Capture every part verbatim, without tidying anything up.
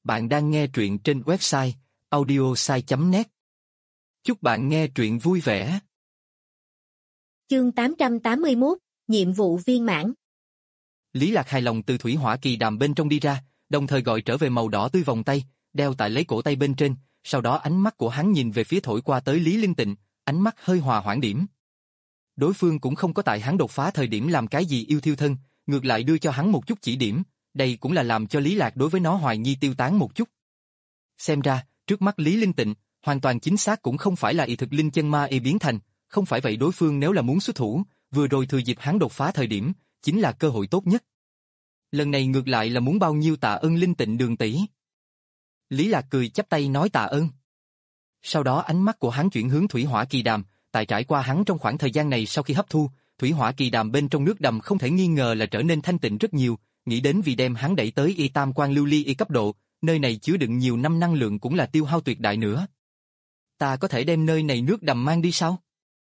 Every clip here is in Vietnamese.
Bạn đang nghe truyện trên website audiosai chấm net. Chúc bạn nghe truyện vui vẻ. Chương tám trăm tám mươi mốt, nhiệm vụ viên mãn. Lý Lạc hài lòng từ thủy hỏa kỳ đàm bên trong đi ra, đồng thời gọi trở về màu đỏ tươi vòng tay, đeo tại lấy cổ tay bên trên, sau đó ánh mắt của hắn nhìn về phía thổi qua tới Lý Linh Tịnh, ánh mắt hơi hòa hoãn điểm. Đối phương cũng không có tại hắn đột phá thời điểm làm cái gì yêu thiêu thân, ngược lại đưa cho hắn một chút chỉ điểm, đây cũng là làm cho Lý Lạc đối với nó hoài nghi tiêu tán một chút. Xem ra, trước mắt Lý Linh Tịnh, hoàn toàn chính xác cũng không phải là y thực linh chân ma y biến thành, không phải vậy đối phương nếu là muốn xuất thủ, vừa rồi thừa dịp hắn đột phá thời điểm, chính là cơ hội tốt nhất. Lần này ngược lại là muốn bao nhiêu tạ ơn Linh Tịnh đường tỷ. Lý Lạc cười chắp tay nói tạ ơn. Sau đó ánh mắt của hắn chuyển hướng thủy hỏa kỳ đàm, tại trải qua hắn trong khoảng thời gian này sau khi hấp thu, thủy hỏa kỳ đàm bên trong nước đầm không thể nghi ngờ là trở nên thanh tịnh rất nhiều, nghĩ đến vì đem hắn đẩy tới y tam quan lưu ly y cấp độ, nơi này chứa đựng nhiều năm năng lượng cũng là tiêu hao tuyệt đại nữa. Ta có thể đem nơi này nước đầm mang đi sao?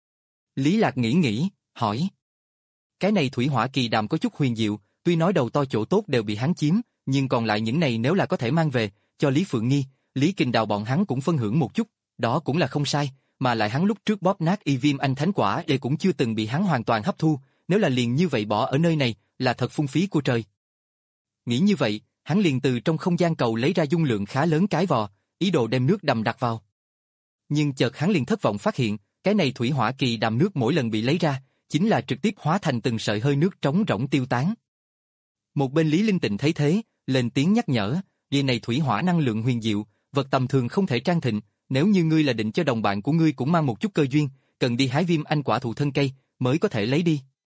Lý Lạc nghĩ nghĩ, hỏi. Cái này thủy hỏa kỳ đàm có chút huyền diệu, tuy nói đầu to chỗ tốt đều bị hắn chiếm, nhưng còn lại những này nếu là có thể mang về, cho Lý Phượng Nghi, Lý Kình Đào bọn hắn cũng phân hưởng một chút, đó cũng là không sai, mà lại hắn lúc trước bóp nát y viêm anh thánh quả để cũng chưa từng bị hắn hoàn toàn hấp thu, nếu là liền như vậy bỏ ở nơi này, là thật phung phí của trời. Nghĩ như vậy, hắn liền từ trong không gian cầu lấy ra dung lượng khá lớn cái vò, ý đồ đem nước đầm đặt vào. Nhưng chợt hắn liền thất vọng phát hiện, cái này thủy hỏa kỳ đàm nước mỗi lần bị lấy ra, chính là trực tiếp hóa thành từng sợi hơi nước trống rỗng tiêu tán. Một bên Lý Linh Tịnh thấy thế, lên tiếng nhắc nhở, vì này thủy hỏa năng lượng huyền diệu, vật tầm thường không thể trang thịnh, nếu như ngươi là định cho đồng bạn của ngươi cũng mang một chút cơ duyên, cần đi hái viêm anh quả thụ thân cây, mới có thể lấy đi.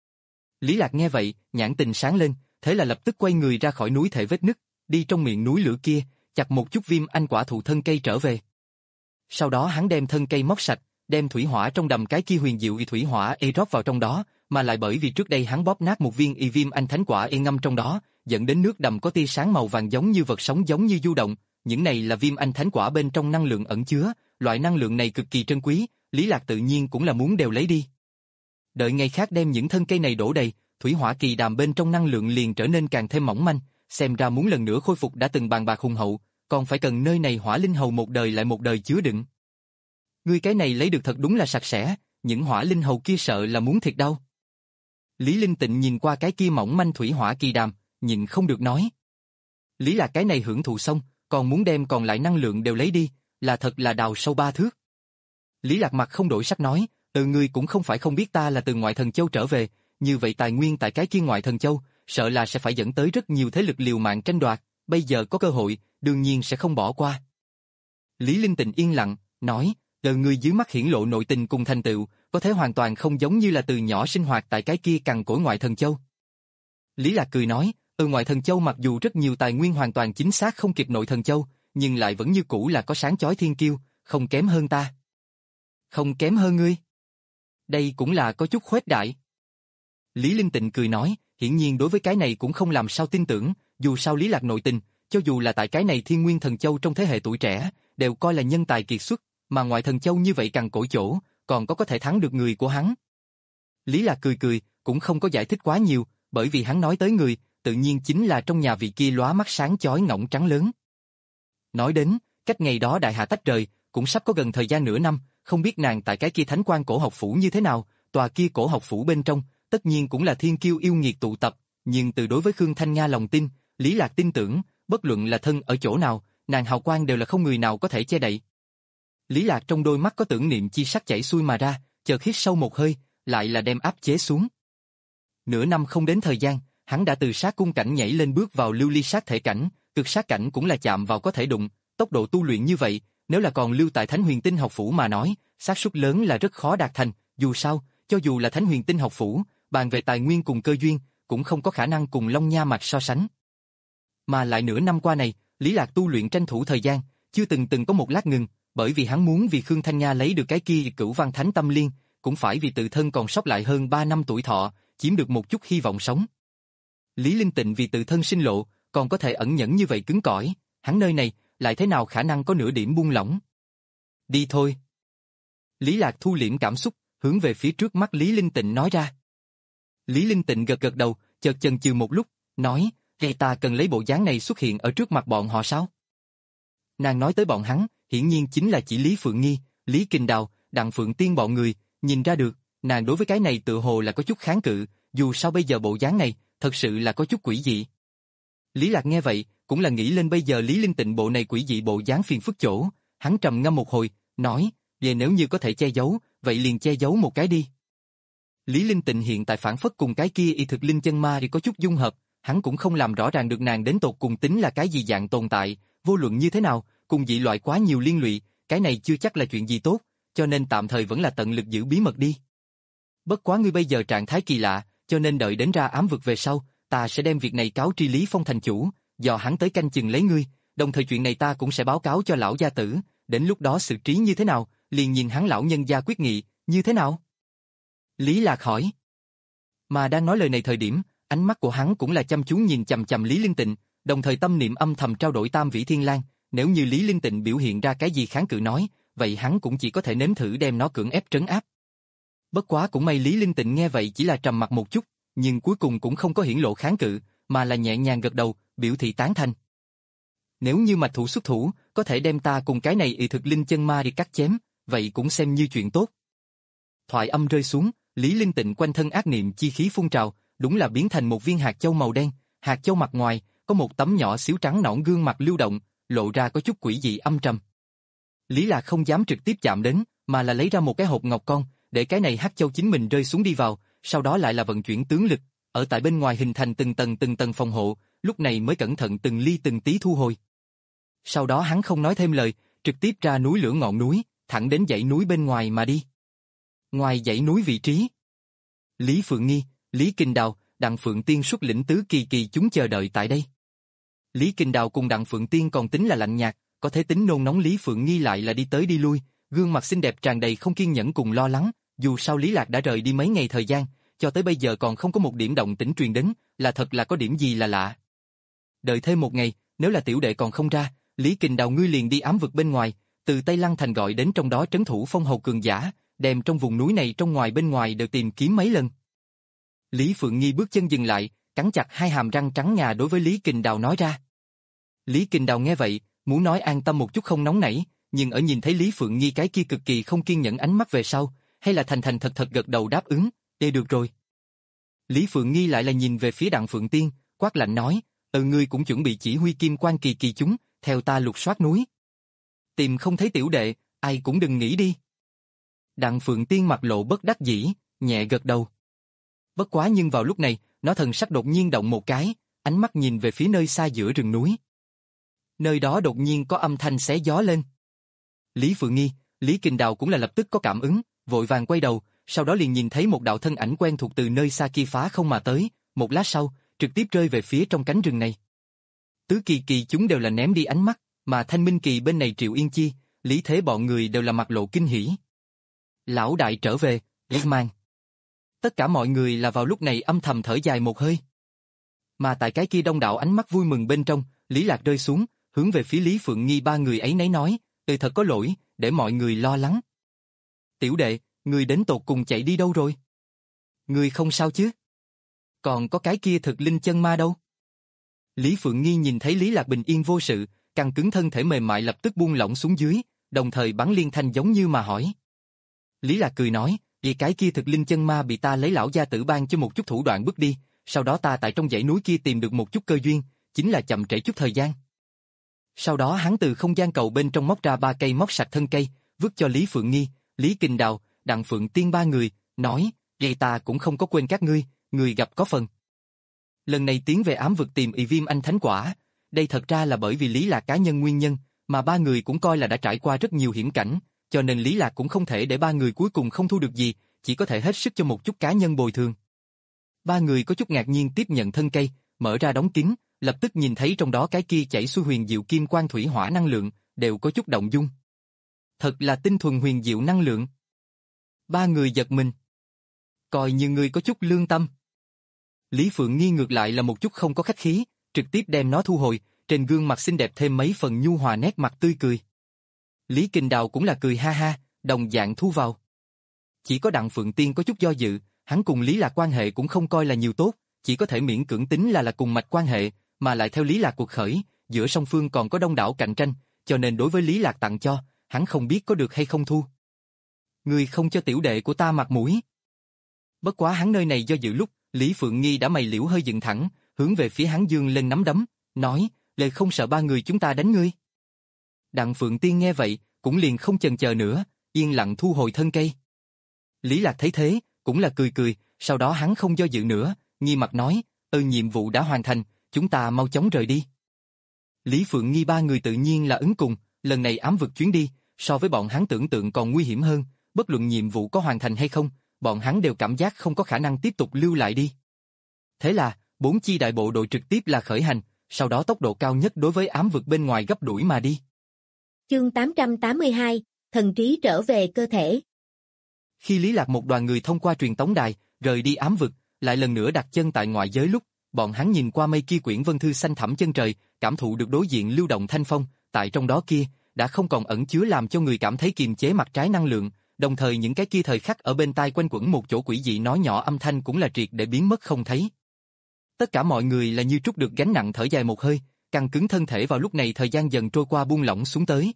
Lý Lạc nghe vậy, nhãn tình sáng lên, thế là lập tức quay người ra khỏi núi thể vết nứt, đi trong miệng núi lửa kia, chặt một chút viêm anh quả thụ thân cây trở về. Sau đó hắn đem thân cây móc sạch, đem thủy hỏa trong đầm cái kia huyền diệu y thủy hỏa y rót vào trong đó, mà lại bởi vì trước đây hắn bóp nát một viên y viêm anh thánh quả y ngâm trong đó, dẫn đến nước đầm có tia sáng màu vàng giống như vật sống giống như du động, những này là viêm anh thánh quả bên trong năng lượng ẩn chứa, loại năng lượng này cực kỳ trân quý, Lý Lạc tự nhiên cũng là muốn đều lấy đi. Đợi ngày khác đem những thân cây này đổ đầy, thủy hỏa kỳ đàm bên trong năng lượng liền trở nên càng thêm mỏng manh, xem ra muốn lần nữa khôi phục đã từng bàn bạc hùng hậu, còn phải cần nơi này hỏa linh hầu một đời lại một đời chứa đựng. Ngươi cái này lấy được thật đúng là sạch sẽ, những hỏa linh hầu kia sợ là muốn thiệt đau. Lý Linh Tịnh nhìn qua cái kia mỏng manh thủy hỏa kỳ đàm, nhìn không được nói. Lý Lạc cái này hưởng thụ xong, còn muốn đem còn lại năng lượng đều lấy đi, là thật là đào sâu ba thước. Lý Lạc mặt không đổi sắc nói, từ ngươi cũng không phải không biết ta là từ ngoại thần châu trở về, như vậy tài nguyên tại cái kia ngoại thần châu, sợ là sẽ phải dẫn tới rất nhiều thế lực liều mạng tranh đoạt, bây giờ có cơ hội, đương nhiên sẽ không bỏ qua. Lý Linh Tịnh yên lặng, nói, từ ngươi dưới mắt hiển lộ nội tình cùng thành tựu, có thể hoàn toàn không giống như là từ nhỏ sinh hoạt tại cái kia cằn cỗi ngoại thần châu. Lý Lạc cười nói, từ ngoại thần châu mặc dù rất nhiều tài nguyên hoàn toàn chính xác không kịp nội thần châu, nhưng lại vẫn như cũ là có sáng chói thiên kiêu, không kém hơn ta. Không kém hơn ngươi. Đây cũng là có chút khuếch đại. Lý Linh Tịnh cười nói, hiển nhiên đối với cái này cũng không làm sao tin tưởng, dù sao Lý Lạc nội tình, cho dù là tại cái này Thiên Nguyên Thần Châu trong thế hệ tuổi trẻ, đều coi là nhân tài kiệt xuất, mà ngoại thần châu như vậy càng cỗi chỗ, còn có có thể thắng được người của hắn. Lý Lạc cười cười, cũng không có giải thích quá nhiều, bởi vì hắn nói tới người, tự nhiên chính là trong nhà vị kia lóa mắt sáng chói ngỗng trắng lớn. Nói đến, cách ngày đó đại hạ tách rời, cũng sắp có gần thời gian nửa năm, không biết nàng tại cái kia thánh quan cổ học phủ như thế nào, tòa kia cổ học phủ bên trong, tất nhiên cũng là thiên kiêu yêu nghiệt tụ tập, nhưng từ đối với Khương Thanh Nga lòng tin, Lý Lạc tin tưởng, bất luận là thân ở chỗ nào, nàng hào quang đều là không người nào có thể che đậy. Lý Lạc trong đôi mắt có tưởng niệm chi sắc chảy xuôi mà ra, chợt hít sâu một hơi, lại là đem áp chế xuống. Nửa năm không đến thời gian, hắn đã từ sát cung cảnh nhảy lên bước vào lưu ly sát thể cảnh, cực sát cảnh cũng là chạm vào có thể đụng, tốc độ tu luyện như vậy, nếu là còn lưu tại Thánh Huyền Tinh học phủ mà nói, xác suất lớn là rất khó đạt thành, dù sao, cho dù là Thánh Huyền Tinh học phủ, bàn về tài nguyên cùng cơ duyên, cũng không có khả năng cùng Long Nha Mạch so sánh. Mà lại nửa năm qua này, Lý Lạc tu luyện tranh thủ thời gian, chưa từng từng có một lát ngừng, bởi vì hắn muốn vì Khương Thanh Nga lấy được cái kia Cửu Văn Thánh Tâm Liên, cũng phải vì tự thân còn sót lại hơn ba năm tuổi thọ, chiếm được một chút hy vọng sống. Lý Linh Tịnh vì tự thân sinh lộ, còn có thể ẩn nhẫn như vậy cứng cỏi, hắn nơi này, lại thế nào khả năng có nửa điểm buông lỏng. Đi thôi. Lý Lạc thu liễm cảm xúc, hướng về phía trước mắt Lý Linh Tịnh nói ra. Lý Linh Tịnh gật gật đầu, chợt chần chừ một lúc, nói, "Vậy ta cần lấy bộ dáng này xuất hiện ở trước mặt bọn họ sao?" Nàng nói tới bọn hắn, hiển nhiên chính là chỉ Lý Phượng Nghi, Lý Kình Đào, Đặng Phượng Tiên bọn người, nhìn ra được, nàng đối với cái này tự hồ là có chút kháng cự, dù sao bây giờ bộ dáng này, thật sự là có chút quỷ dị. Lý Lạc nghe vậy, cũng là nghĩ lên bây giờ Lý Linh Tịnh bộ này quỷ dị bộ dáng phiền phức chỗ, hắn trầm ngâm một hồi, nói, về nếu như có thể che giấu, vậy liền che giấu một cái đi. Lý Linh Tịnh hiện tại phản phất cùng cái kia y thực linh chân ma thì có chút dung hợp, hắn cũng không làm rõ ràng được nàng đến tột cùng tính là cái gì dạng tồn tại, vô luận như thế nào, cùng dị loại quá nhiều liên lụy, cái này chưa chắc là chuyện gì tốt, cho nên tạm thời vẫn là tận lực giữ bí mật đi. Bất quá ngươi bây giờ trạng thái kỳ lạ, cho nên đợi đến ra ám vực về sau, ta sẽ đem việc này cáo tri Lý Phong thành chủ, dò hắn tới canh chừng lấy ngươi, đồng thời chuyện này ta cũng sẽ báo cáo cho lão gia tử, đến lúc đó xử trí như thế nào, liền nhìn hắn lão nhân gia quyết nghị, như thế nào? Lý Lạc hỏi. Mà đang nói lời này thời điểm, ánh mắt của hắn cũng là chăm chú nhìn chằm chằm Lý Linh Tịnh, đồng thời tâm niệm âm thầm trao đổi Tam Vĩ Thiên Lang, nếu như Lý Linh Tịnh biểu hiện ra cái gì kháng cự nói, vậy hắn cũng chỉ có thể nếm thử đem nó cưỡng ép trấn áp. Bất quá cũng may Lý Linh Tịnh nghe vậy chỉ là trầm mặt một chút, nhưng cuối cùng cũng không có hiển lộ kháng cự, mà là nhẹ nhàng gật đầu, biểu thị tán thành. Nếu như mạch thủ xuất thủ, có thể đem ta cùng cái này y thực linh chân ma đi cắt chém, vậy cũng xem như chuyện tốt. Thoại âm rơi xuống, Lý Linh Tịnh quanh thân ác niệm chi khí phun trào, đúng là biến thành một viên hạt châu màu đen, hạt châu mặt ngoài có một tấm nhỏ xíu trắng nõn gương mặt lưu động, lộ ra có chút quỷ dị âm trầm. Lý Lạc không dám trực tiếp chạm đến, mà là lấy ra một cái hộp ngọc con, để cái này hắc châu chính mình rơi xuống đi vào, sau đó lại là vận chuyển tướng lực, ở tại bên ngoài hình thành từng tầng từng tầng phòng hộ, lúc này mới cẩn thận từng ly từng tí thu hồi. Sau đó hắn không nói thêm lời, trực tiếp ra núi lửa ngọn núi, thẳng đến dãy núi bên ngoài mà đi. Ngoài dãy núi vị trí, Lý Phượng Nghi, Lý Kình Đào, Đặng Phượng Tiên xuất lĩnh tứ kỳ kỳ chúng chờ đợi tại đây. Lý Kình Đào cùng Đặng Phượng Tiên còn tính là lạnh nhạt, có thể tính nôn nóng Lý Phượng Nghi lại là đi tới đi lui, gương mặt xinh đẹp tràn đầy không kiên nhẫn cùng lo lắng, dù sao Lý Lạc đã rời đi mấy ngày thời gian, cho tới bây giờ còn không có một điểm động tĩnh truyền đến, là thật là có điểm gì là lạ. Đợi thêm một ngày, nếu là tiểu đệ còn không ra, Lý Kình Đào ngươi liền đi ám vực bên ngoài, từ Tây Lăng thành gọi đến trong đó trấn thủ phong hầu cường giả, đem trong vùng núi này trong ngoài bên ngoài đều tìm kiếm mấy lần. Lý Phượng Nghi bước chân dừng lại, cắn chặt hai hàm răng trắng ngà đối với Lý Kình Đào nói ra. Lý Kình Đào nghe vậy, muốn nói an tâm một chút không nóng nảy, nhưng ở nhìn thấy Lý Phượng Nghi cái kia cực kỳ không kiên nhẫn ánh mắt về sau, hay là thành thành thật thật gật đầu đáp ứng, "Đây được rồi." Lý Phượng Nghi lại là nhìn về phía Đặng Phượng Tiên, quát lạnh nói, "Ừ ngươi cũng chuẩn bị chỉ huy kim quan kỳ kỳ chúng, theo ta lục soát núi. Tìm không thấy tiểu đệ, ai cũng đừng nghĩ đi." Đặng Phượng Tiên mặt lộ bất đắc dĩ, nhẹ gật đầu. Bất quá nhưng vào lúc này, nó thần sắc đột nhiên động một cái, ánh mắt nhìn về phía nơi xa giữa rừng núi. Nơi đó đột nhiên có âm thanh xé gió lên. Lý Phượng Nghi, Lý Kình Đào cũng là lập tức có cảm ứng, vội vàng quay đầu, sau đó liền nhìn thấy một đạo thân ảnh quen thuộc từ nơi xa kia phá không mà tới, một lát sau, trực tiếp rơi về phía trong cánh rừng này. Tứ kỳ kỳ chúng đều là ném đi ánh mắt, mà Thanh Minh Kỳ bên này Triệu Yên Chi, Lý Thế bọn người đều là mặt lộ kinh hỉ. Lão đại trở về, ghét mang. Tất cả mọi người là vào lúc này âm thầm thở dài một hơi. Mà tại cái kia đông đảo ánh mắt vui mừng bên trong, Lý Lạc rơi xuống, hướng về phía Lý Phượng Nghi ba người ấy nấy nói, "Ừ thật có lỗi, để mọi người lo lắng. Tiểu đệ, người đến tột cùng chạy đi đâu rồi? Người không sao chứ? Còn có cái kia thực linh chân ma đâu?" Lý Phượng Nghi nhìn thấy Lý Lạc bình yên vô sự, căng cứng thân thể mềm mại lập tức buông lỏng xuống dưới, đồng thời bắn liên thanh giống như mà hỏi. Lý Lạc cười nói, "Vì cái kia thực linh chân ma bị ta lấy lão gia tử ban cho một chút thủ đoạn bước đi, sau đó ta tại trong dãy núi kia tìm được một chút cơ duyên, chính là chậm trễ chút thời gian." Sau đó hắn từ không gian cầu bên trong móc ra ba cây móc sạch thân cây, vứt cho Lý Phượng Nghi, Lý Kình Đào, Đặng Phượng Tiên ba người, nói, "Vậy ta cũng không có quên các ngươi, người gặp có phần." Lần này tiến về ám vực tìm ị viêm anh thánh quả, đây thật ra là bởi vì Lý Lạc cá nhân nguyên nhân, mà ba người cũng coi là đã trải qua rất nhiều hiểm cảnh, cho nên Lý Lạc cũng không thể để ba người cuối cùng không thu được gì, chỉ có thể hết sức cho một chút cá nhân bồi thường. Ba người có chút ngạc nhiên tiếp nhận thân cây, mở ra đóng kín, lập tức nhìn thấy trong đó cái kia chảy xuôi huyền diệu kim quang thủy hỏa năng lượng, đều có chút động dung. Thật là tinh thuần huyền diệu năng lượng. Ba người giật mình. Coi như người có chút lương tâm. Lý Phượng Nghi ngược lại là một chút không có khách khí, trực tiếp đem nó thu hồi, trên gương mặt xinh đẹp thêm mấy phần nhu hòa nét mặt tươi cười. Lý Kình Đào cũng là cười ha ha, đồng dạng thu vào. Chỉ có Đặng Phượng Tiên có chút do dự, hắn cùng Lý Lạc quan hệ cũng không coi là nhiều tốt, chỉ có thể miễn cưỡng tính là là cùng mạch quan hệ, mà lại theo Lý Lạc cuộc khởi, giữa song phương còn có đông đảo cạnh tranh, cho nên đối với Lý Lạc tặng cho, hắn không biết có được hay không thu. Ngươi không cho tiểu đệ của ta mặt mũi. Bất quá hắn nơi này do dự lúc, Lý Phượng Nghi đã mày liễu hơi dựng thẳng, hướng về phía hắn dương lên nắm đấm, nói, lệ không sợ ba người chúng ta đánh ngươi. Đặng Phượng Tiên nghe vậy, cũng liền không chần chờ nữa, yên lặng thu hồi thân cây. Lý Lạc thấy thế, cũng là cười cười, sau đó hắn không do dự nữa, nghi mặt nói, ư nhiệm vụ đã hoàn thành, chúng ta mau chóng rời đi. Lý Phượng Nghi ba người tự nhiên là ứng cùng, lần này ám vực chuyến đi, so với bọn hắn tưởng tượng còn nguy hiểm hơn, bất luận nhiệm vụ có hoàn thành hay không, bọn hắn đều cảm giác không có khả năng tiếp tục lưu lại đi. Thế là, bốn chi đại bộ đội trực tiếp là khởi hành, sau đó tốc độ cao nhất đối với ám vực bên ngoài gấp đuổi mà đi. Chương tám trăm tám mươi hai, thần trí trở về cơ thể. Khi Lý Lạc một đoàn người thông qua truyền tống đài, rời đi ám vực, lại lần nữa đặt chân tại ngoại giới lúc, bọn hắn nhìn qua mây kia quyển vân thư xanh thẳm chân trời, cảm thụ được đối diện lưu động thanh phong, tại trong đó kia, đã không còn ẩn chứa làm cho người cảm thấy kiềm chế mặt trái năng lượng, đồng thời những cái kia thời khắc ở bên tai quanh quẩn một chỗ quỷ dị nói nhỏ âm thanh cũng là triệt để biến mất không thấy. Tất cả mọi người là như trút được gánh nặng thở dài một hơi, căng cứng thân thể vào lúc này thời gian dần trôi qua buông lỏng xuống tới.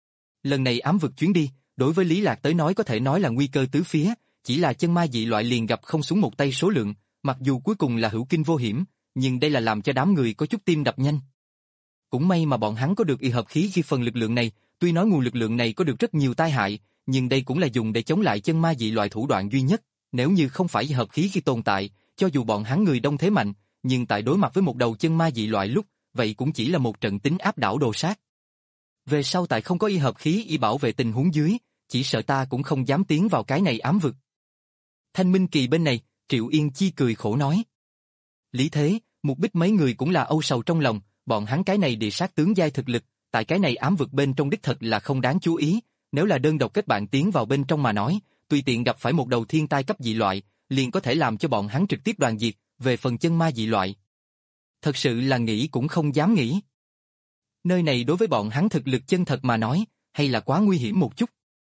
Lần này ám vực chuyến đi, đối với Lý Lạc tới nói có thể nói là nguy cơ tứ phía, chỉ là chân ma dị loại liền gặp không xuống một tay số lượng, mặc dù cuối cùng là hữu kinh vô hiểm, nhưng đây là làm cho đám người có chút tim đập nhanh. Cũng may mà bọn hắn có được y hợp khí khi phần lực lượng này, tuy nói nguồn lực lượng này có được rất nhiều tai hại, nhưng đây cũng là dùng để chống lại chân ma dị loại thủ đoạn duy nhất, nếu như không phải y hợp khí khi tồn tại, cho dù bọn hắn người đông thế mạnh, nhưng tại đối mặt với một đầu chân ma dị loại lúc, vậy cũng chỉ là một trận tính áp đảo đồ sát. Về sau tại không có y hợp khí y bảo vệ tình huống dưới, chỉ sợ ta cũng không dám tiến vào cái này ám vực. Thanh Minh Kỳ bên này, Triệu Yên Chi cười khổ nói. Lý Thế, Mục Bích mấy người cũng là âu sầu trong lòng, bọn hắn cái này địa sát tướng giai thực lực, tại cái này ám vực bên trong đích thật là không đáng chú ý, nếu là đơn độc kết bạn tiến vào bên trong mà nói, tùy tiện gặp phải một đầu thiên tai cấp dị loại, liền có thể làm cho bọn hắn trực tiếp đoàn diệt, về phần chân ma dị loại. Thật sự là nghĩ cũng không dám nghĩ. Nơi này đối với bọn hắn thực lực chân thật mà nói, hay là quá nguy hiểm một chút.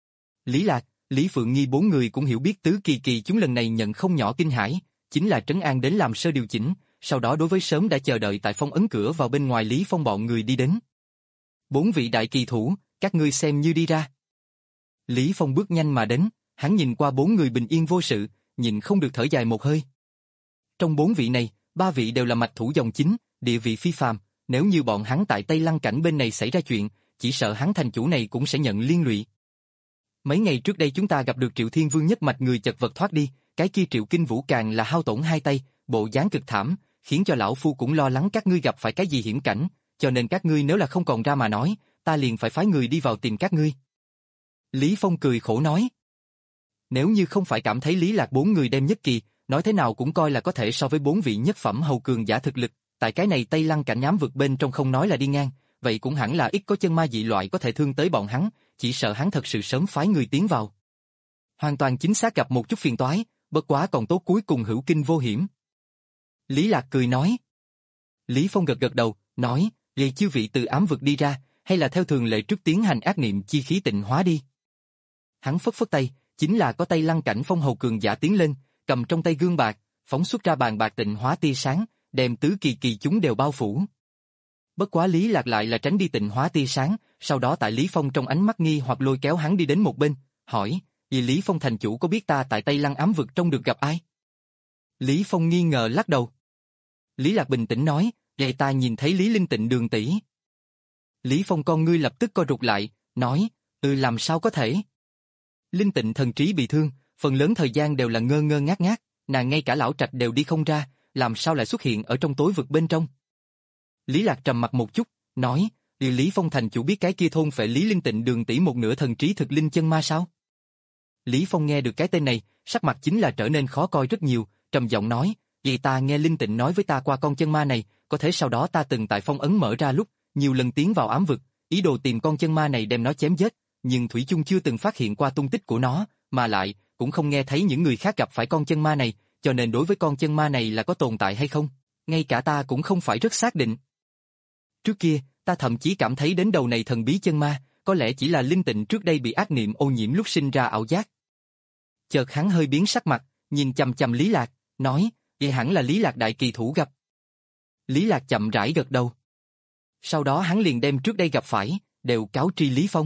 Lý Lạc, Lý Phượng Nghi bốn người cũng hiểu biết Tứ Kỳ Kỳ chúng lần này nhận không nhỏ kinh hãi, chính là trấn an đến làm sơ điều chỉnh, sau đó đối với sớm đã chờ đợi tại phong ấn cửa vào bên ngoài Lý Phong bọn người đi đến. Bốn vị đại kỳ thủ, các ngươi xem như đi ra. Lý Phong bước nhanh mà đến, hắn nhìn qua bốn người bình yên vô sự, nhìn không được thở dài một hơi. Trong bốn vị này, ba vị đều là mạch thủ dòng chính, địa vị phi phàm, nếu như bọn hắn tại Tây Lăng cảnh bên này xảy ra chuyện, chỉ sợ hắn thành chủ này cũng sẽ nhận liên lụy. Mấy ngày trước đây chúng ta gặp được Triệu Thiên Vương nhất mạch người chật vật thoát đi, cái kia Triệu Kinh Vũ càng là hao tổn hai tay, bộ dáng cực thảm, khiến cho lão phu cũng lo lắng các ngươi gặp phải cái gì hiểm cảnh, cho nên các ngươi nếu là không còn ra mà nói, ta liền phải phái người đi vào tìm các ngươi. Lý Phong cười khổ nói. Nếu như không phải cảm thấy Lý Lạc bốn người đem nhất kỳ, nói thế nào cũng coi là có thể so với bốn vị nhất phẩm hầu cường giả thực lực, tại cái này Tây Lăng cảnh ám vực bên trong không nói là đi ngang, vậy cũng hẳn là ít có chân ma dị loại có thể thương tới bọn hắn, chỉ sợ hắn thật sự sớm phái người tiến vào. Hoàn toàn chính xác gặp một chút phiền toái, bất quá còn tốt cuối cùng hữu kinh vô hiểm. Lý Lạc cười nói. Lý Phong gật gật đầu, nói, vậy chư vị từ ám vực đi ra, hay là theo thường lệ trước tiến hành ác niệm chi khí tịnh hóa đi. Hắn phất phất tay, chính là có Tây Lăng cảnh phong hầu cường giả tiến lên, cầm trong tay gương bạc, phóng xuất ra bàn bạc tịnh hóa tia sáng, đem Tứ Kỳ Kỳ chúng đều bao phủ. Bất quá Lý Lạc lại là tránh đi tịnh hóa tia sáng, sau đó tại Lý Phong trong ánh mắt nghi hoặc lôi kéo hắn đi đến một bên, hỏi, vì Lý Phong thành chủ có biết ta tại Tây Lăng ám vực trong được gặp ai? Lý Phong nghi ngờ lắc đầu. Lý Lạc bình tĩnh nói, vậy ta nhìn thấy Lý Linh Tịnh Đường tỷ. Lý Phong con ngươi lập tức co rụt lại, nói, ừ làm sao có thể? Linh Tịnh thần trí bị thương, phần lớn thời gian đều là ngơ ngơ ngác ngác, nàng ngay cả lão trạch đều đi không ra, làm sao lại xuất hiện ở trong tối vực bên trong? Lý Lạc trầm mặt một chút, nói, thì Lý Phong thành chủ biết cái kia thôn phệ Lý Linh Tịnh Đường tỷ một nửa thần trí thực linh chân ma sao? Lý Phong nghe được cái tên này, sắc mặt chính là trở nên khó coi rất nhiều, trầm giọng nói, vậy ta nghe Linh Tịnh nói với ta qua con chân ma này, có thể sau đó ta từng tại phong ấn mở ra lúc, nhiều lần tiến vào ám vực, ý đồ tìm con chân ma này đem nó chém giết, nhưng thủy chung chưa từng phát hiện qua tung tích của nó, mà lại cũng không nghe thấy những người khác gặp phải con chân ma này, cho nên đối với con chân ma này là có tồn tại hay không, ngay cả ta cũng không phải rất xác định. Trước kia, ta thậm chí cảm thấy đến đầu này thần bí chân ma, có lẽ chỉ là Linh Tịnh trước đây bị ác niệm ô nhiễm lúc sinh ra ảo giác. Chợt hắn hơi biến sắc mặt, nhìn chằm chằm Lý Lạc, nói, vậy hẳn là Lý Lạc đại kỳ thủ gặp. Lý Lạc chậm rãi gật đầu. Sau đó hắn liền đem trước đây gặp phải, đều cáo tri Lý Phong.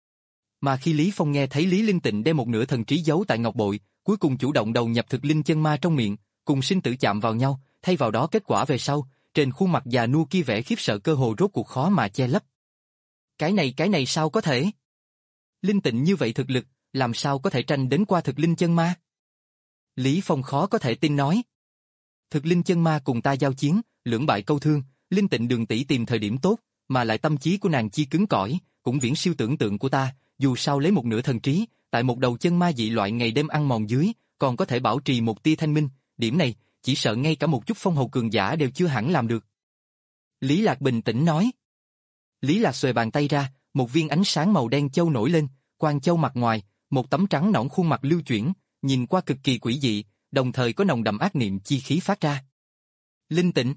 Mà khi Lý Phong nghe thấy Lý Linh Tịnh đem một nửa thần trí giấu tại ngọc bội, cuối cùng chủ động đầu nhập thực linh chân ma trong miệng, cùng sinh tử chạm vào nhau, thay vào đó kết quả về sau, trên khuôn mặt già nua kia vẻ khiếp sợ cơ hồ rốt cuộc khó mà che lấp. Cái này cái này sao có thể? Linh Tịnh như vậy thực lực, làm sao có thể tranh đến qua thực linh chân ma? Lý Phong khó có thể tin nói. Thực linh chân ma cùng ta giao chiến, lưỡng bại câu thương, Linh Tịnh đường tỷ tìm thời điểm tốt, mà lại tâm trí của nàng chi cứng cỏi, cũng viễn siêu tưởng tượng của ta, dù sao lấy một nửa thần trí, tại một đầu chân ma dị loại ngày đêm ăn mòn dưới, còn có thể bảo trì một tia thanh minh, điểm này, chỉ sợ ngay cả một chút phong hầu cường giả đều chưa hẳn làm được. Lý Lạc bình tĩnh nói. Lý Lạc xuề bàn tay ra, một viên ánh sáng màu đen châu nổi lên, quang châu mặt ngoài, một tấm trắng nõn khuôn mặt lưu chuyển, nhìn qua cực kỳ quỷ dị, đồng thời có nồng đậm ác niệm chi khí phát ra. Linh Tịnh.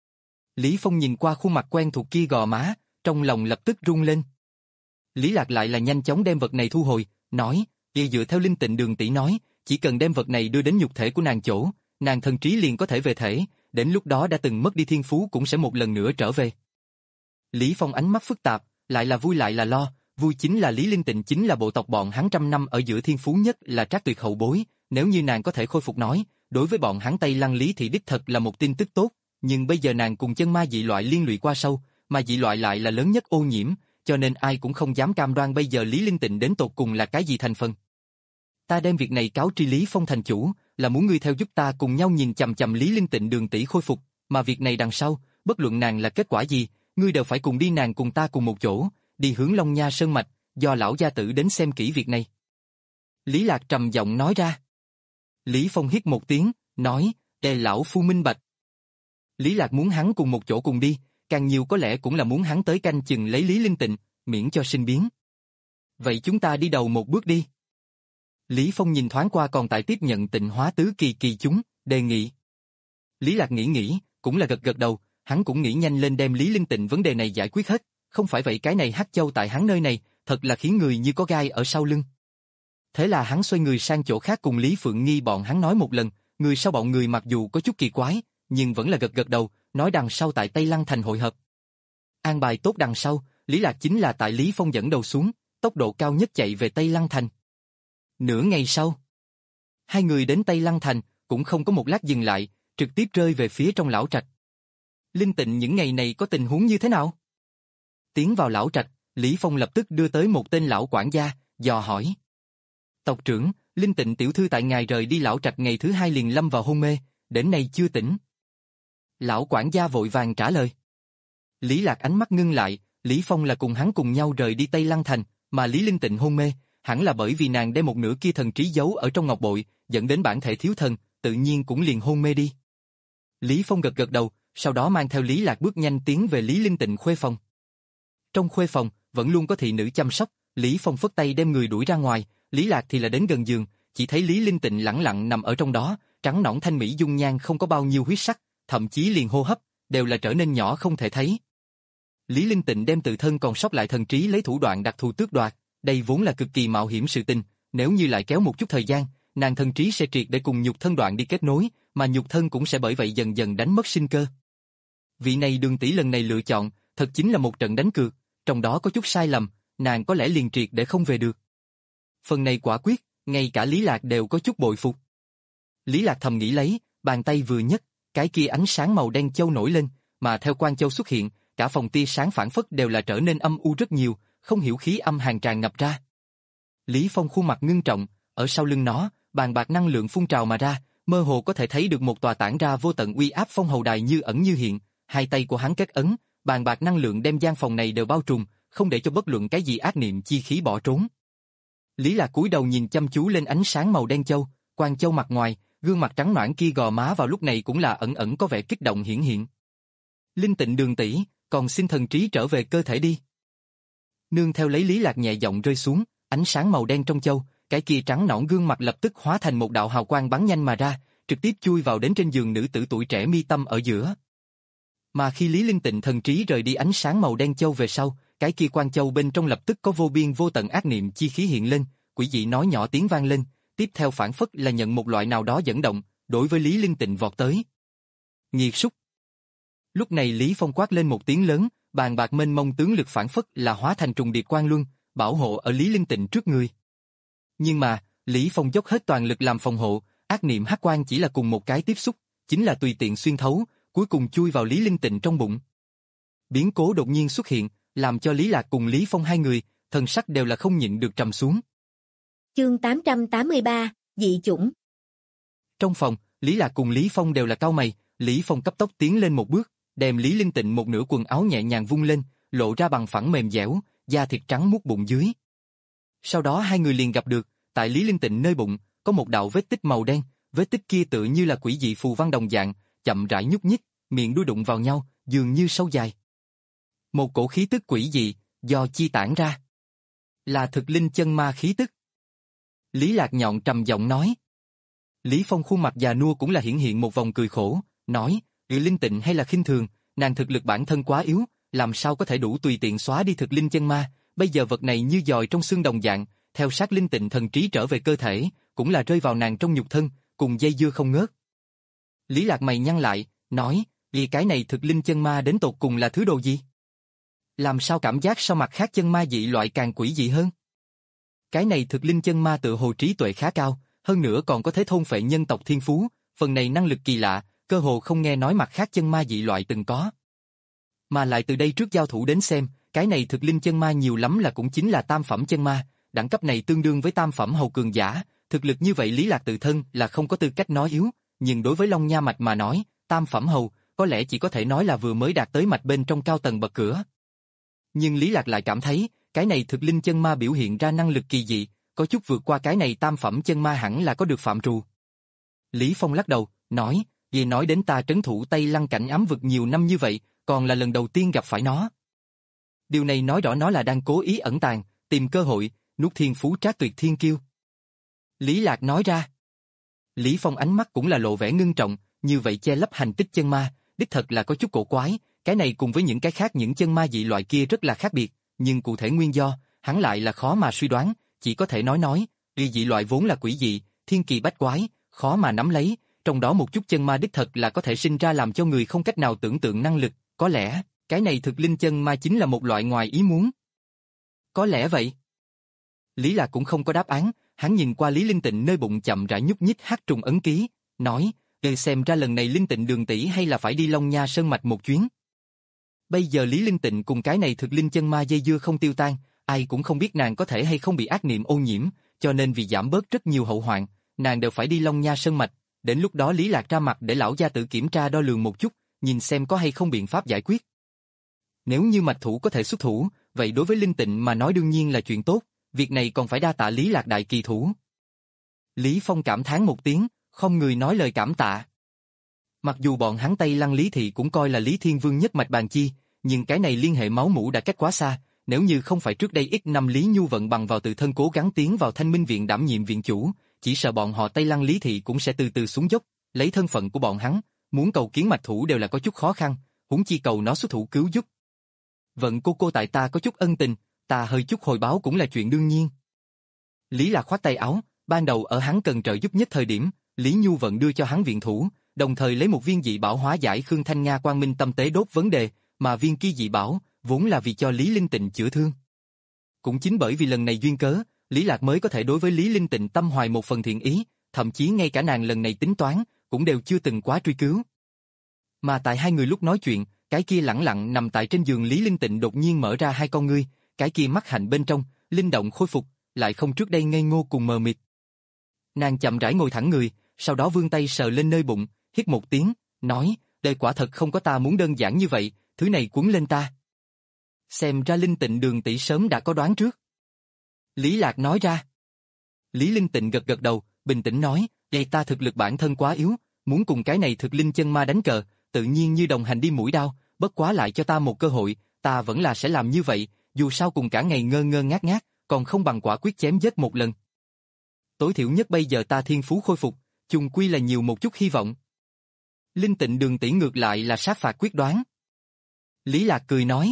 Lý Phong nhìn qua khuôn mặt quen thuộc kia gò má, trong lòng lập tức rung lên. Lý Lạc lại là nhanh chóng đem vật này thu hồi, nói, y dựa theo Linh Tịnh đường tỷ nói, chỉ cần đem vật này đưa đến nhục thể của nàng chỗ, nàng thần trí liền có thể về thể, đến lúc đó đã từng mất đi thiên phú cũng sẽ một lần nữa trở về. Lý Phong ánh mắt phức tạp, lại là vui lại là lo, vui chính là Lý Linh Tịnh chính là bộ tộc bọn hắn trăm năm ở giữa thiên phú nhất là Trác Tuyệt hậu bối, nếu như nàng có thể khôi phục nói, đối với bọn hắn Tây Lăng Lý thì đích thật là một tin tức tốt, nhưng bây giờ nàng cùng chân ma dị loại liên lụy qua sâu, mà dị loại lại là lớn nhất ô nhiễm, cho nên ai cũng không dám cam đoan bây giờ Lý Linh Tịnh đến tột cùng là cái gì thành phần. Ta đem việc này cáo tri Lý Phong thành chủ, là muốn ngươi theo giúp ta cùng nhau nhìn chằm chằm Lý Linh Tịnh đường tỷ khôi phục, mà việc này đằng sau, bất luận nàng là kết quả gì, ngươi đều phải cùng đi nàng cùng ta cùng một chỗ, đi hướng Long Nha Sơn Mạch, do lão gia tử đến xem kỹ việc này. Lý Lạc trầm giọng nói ra. Lý Phong hít một tiếng, nói, để lão phu minh bạch. Lý Lạc muốn hắn cùng một chỗ cùng đi, càng nhiều có lẽ cũng là muốn hắn tới canh chừng lấy Lý Linh Tịnh, miễn cho sinh biến. Vậy chúng ta đi đầu một bước đi. Lý Phong nhìn thoáng qua còn tại tiếp nhận Tịnh Hóa Tứ Kỳ kỳ chúng, đề nghị. Lý Lạc nghĩ nghĩ, cũng là gật gật đầu, hắn cũng nghĩ nhanh lên đem Lý Linh Tịnh vấn đề này giải quyết hết, không phải vậy cái này Hắc Châu tại hắn nơi này, thật là khiến người như có gai ở sau lưng. Thế là hắn xoay người sang chỗ khác cùng Lý Phượng Nghi bọn hắn nói một lần, người sau bọn người mặc dù có chút kỳ quái, nhưng vẫn là gật gật đầu, nói đằng sau tại Tây Lăng thành hội hợp. An bài tốt đằng sau, Lý Lạc chính là tại Lý Phong dẫn đầu xuống, tốc độ cao nhất chạy về Tây Lăng thành. Nửa ngày sau, hai người đến Tây Lăng thành, cũng không có một lát dừng lại, trực tiếp rơi về phía trong lão trạch. Linh Tịnh những ngày này có tình huống như thế nào? Tiến vào lão trạch, Lý Phong lập tức đưa tới một tên lão quản gia, dò hỏi. Tộc trưởng, Linh Tịnh tiểu thư tại ngài rời đi lão trạch ngày thứ hai liền lâm vào hôn mê, đến nay chưa tỉnh. Lão quản gia vội vàng trả lời. Lý Lạc ánh mắt ngưng lại, Lý Phong là cùng hắn cùng nhau rời đi Tây Lăng thành, mà Lý Linh Tịnh hôn mê, hẳn là bởi vì nàng đem một nửa kia thần trí giấu ở trong ngọc bội, dẫn đến bản thể thiếu thần, tự nhiên cũng liền hôn mê đi. Lý Phong gật gật đầu, sau đó mang theo Lý Lạc bước nhanh tiến về Lý Linh Tịnh khuê phòng. Trong khuê phòng, vẫn luôn có thị nữ chăm sóc, Lý Phong phất tay đem người đuổi ra ngoài, Lý Lạc thì là đến gần giường, chỉ thấy Lý Linh Tịnh lẳng lặng nằm ở trong đó, trắng nõn thanh mỹ dung nhan không có bao nhiêu huyết sắc, thậm chí liền hô hấp, đều là trở nên nhỏ không thể thấy. Lý Linh Tịnh đem tự thân còn sót lại thần trí lấy thủ đoạn đặc thù tước đoạt, đây vốn là cực kỳ mạo hiểm sự tình, nếu như lại kéo một chút thời gian, nàng thần trí sẽ triệt để cùng nhục thân đoạn đi kết nối, mà nhục thân cũng sẽ bởi vậy dần dần đánh mất sinh cơ. Vị này Đường tỷ lần này lựa chọn, thật chính là một trận đánh cược, trong đó có chút sai lầm, nàng có lẽ liền triệt để không về được. Phần này quả quyết, ngay cả Lý Lạc đều có chút bội phục. Lý Lạc thầm nghĩ lấy, bàn tay vừa nhấc, cái kia ánh sáng màu đen châu nổi lên, mà theo quang châu xuất hiện, cả phòng tia sáng phản phất đều là trở nên âm u rất nhiều, không hiểu khí âm hàn tràn ngập ra. Lý Phong khuôn mặt ngưng trọng, ở sau lưng nó, bàn bạc năng lượng phun trào mà ra, mơ hồ có thể thấy được một tòa tản ra vô tận uy áp phong hầu đài như ẩn như hiện, hai tay của hắn kết ấn, bàn bạc năng lượng đem gian phòng này đều bao trùm, không để cho bất luận cái gì ác niệm chi khí bỏ trốn. Lý Lạc cúi đầu nhìn chăm chú lên ánh sáng màu đen châu, quang châu mặt ngoài, gương mặt trắng nõn kia gò má vào lúc này cũng là ẩn ẩn có vẻ kích động hiển hiện. Linh Tịnh Đường tỷ, còn xin thần trí trở về cơ thể đi. Nương theo lấy Lý Lạc nhẹ giọng rơi xuống, ánh sáng màu đen trong châu, cái kia trắng nõn gương mặt lập tức hóa thành một đạo hào quang bắn nhanh mà ra, trực tiếp chui vào đến trên giường nữ tử tuổi trẻ mi tâm ở giữa. Mà khi Lý Linh Tịnh thần trí rời đi ánh sáng màu đen châu về sau, cái kia quang châu bên trong lập tức có vô biên vô tận ác niệm chi khí hiện lên, quỷ dị nói nhỏ tiếng vang lên, tiếp theo phản phất là nhận một loại nào đó dẫn động, đối với Lý Linh Tịnh vọt tới. Nghiệt súc. Lúc này Lý Phong quát lên một tiếng lớn, bàn bạc mênh mông tướng lực phản phất là hóa thành trùng điệp quang luân, bảo hộ ở Lý Linh Tịnh trước người. Nhưng mà, Lý Phong dốc hết toàn lực làm phòng hộ, ác niệm hắc quang chỉ là cùng một cái tiếp xúc, chính là tùy tiện xuyên thấu, cuối cùng chui vào Lý Linh Tịnh trong bụng. Biến cố đột nhiên xuất hiện, làm cho Lý Lạc cùng Lý Phong hai người, thần sắc đều là không nhịn được trầm xuống. Chương tám trăm tám mươi ba, dị chủng. Trong phòng, Lý Lạc cùng Lý Phong đều là cau mày, Lý Phong cấp tốc tiến lên một bước, đem Lý Linh Tịnh một nửa quần áo nhẹ nhàng vung lên, lộ ra bằng phẳng mềm dẻo, da thịt trắng muốt bụng dưới. Sau đó hai người liền gặp được, tại Lý Linh Tịnh nơi bụng, có một đạo vết tích màu đen, vết tích kia tựa như là quỷ dị phù văn đồng dạng, chậm rãi nhúc nhích, miệng đuôi đụng vào nhau, dường như sâu dài. Một cổ khí tức quỷ dị, do chi tản ra. Là thực linh chân ma khí tức. Lý Lạc nhọn trầm giọng nói. Lý Phong khuôn mặt già nua cũng là hiển hiện một vòng cười khổ, nói, Lý Linh Tịnh hay là khinh thường, nàng thực lực bản thân quá yếu, làm sao có thể đủ tùy tiện xóa đi thực linh chân ma, bây giờ vật này như dòi trong xương đồng dạng, theo sát Linh Tịnh thần trí trở về cơ thể, cũng là rơi vào nàng trong nhục thân, cùng dây dưa không ngớt. Lý Lạc mày nhăn lại, nói, vì cái này thực linh chân ma đến tột cùng là thứ đồ gì? Làm sao cảm giác sau mặt khác chân ma dị loại càng quỷ dị hơn? Cái này thực linh chân ma tự hồ trí tuệ khá cao, hơn nữa còn có thể thôn phệ nhân tộc thiên phú, phần này năng lực kỳ lạ, cơ hồ không nghe nói mặt khác chân ma dị loại từng có. Mà lại từ đây trước giao thủ đến xem, cái này thực linh chân ma nhiều lắm là cũng chính là tam phẩm chân ma, đẳng cấp này tương đương với tam phẩm hầu cường giả, thực lực như vậy Lý Lạc tự thân là không có tư cách nói yếu, nhưng đối với Long Nha mạch mà nói, tam phẩm hầu, có lẽ chỉ có thể nói là vừa mới đạt tới mạch bên trong cao tầng bậc cửa. Nhưng Lý Lạc lại cảm thấy, cái này thực linh chân ma biểu hiện ra năng lực kỳ dị, có chút vượt qua cái này tam phẩm chân ma hẳn là có được phạm trù. Lý Phong lắc đầu, nói, vì nói đến ta trấn thủ Tây Lăng cảnh ám vực nhiều năm như vậy, còn là lần đầu tiên gặp phải nó. Điều này nói rõ nó là đang cố ý ẩn tàng, tìm cơ hội, nuốt thiên phú trác tuyệt thiên kiêu. Lý Lạc nói ra. Lý Phong ánh mắt cũng là lộ vẻ ngưng trọng, như vậy che lấp hành tích chân ma, đích thật là có chút cổ quái, cái này cùng với những cái khác những chân ma dị loại kia rất là khác biệt, nhưng cụ thể nguyên do, hắn lại là khó mà suy đoán, chỉ có thể nói nói, vì dị loại vốn là quỷ dị, thiên kỳ bách quái, khó mà nắm lấy, trong đó một chút chân ma đích thật là có thể sinh ra làm cho người không cách nào tưởng tượng năng lực, có lẽ, cái này thực linh chân ma chính là một loại ngoài ý muốn. Có lẽ vậy. Lý Lạc cũng không có đáp án, hắn nhìn qua Lý Linh Tịnh nơi bụng chậm rãi nhúc nhích hắc trùng ấn ký, nói, "Để xem ra lần này Linh Tịnh đường tỷ hay là phải đi Long Nha Sơn mạch một chuyến." Bây giờ Lý Linh Tịnh cùng cái này thực linh chân ma dây dưa không tiêu tan, ai cũng không biết nàng có thể hay không bị ác niệm ô nhiễm, cho nên vì giảm bớt rất nhiều hậu hoạn, nàng đều phải đi Long Nha Sơn mạch, đến lúc đó Lý Lạc ra mặt để lão gia tự kiểm tra đo lường một chút, nhìn xem có hay không biện pháp giải quyết. Nếu như mạch thủ có thể xuất thủ, vậy đối với Linh Tịnh mà nói đương nhiên là chuyện tốt, việc này còn phải đa tạ Lý Lạc đại kỳ thủ. Lý Phong cảm thán một tiếng, không người nói lời cảm tạ. Mặc dù bọn hắn Tây Lăng Lý Thị cũng coi là Lý Thiên Vương nhất mạch bàn chi, nhưng cái này liên hệ máu mủ đã cách quá xa, nếu như không phải trước đây ít năm Lý Nhu vận bằng vào tự thân cố gắng tiến vào Thanh Minh viện đảm nhiệm viện chủ, chỉ sợ bọn họ Tây Lăng Lý Thị cũng sẽ từ từ xuống dốc, lấy thân phận của bọn hắn, muốn cầu kiến mạch thủ đều là có chút khó khăn, huống chi cầu nó xuất thủ cứu giúp. Vận cô cô tại ta có chút ân tình, ta hơi chút hồi báo cũng là chuyện đương nhiên. Lý Lạc khoát tay áo, ban đầu ở hắn cần trợ giúp nhất thời điểm, Lý Nhu vận đưa cho hắn viện thủ, đồng thời lấy một viên dị bảo hóa giải Khương Thanh Nga quang minh tâm tế đốt vấn đề, mà viên kia dị bảo vốn là vì cho Lý Linh Tịnh chữa thương. Cũng chính bởi vì lần này duyên cớ, Lý Lạc mới có thể đối với Lý Linh Tịnh tâm hoài một phần thiện ý, thậm chí ngay cả nàng lần này tính toán, cũng đều chưa từng quá truy cứu. Mà tại hai người lúc nói chuyện, cái kia lẳng lặng nằm tại trên giường Lý Linh Tịnh đột nhiên mở ra hai con ngươi, cái kia mắt hạnh bên trong, linh động khôi phục, lại không trước đây ngây ngô cùng mờ mịt. Nàng chậm rãi ngồi thẳng người, sau đó vươn tay sờ lên nơi bụng, hít một tiếng, nói, đời quả thật không có ta muốn đơn giản như vậy, thứ này cuốn lên ta. Xem ra Linh Tịnh đường tỷ sớm đã có đoán trước. Lý Lạc nói ra. Lý Linh Tịnh gật gật đầu, bình tĩnh nói, đây ta thực lực bản thân quá yếu, muốn cùng cái này thực linh chân ma đánh cờ, tự nhiên như đồng hành đi mũi đao, bất quá lại cho ta một cơ hội, ta vẫn là sẽ làm như vậy, dù sao cùng cả ngày ngơ ngơ ngác ngác, còn không bằng quả quyết chém giết một lần. Tối thiểu nhất bây giờ ta thiên phú khôi phục, chung quy là nhiều một chút hy vọng. Linh Tịnh đường tỷ ngược lại là sát phạt quyết đoán. Lý Lạc cười nói.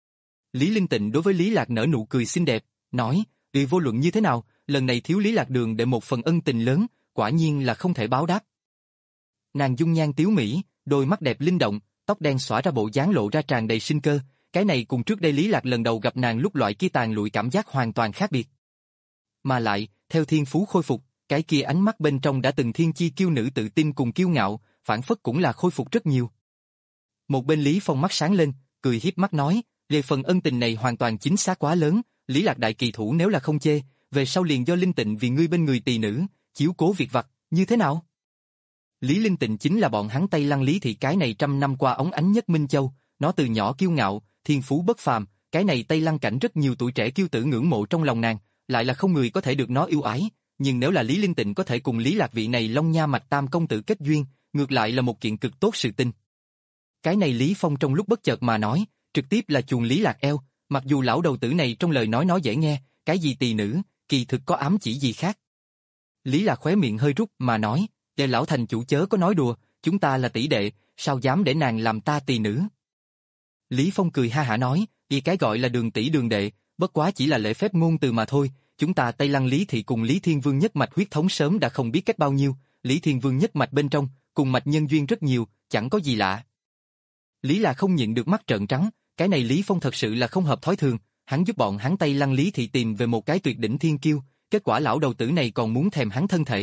Lý Linh Tịnh đối với Lý Lạc nở nụ cười xinh đẹp, nói, vì vô luận như thế nào, lần này thiếu Lý Lạc đường để một phần ân tình lớn, quả nhiên là không thể báo đáp. Nàng dung nhan tiếu mỹ, đôi mắt đẹp linh động, tóc đen xõa ra bộ dáng lộ ra tràn đầy sinh cơ, cái này cùng trước đây Lý Lạc lần đầu gặp nàng lúc loại kia tàn lụi cảm giác hoàn toàn khác biệt. Mà lại, theo thiên phú khôi phục, cái kia ánh mắt bên trong đã từng thiên chi kiêu nữ tự tin cùng kiêu ngạo, phản phất cũng là khôi phục rất nhiều. Một bên Lý Phong mắt sáng lên, cười hiếp mắt nói, về phần ân tình này hoàn toàn chính xác quá lớn, Lý Lạc đại kỳ thủ nếu là không chê, về sau liền do Linh Tịnh vì ngươi bên người tỳ nữ, chiếu cố việc vặt, như thế nào? Lý Linh Tịnh chính là bọn hắn Tây Lăng Lý thị cái này trăm năm qua ống ánh nhất Minh Châu, nó từ nhỏ kiêu ngạo, thiên phú bất phàm, cái này Tây Lăng cảnh rất nhiều tuổi trẻ kiêu tử ngưỡng mộ trong lòng nàng, lại là không người có thể được nó yêu ái, nhưng nếu là Lý Linh Tịnh có thể cùng Lý Lạc vị này Long Nha Mạch Tam công tử kết duyên, ngược lại là một kiện cực tốt sự tình. Cái này Lý Phong trong lúc bất chợt mà nói, trực tiếp là chuồn Lý Lạc eo, mặc dù lão đầu tử này trong lời nói nói dễ nghe, cái gì tỳ nữ, kỳ thực có ám chỉ gì khác. Lý Lạc khóe miệng hơi rút mà nói, để lão thành chủ chớ có nói đùa, chúng ta là tỷ đệ, sao dám để nàng làm ta tỳ nữ. Lý Phong cười ha hả nói, vì cái gọi là đường tỷ đường đệ, bất quá chỉ là lễ phép ngôn từ mà thôi, chúng ta Tây Lăng Lý thị cùng Lý Thiên Vương nhất mạch huyết thống sớm đã không biết cách bao nhiêu, Lý Thiên Vương nhất mạch bên trong, cùng mạch nhân duyên rất nhiều, chẳng có gì lạ. Lý là không nhịn được mắt trợn trắng, cái này Lý Phong thật sự là không hợp thói thường, hắn giúp bọn hắn Tây Lăng Lý thị tìm về một cái tuyệt đỉnh thiên kiêu, kết quả lão đầu tử này còn muốn thèm hắn thân thể.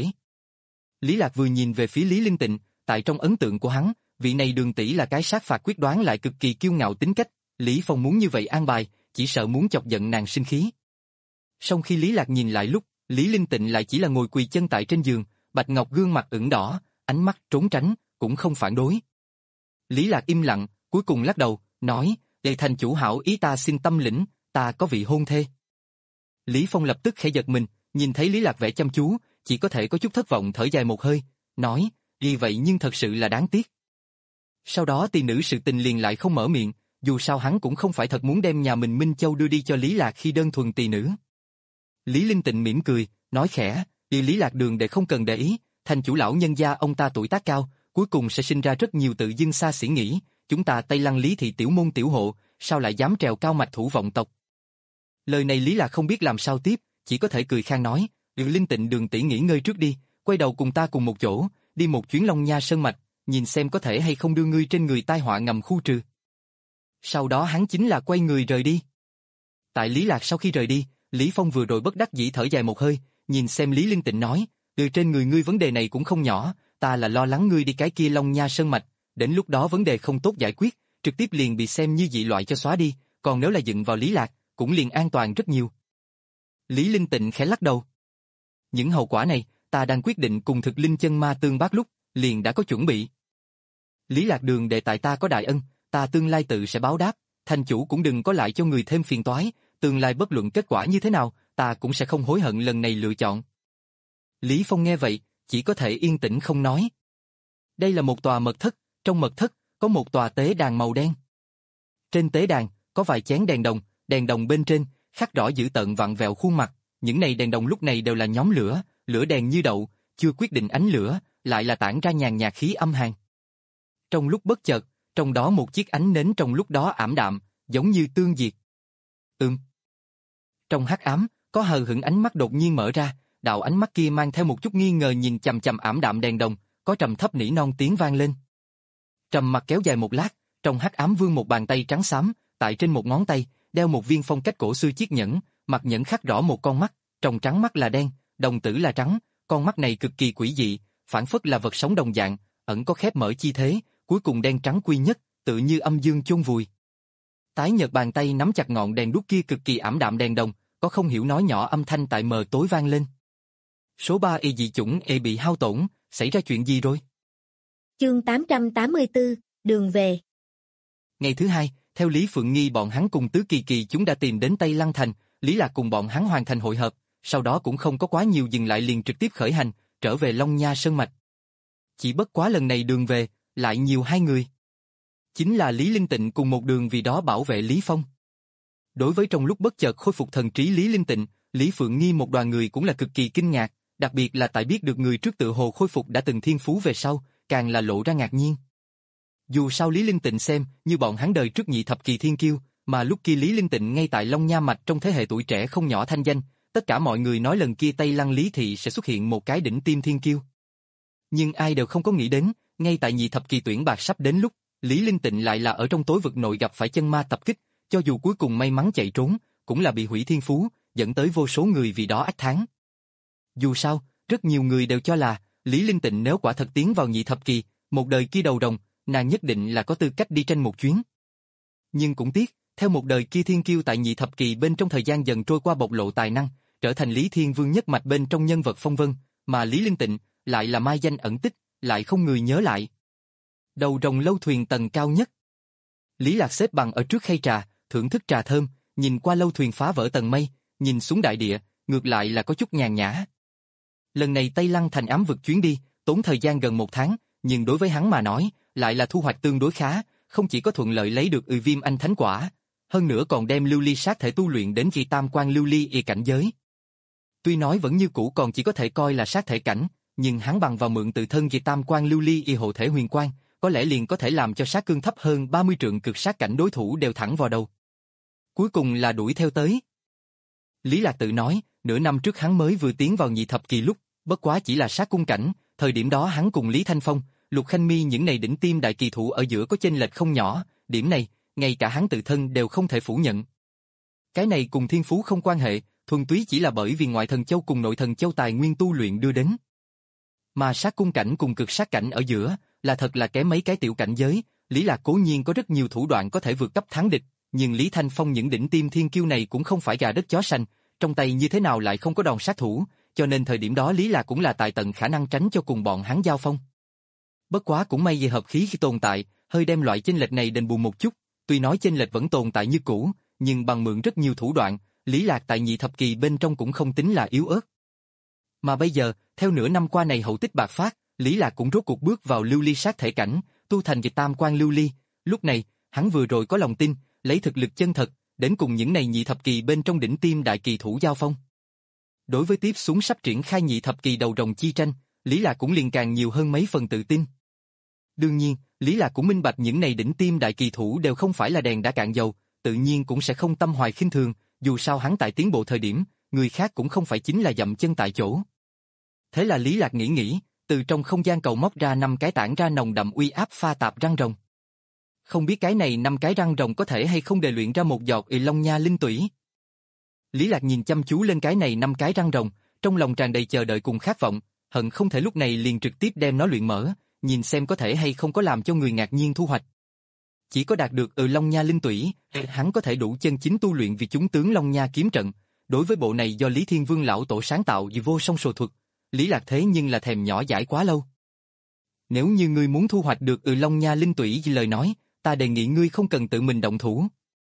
Lý Lạc vừa nhìn về phía Lý Linh Tịnh, tại trong ấn tượng của hắn, vị này đường tỷ là cái sát phạt quyết đoán lại cực kỳ kiêu ngạo tính cách, Lý Phong muốn như vậy an bài, chỉ sợ muốn chọc giận nàng sinh khí. Song khi Lý Lạc nhìn lại lúc, Lý Linh Tịnh lại chỉ là ngồi quỳ chân tại trên giường, bạch ngọc gương mặt ửng đỏ, ánh mắt trốn tránh, cũng không phản đối. Lý Lạc im lặng, cuối cùng lắc đầu, nói, để thành chủ hảo ý ta xin tâm lĩnh, ta có vị hôn thê. Lý Phong lập tức khẽ giật mình, nhìn thấy Lý Lạc vẻ chăm chú, chỉ có thể có chút thất vọng thở dài một hơi, nói, vì vậy nhưng thật sự là đáng tiếc. Sau đó tỳ nữ sự tình liền lại không mở miệng, dù sao hắn cũng không phải thật muốn đem nhà mình Minh Châu đưa đi cho Lý Lạc khi đơn thuần tỳ nữ. Lý Linh Tịnh mỉm cười, nói khẽ, đi Lý Lạc đường để không cần để ý, thành chủ lão nhân gia ông ta tuổi tác cao, cuối cùng sẽ sinh ra rất nhiều tự dưng xa xỉ nghĩ, chúng ta Tây Lăng Lý thị tiểu môn tiểu hộ, sao lại dám trèo cao mạch thủ vọng tộc. Lời này Lý Lạc không biết làm sao tiếp, chỉ có thể cười khang nói, Đường Linh Tịnh đường tỷ nghỉ ngơi trước đi, quay đầu cùng ta cùng một chỗ, đi một chuyến Long Nha Sơn Mạch, nhìn xem có thể hay không đưa ngươi trên người tai họa ngầm khu trừ. Sau đó hắn chính là quay người rời đi. Tại Lý Lạc sau khi rời đi, Lý Phong vừa rồi bất đắc dĩ thở dài một hơi, nhìn xem Lý Linh Tịnh nói, từ trên người ngươi vấn đề này cũng không nhỏ, ta là lo lắng ngươi đi cái kia Long Nha Sơn Mạch, đến lúc đó vấn đề không tốt giải quyết, trực tiếp liền bị xem như dị loại cho xóa đi, còn nếu là dựng vào Lý Lạc, cũng liền an toàn rất nhiều. Lý Linh Tịnh khẽ lắc đầu. Những hậu quả này, ta đang quyết định cùng thực linh chân ma tương bác lúc, liền đã có chuẩn bị. Lý Lạc đường đệ tại ta có đại ân, ta tương lai tự sẽ báo đáp, thành chủ cũng đừng có lại cho người thêm phiền toái, tương lai bất luận kết quả như thế nào, ta cũng sẽ không hối hận lần này lựa chọn. Lý Phong nghe vậy, chỉ có thể yên tĩnh không nói. Đây là một tòa mật thất, trong mật thất, có một tòa tế đàn màu đen. Trên tế đàn, có vài chén đèn đồng, đèn đồng bên trên, khắc rõ dữ tợn vặn vẹo khuôn mặt, những này đèn đồng lúc này đều là nhóm lửa, lửa đèn như đậu, chưa quyết định ánh lửa, lại là tản ra nhàn nhạt khí âm hàn. Trong lúc bất chợt, trong đó một chiếc ánh nến trong lúc đó ảm đạm, giống như tương diệt. Ừm. Trong hắc ám, có hờ hững ánh mắt đột nhiên mở ra, đạo ánh mắt kia mang theo một chút nghi ngờ nhìn chằm chằm ảm đạm đèn đồng, có trầm thấp nỉ non tiếng vang lên. Trầm mặc kéo dài một lát, trong hắc ám vươn một bàn tay trắng xám, tại trên một ngón tay, đeo một viên phong cách cổ xưa chiếc nhẫn, mặt nhẫn khắc rõ một con mắt, trong trắng mắt là đen, đồng tử là trắng, con mắt này cực kỳ quỷ dị, phản phất là vật sống đồng dạng, ẩn có khép mở chi thế, cuối cùng đen trắng quy nhất, tự như âm dương chôn vùi. Tái nhợt bàn tay nắm chặt ngọn đèn đuốc kia cực kỳ ảm đạm đèn đồng, có không hiểu nói nhỏ âm thanh tại mờ tối vang lên. Số ba y dị chủng e bị hao tổn, xảy ra chuyện gì rồi? Chương tám trăm tám mươi tư, đường về. Ngày thứ hai, theo Lý Phượng Nghi bọn hắn cùng Tứ Kỳ Kỳ chúng đã tìm đến Tây Lăng Thành, Lý Lạc cùng bọn hắn hoàn thành hội hợp, sau đó cũng không có quá nhiều dừng lại liền trực tiếp khởi hành, trở về Long Nha Sơn Mạch. Chỉ bất quá lần này đường về, lại nhiều hai người. Chính là Lý Linh Tịnh cùng một đường vì đó bảo vệ Lý Phong. Đối với trong lúc bất chợt khôi phục thần trí Lý Linh Tịnh, Lý Phượng Nghi một đoàn người cũng là cực kỳ kinh ngạc, đặc biệt là tại biết được người trước tự hồ khôi phục đã từng thiên phú về sau, càng là lộ ra ngạc nhiên. Dù sao Lý Linh Tịnh xem như bọn hắn đời trước nhị thập kỳ thiên kiêu, mà lúc kia Lý Linh Tịnh ngay tại Long Nha Mạch trong thế hệ tuổi trẻ không nhỏ thanh danh, tất cả mọi người nói lần kia Tây Lăng Lý thị sẽ xuất hiện một cái đỉnh tim thiên kiêu. Nhưng ai đều không có nghĩ đến, ngay tại nhị thập kỳ tuyển bạc sắp đến lúc, Lý Linh Tịnh lại là ở trong tối vực nội gặp phải chân ma tập kích, cho dù cuối cùng may mắn chạy trốn, cũng là bị hủy thiên phú, dẫn tới vô số người vì đó ách thán. Dù sao, rất nhiều người đều cho là, Lý Linh Tịnh nếu quả thật tiến vào nhị thập kỳ, một đời kia đầu rồng, nàng nhất định là có tư cách đi tranh một chuyến. Nhưng cũng tiếc, theo một đời kia thiên kiêu tại nhị thập kỳ bên trong thời gian dần trôi qua bộc lộ tài năng, trở thành Lý Thiên Vương nhất mạch bên trong nhân vật phong vân, mà Lý Linh Tịnh lại là mai danh ẩn tích, lại không người nhớ lại. Đầu rồng lâu thuyền tầng cao nhất. Lý Lạc xếp bằng ở trước khay trà, thưởng thức trà thơm, nhìn qua lâu thuyền phá vỡ tầng mây, nhìn xuống đại địa, ngược lại là có chút nhàn nhã. Lần này Tây Lăng thành ám vực chuyến đi, tốn thời gian gần một tháng, nhưng đối với hắn mà nói, lại là thu hoạch tương đối khá, không chỉ có thuận lợi lấy được Ư Viêm Anh Thánh Quả, hơn nữa còn đem lưu ly sát thể tu luyện đến khi tam quan lưu ly y cảnh giới. Tuy nói vẫn như cũ còn chỉ có thể coi là sát thể cảnh, nhưng hắn bằng vào mượn tự thân kỳ tam quan lưu ly y hộ thể huyền quang, có lẽ liền có thể làm cho sát cương thấp hơn ba mươi trượng cực sát cảnh đối thủ đều thẳng vào đầu. Cuối cùng là đuổi theo tới. Lý Lạc tự nói, nửa năm trước hắn mới vừa tiến vào nhị thập kỳ lúc, bất quá chỉ là sát cung cảnh, thời điểm đó hắn cùng Lý Thanh Phong, Lục Khanh Mi những này đỉnh tiêm đại kỳ thủ ở giữa có chênh lệch không nhỏ, điểm này, ngay cả hắn tự thân đều không thể phủ nhận. Cái này cùng thiên phú không quan hệ, thuần túy chỉ là bởi vì ngoại thần châu cùng nội thần châu tài nguyên tu luyện đưa đến. Mà sát cung cảnh cùng cực sát cảnh ở giữa, là thật là kém mấy cái tiểu cảnh giới, Lý Lạc cố nhiên có rất nhiều thủ đoạn có thể vượt cấp thắng địch, nhưng Lý Thanh Phong những đỉnh tiêm thiên kiêu này cũng không phải gà đất chó sành, trong tay như thế nào lại không có đòn sát thủ, cho nên thời điểm đó Lý Lạc cũng là tại tận khả năng tránh cho cùng bọn hắn giao phong. Bất quá cũng may vì hợp khí khi tồn tại, hơi đem loại chênh lệch này đền bù một chút, tuy nói chênh lệch vẫn tồn tại như cũ, nhưng bằng mượn rất nhiều thủ đoạn, Lý Lạc tại nhị thập kỳ bên trong cũng không tính là yếu ớt. Mà bây giờ, theo nửa năm qua này hậu tích bạc phát, Lý Lạc cũng rốt cuộc bước vào lưu ly sát thể cảnh, tu thành kỳ tam quan lưu ly, lúc này, hắn vừa rồi có lòng tin, lấy thực lực chân thật, đến cùng những này nhị thập kỳ bên trong đỉnh tiêm đại kỳ thủ giao phong. Đối với tiếp xuống sắp triển khai nhị thập kỳ đầu rồng chi tranh, Lý Lạc cũng liền càng nhiều hơn mấy phần tự tin. Đương nhiên, Lý Lạc cũng minh bạch những này đỉnh tiêm đại kỳ thủ đều không phải là đèn đã cạn dầu, tự nhiên cũng sẽ không tâm hoài khinh thường, dù sao hắn tại tiến bộ thời điểm, người khác cũng không phải chính là dậm chân tại chỗ. Thế là Lý Lạc nghĩ nghĩ, từ trong không gian cầu móc ra năm cái tản ra nồng đậm uy áp pha tạp răng rồng. Không biết cái này năm cái răng rồng có thể hay không đề luyện ra một giọt ì long nha linh tủy. Lý Lạc nhìn chăm chú lên cái này năm cái răng rồng, trong lòng tràn đầy chờ đợi cùng khát vọng, hận không thể lúc này liền trực tiếp đem nó luyện mở, nhìn xem có thể hay không có làm cho người ngạc nhiên thu hoạch. Chỉ có đạt được ừ long nha linh tủy, hắn có thể đủ chân chính tu luyện vì chúng tướng long nha kiếm trận. Đối với bộ này do Lý Thiên Vương lão tổ sáng tạo vì vô song sồ thuật, Lý Lạc thế nhưng là thèm nhỏ dãi quá lâu. Nếu như ngươi muốn thu hoạch được ừ long nha linh tủy vì lời nói, ta đề nghị ngươi không cần tự mình động thủ.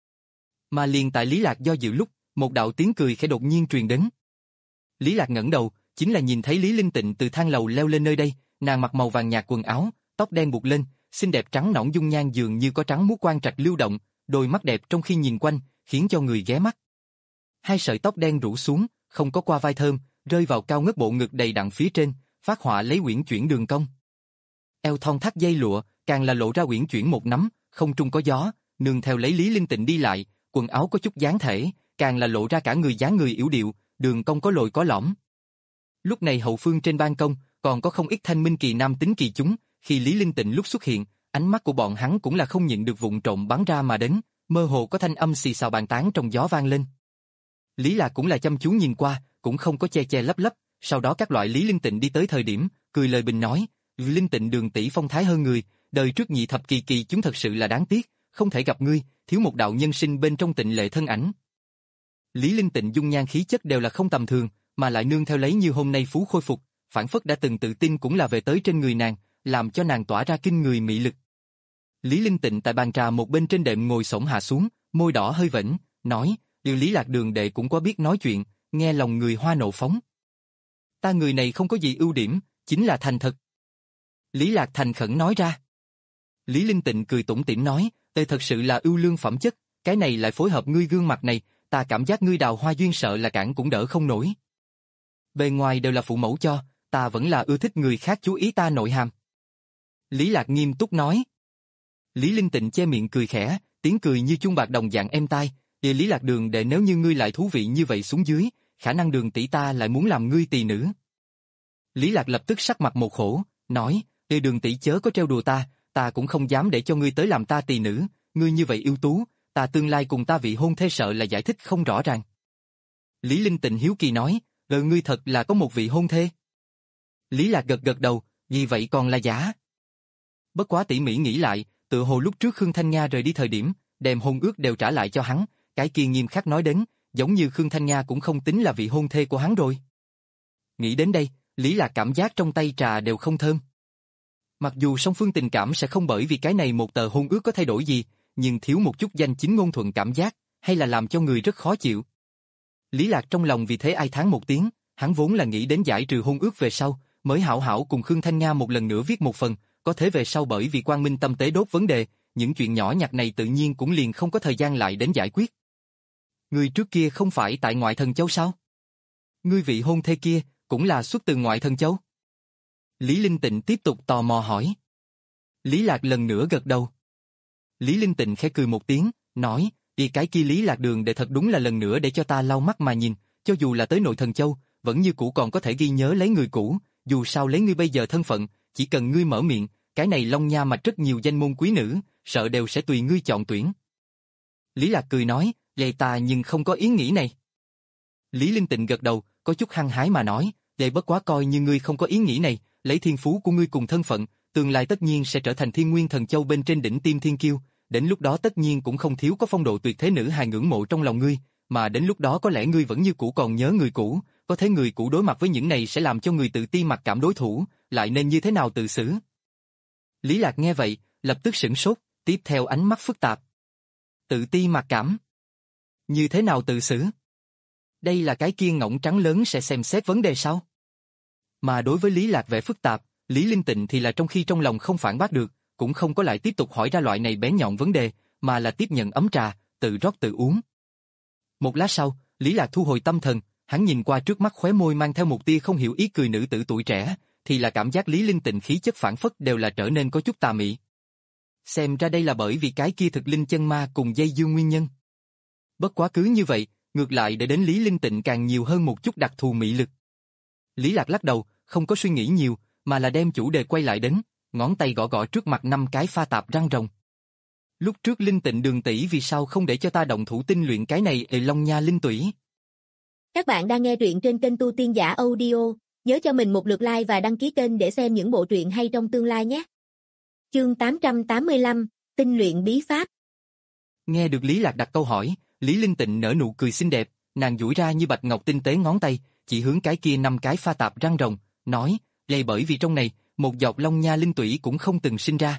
Mà liền tại Lý Lạc do dự lúc, một đạo tiếng cười khẽ đột nhiên truyền đến. Lý Lạc ngẩng đầu, chính là nhìn thấy Lý Linh Tịnh từ thang lầu leo lên nơi đây, nàng mặc màu vàng nhạt quần áo, tóc đen buộc lên, xinh đẹp trắng nõn dung nhan dường như có trắng muốt quang trạch lưu động, đôi mắt đẹp trong khi nhìn quanh, khiến cho người ghé mắt. Hai sợi tóc đen rủ xuống, không có qua vai thơm, rơi vào cao ngất bộ ngực đầy đặn phía trên, phát họa lấy uyển chuyển đường cong. Eo thon thắt dây lụa, càng là lộ ra uyển chuyển một nắm, không trung có gió, nương theo lấy Lý Linh Tịnh đi lại, quần áo có chút dáng thể, càng là lộ ra cả người dáng người yếu điệu, đường cong có lồi có lõm. Lúc này hậu phương trên ban công, còn có không ít thanh minh kỳ nam tính kỳ chúng, khi Lý Linh Tịnh lúc xuất hiện, ánh mắt của bọn hắn cũng là không nhịn được vụng trộm bắn ra mà đến, mơ hồ có thanh âm xì xào bàn tán trong gió vang lên. Lý Lạc cũng là chăm chú nhìn qua, cũng không có che che lấp lấp, sau đó các loại Lý Linh Tịnh đi tới thời điểm, cười lời bình nói, Linh Tịnh đường tỷ phong thái hơn người, đời trước nhị thập kỳ kỳ chúng thật sự là đáng tiếc, không thể gặp ngươi, thiếu một đạo nhân sinh bên trong tịnh lệ thân ảnh. Lý Linh Tịnh dung nhan khí chất đều là không tầm thường, mà lại nương theo lấy như hôm nay phú khôi phục, phản phất đã từng tự tin cũng là về tới trên người nàng, làm cho nàng tỏa ra kinh người mị lực. Lý Linh Tịnh tại bàn trà một bên trên đệm ngồi xổm hạ xuống, môi đỏ hơi vểnh, nói, điều Lý Lạc đường đệ cũng có biết nói chuyện, nghe lòng người hoa nộ phóng. Ta người này không có gì ưu điểm, chính là thành thật. Lý Lạc thành khẩn nói ra. Lý Linh Tịnh cười tủm tỉm nói, tề thật sự là ưu lương phẩm chất, cái này lại phối hợp ngươi gương mặt này, ta cảm giác ngươi đào hoa duyên sợ là cản cũng đỡ không nổi. Bề ngoài đều là phụ mẫu cho, ta vẫn là ưa thích người khác chú ý ta nội hàm. Lý Lạc nghiêm túc nói. Lý Linh Tịnh che miệng cười khẽ, tiếng cười như chuông bạc đồng dạng êm tai, "Địa Lý Lạc đường đệ nếu như ngươi lại thú vị như vậy xuống dưới, khả năng đường tỷ ta lại muốn làm ngươi tỳ nữ." Lý Lạc lập tức sắc mặt một khổ, nói, "Địa đường tỷ chớ có trêu đùa ta, ta cũng không dám để cho ngươi tới làm ta tỳ nữ, ngươi như vậy ưu tú, ta tương lai cùng ta vị hôn thê sợ là giải thích không rõ ràng. Lý Linh Tịnh hiếu kỳ nói, ờ ngươi thật là có một vị hôn thê. Lý Lạc gật gật đầu, vì vậy còn là giả. Bất quá tỉ mỉ nghĩ lại, tự hồ lúc trước Khương Thanh Nga rời đi thời điểm, đem hôn ước đều trả lại cho hắn, cái kia nghiêm khắc nói đến, giống như Khương Thanh Nga cũng không tính là vị hôn thê của hắn rồi. Nghĩ đến đây, Lý Lạc cảm giác trong tay trà đều không thơm. Mặc dù song phương tình cảm sẽ không bởi vì cái này một tờ hôn ước có thay đổi gì, nhưng thiếu một chút danh chính ngôn thuận cảm giác, hay là làm cho người rất khó chịu. Lý Lạc trong lòng vì thế ai thán một tiếng, hắn vốn là nghĩ đến giải trừ hôn ước về sau, mới hảo hảo cùng Khương Thanh Nga một lần nữa viết một phần, có thể về sau bởi vì quang minh tâm tế đốt vấn đề, những chuyện nhỏ nhặt này tự nhiên cũng liền không có thời gian lại đến giải quyết. Ngươi trước kia không phải tại ngoại thần châu sao? Ngươi vị hôn thê kia, cũng là xuất từ ngoại thần châu? Lý Linh Tịnh tiếp tục tò mò hỏi. Lý Lạc lần nữa gật đầu. Lý Linh Tịnh khẽ cười một tiếng, nói, đi cái kia Lý Lạc Đường để thật đúng là lần nữa để cho ta lau mắt mà nhìn, cho dù là tới nội thần châu, vẫn như cũ còn có thể ghi nhớ lấy người cũ, dù sao lấy ngươi bây giờ thân phận, chỉ cần ngươi mở miệng, cái này Long Nha mà rất nhiều danh môn quý nữ, sợ đều sẽ tùy ngươi chọn tuyển. Lý Lạc cười nói, vậy ta nhưng không có ý nghĩ này. Lý Linh Tịnh gật đầu, có chút hăng hái mà nói, vậy bất quá coi như ngươi không có ý nghĩ này, lấy thiên phú của ngươi cùng thân phận, tương lai tất nhiên sẽ trở thành Thiên Nguyên Thần Châu bên trên đỉnh tim thiên kiêu, đến lúc đó tất nhiên cũng không thiếu có phong độ tuyệt thế nữ hài ngưỡng mộ trong lòng ngươi, mà đến lúc đó có lẽ ngươi vẫn như cũ còn nhớ người cũ, có thế người cũ đối mặt với những này sẽ làm cho người tự ti mặc cảm đối thủ, lại nên như thế nào tự xử? Lý Lạc nghe vậy, lập tức sửng sốt, tiếp theo ánh mắt phức tạp. Tự ti mặc cảm? Như thế nào tự xử? Đây là cái kia ngỗng trắng lớn sẽ xem xét vấn đề sao? Mà đối với Lý Lạc vẻ phức tạp, Lý Linh Tịnh thì là trong khi trong lòng không phản bác được, cũng không có lại tiếp tục hỏi ra loại này bén nhọn vấn đề, mà là tiếp nhận ấm trà, tự rót tự uống. Một lát sau, Lý Lạc thu hồi tâm thần, hắn nhìn qua trước mắt khóe môi mang theo một tia không hiểu ý cười nữ tử tuổi trẻ, thì là cảm giác Lý Linh Tịnh khí chất phản phất đều là trở nên có chút tà mị. Xem ra đây là bởi vì cái kia thực linh chân ma cùng dây dưa nguyên nhân. Bất quá cứ như vậy, ngược lại để đến Lý Linh Tịnh càng nhiều hơn một chút đặc thù mị lực. Lý Lạc lắc đầu, không có suy nghĩ nhiều, mà là đem chủ đề quay lại đến, ngón tay gõ gõ trước mặt năm cái pha tạp răng rồng. Lúc trước Linh Tịnh Đường tỷ vì sao không để cho ta động thủ tinh luyện cái này Ề Long Nha linh tủy? Các bạn đang nghe truyện trên kênh Tu Tiên Giả Audio, nhớ cho mình một lượt like và đăng ký kênh để xem những bộ truyện hay trong tương lai nhé. Chương tám trăm tám mươi lăm, tinh luyện bí pháp. Nghe được Lý Lạc đặt câu hỏi, Lý Linh Tịnh nở nụ cười xinh đẹp, nàng duỗi ra như bạch ngọc tinh tế ngón tay, chỉ hướng cái kia năm cái pha tạp răng rồng, nói, "Đây bởi vì trong này, một giọt Long Nha linh tủy cũng không từng sinh ra."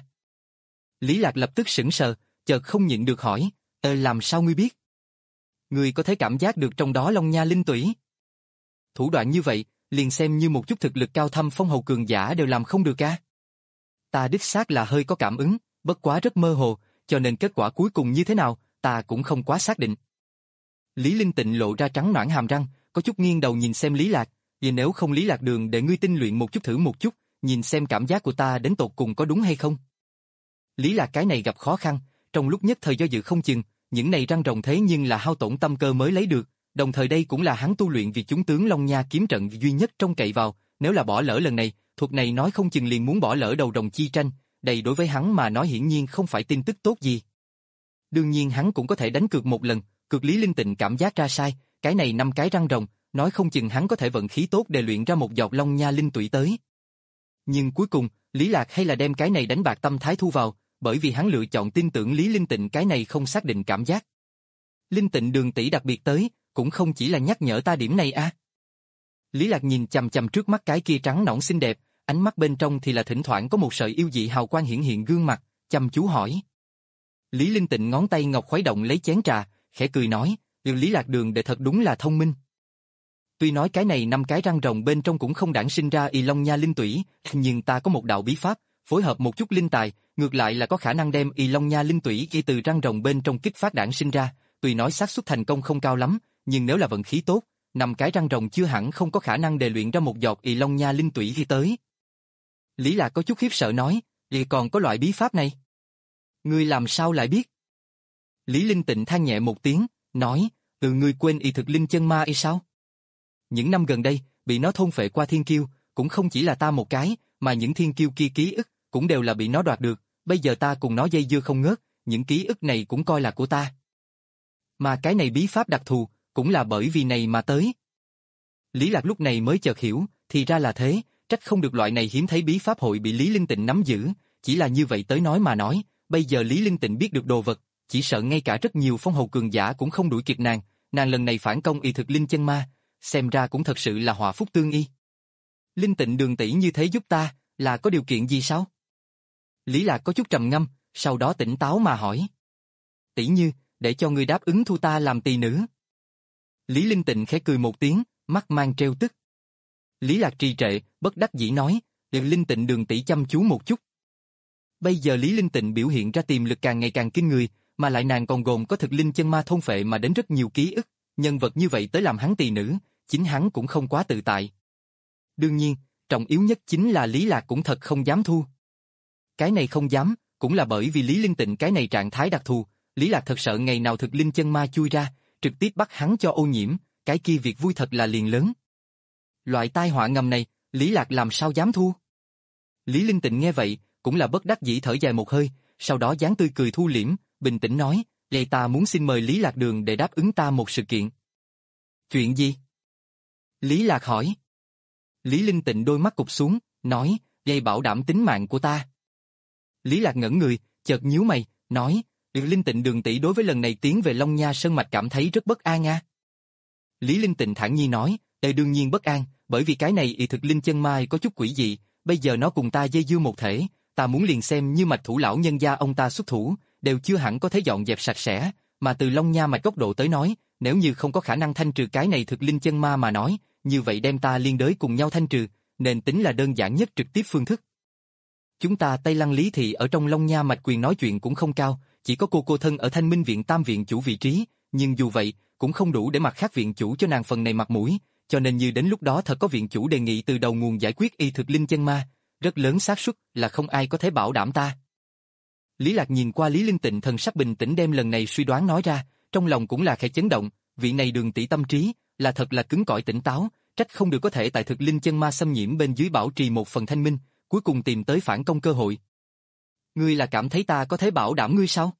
Lý Lạc lập tức sững sờ, chợt không nhịn được hỏi, "Ờ làm sao ngươi biết? Ngươi có thể cảm giác được trong đó Long Nha linh tủy?" Thủ đoạn như vậy, liền xem như một chút thực lực cao thâm phong hầu cường giả đều làm không được a. Ta đích xác là hơi có cảm ứng, bất quá rất mơ hồ, cho nên kết quả cuối cùng như thế nào, ta cũng không quá xác định. Lý Linh Tịnh lộ ra trắng nõn hàm răng, có chút nghiêng đầu nhìn xem Lý Lạc, vì nếu không Lý Lạc Đường để ngươi tinh luyện một chút thử một chút, nhìn xem cảm giác của ta đến tột cùng có đúng hay không. Lý Lạc cái này gặp khó khăn, trong lúc nhất thời do dự không chừng, những này răng rồng thế nhưng là hao tổn tâm cơ mới lấy được, đồng thời đây cũng là hắn tu luyện vì chúng tướng Long Nha kiếm trận duy nhất trông cậy vào, nếu là bỏ lỡ lần này, thuật này nói không chừng liền muốn bỏ lỡ đầu rồng chi tranh, đây đối với hắn mà nói hiển nhiên không phải tin tức tốt gì. Đương nhiên hắn cũng có thể đánh cược một lần, cược Lý Linh Tịnh cảm giác ra sai, cái này năm cái răng rồng, nói không chừng hắn có thể vận khí tốt để luyện ra một giọt Long Nha linh tủy tới. Nhưng cuối cùng, Lý Lạc hay là đem cái này đánh bạc tâm thái thu vào, bởi vì hắn lựa chọn tin tưởng Lý Linh Tịnh cái này không xác định cảm giác. Linh Tịnh Đường tỷ đặc biệt tới, cũng không chỉ là nhắc nhở ta điểm này a. À. Lý Lạc nhìn chằm chằm trước mắt cái kia trắng nõn xinh đẹp, ánh mắt bên trong thì là thỉnh thoảng có một sợi yêu dị hào quang hiển hiện gương mặt, chăm chú hỏi. Lý Linh Tịnh ngón tay ngọc khuấy động lấy chén trà, khẽ cười nói, Lý Lạc Đường đệ thật đúng là thông minh. Tuy nói cái này năm cái răng rồng bên trong cũng không đản sinh ra Y Long Nha linh tủy, nhưng ta có một đạo bí pháp, phối hợp một chút linh tài, ngược lại là có khả năng đem Y Long Nha linh tủy ghi từ răng rồng bên trong kích phát đản sinh ra, tuy nói xác suất thành công không cao lắm, nhưng nếu là vận khí tốt, năm cái răng rồng chưa hẳn không có khả năng đề luyện ra một giọt Y Long Nha linh tủy ghi tới. Lý Lạc có chút khiếp sợ nói, "Vậy còn có loại bí pháp này? Ngươi làm sao lại biết?" Lý Linh Tịnh than nhẹ một tiếng, nói, "Ừ ngươi quên y thực linh chân ma y sao? Những năm gần đây, bị nó thôn phệ qua thiên kiêu, cũng không chỉ là ta một cái, mà những thiên kiêu kia ký ức, cũng đều là bị nó đoạt được, bây giờ ta cùng nó dây dưa không ngớt, những ký ức này cũng coi là của ta, Mà cái này bí pháp đặc thù, cũng là bởi vì này mà tới. Lý Lạc lúc này mới chợt hiểu, thì ra là thế, trách không được loại này hiếm thấy bí pháp hội bị Lý Linh Tịnh nắm giữ, chỉ là như vậy tới nói mà nói, bây giờ Lý Linh Tịnh biết được đồ vật, chỉ sợ ngay cả rất nhiều phong hầu cường giả cũng không đuổi kịp nàng, nàng lần này phản công y thực linh chân ma, xem ra cũng thật sự là họa phúc tương y. Linh Tịnh đường tỷ như thế giúp ta, là có điều kiện gì sao? Lý Lạc có chút trầm ngâm, sau đó tỉnh táo mà hỏi. Tỷ như, để cho ngươi đáp ứng thu ta làm tỳ nữ. Lý Linh Tịnh khẽ cười một tiếng, mắt mang trêu tức. Lý Lạc trì trệ, bất đắc dĩ nói, để Linh Tịnh đường tỷ chăm chú một chút. Bây giờ Lý Linh Tịnh biểu hiện ra tiềm lực càng ngày càng kinh người, mà lại nàng còn gồm có thực linh chân ma thôn phệ mà đến rất nhiều ký ức, nhân vật như vậy tới làm hắn tỳ nữ, chính hắn cũng không quá tự tại. Đương nhiên, trọng yếu nhất chính là Lý Lạc cũng thật không dám thu. Cái này không dám, cũng là bởi vì Lý Linh Tịnh cái này trạng thái đặc thù, Lý Lạc thật sợ ngày nào thực linh chân ma chui ra, trực tiếp bắt hắn cho ô nhiễm, cái kia việc vui thật là liền lớn. Loại tai họa ngầm này, Lý Lạc làm sao dám thu? Lý Linh Tịnh nghe vậy, cũng là bất đắc dĩ thở dài một hơi, sau đó dáng tươi cười thu liễm, bình tĩnh nói, vậy ta muốn xin mời Lý Lạc Đường để đáp ứng ta một sự kiện. Chuyện gì? Lý Lạc hỏi. Lý Linh Tịnh đôi mắt cụp xuống, nói, vậy bảo đảm tính mạng của ta. Lý Lạc ngẩn người, chợt nhíu mày, nói, Linh Tịnh đường tỷ đối với lần này tiến về Long Nha Sơn Mạch cảm thấy rất bất an a. Lý Linh Tịnh thản nhiên nói, đây đương nhiên bất an, bởi vì cái này y thực linh chân mai có chút quỷ dị, bây giờ nó cùng ta dây dưa một thể, ta muốn liền xem như mạch thủ lão nhân gia ông ta xuất thủ, đều chưa hẳn có thể dọn dẹp sạch sẽ, mà từ Long Nha mạch góc độ tới nói, nếu như không có khả năng thanh trừ cái này thực linh chân ma mà nói, như vậy đem ta liên đới cùng nhau thanh trừ, nên tính là đơn giản nhất trực tiếp phương thức. Chúng ta Tây Lăng Lý Thị ở trong Long Nha mạch quyền nói chuyện cũng không cao, chỉ có cô cô thân ở Thanh Minh viện Tam viện chủ vị trí, nhưng dù vậy, cũng không đủ để mặt khác viện chủ cho nàng phần này mặt mũi, cho nên như đến lúc đó thật có viện chủ đề nghị từ đầu nguồn giải quyết y thực linh chân ma, rất lớn xác suất là không ai có thể bảo đảm ta. Lý Lạc nhìn qua Lý Linh Tịnh thần sắc bình tĩnh đem lần này suy đoán nói ra, trong lòng cũng là khẽ chấn động, vị này đường tỷ tâm trí, là thật là cứng cỏi tỉnh táo, trách không được có thể tại thực linh chân ma xâm nhiễm bên dưới bảo trì một phần thanh minh, cuối cùng tìm tới phản công cơ hội. Ngươi là cảm thấy ta có thể bảo đảm ngươi sao?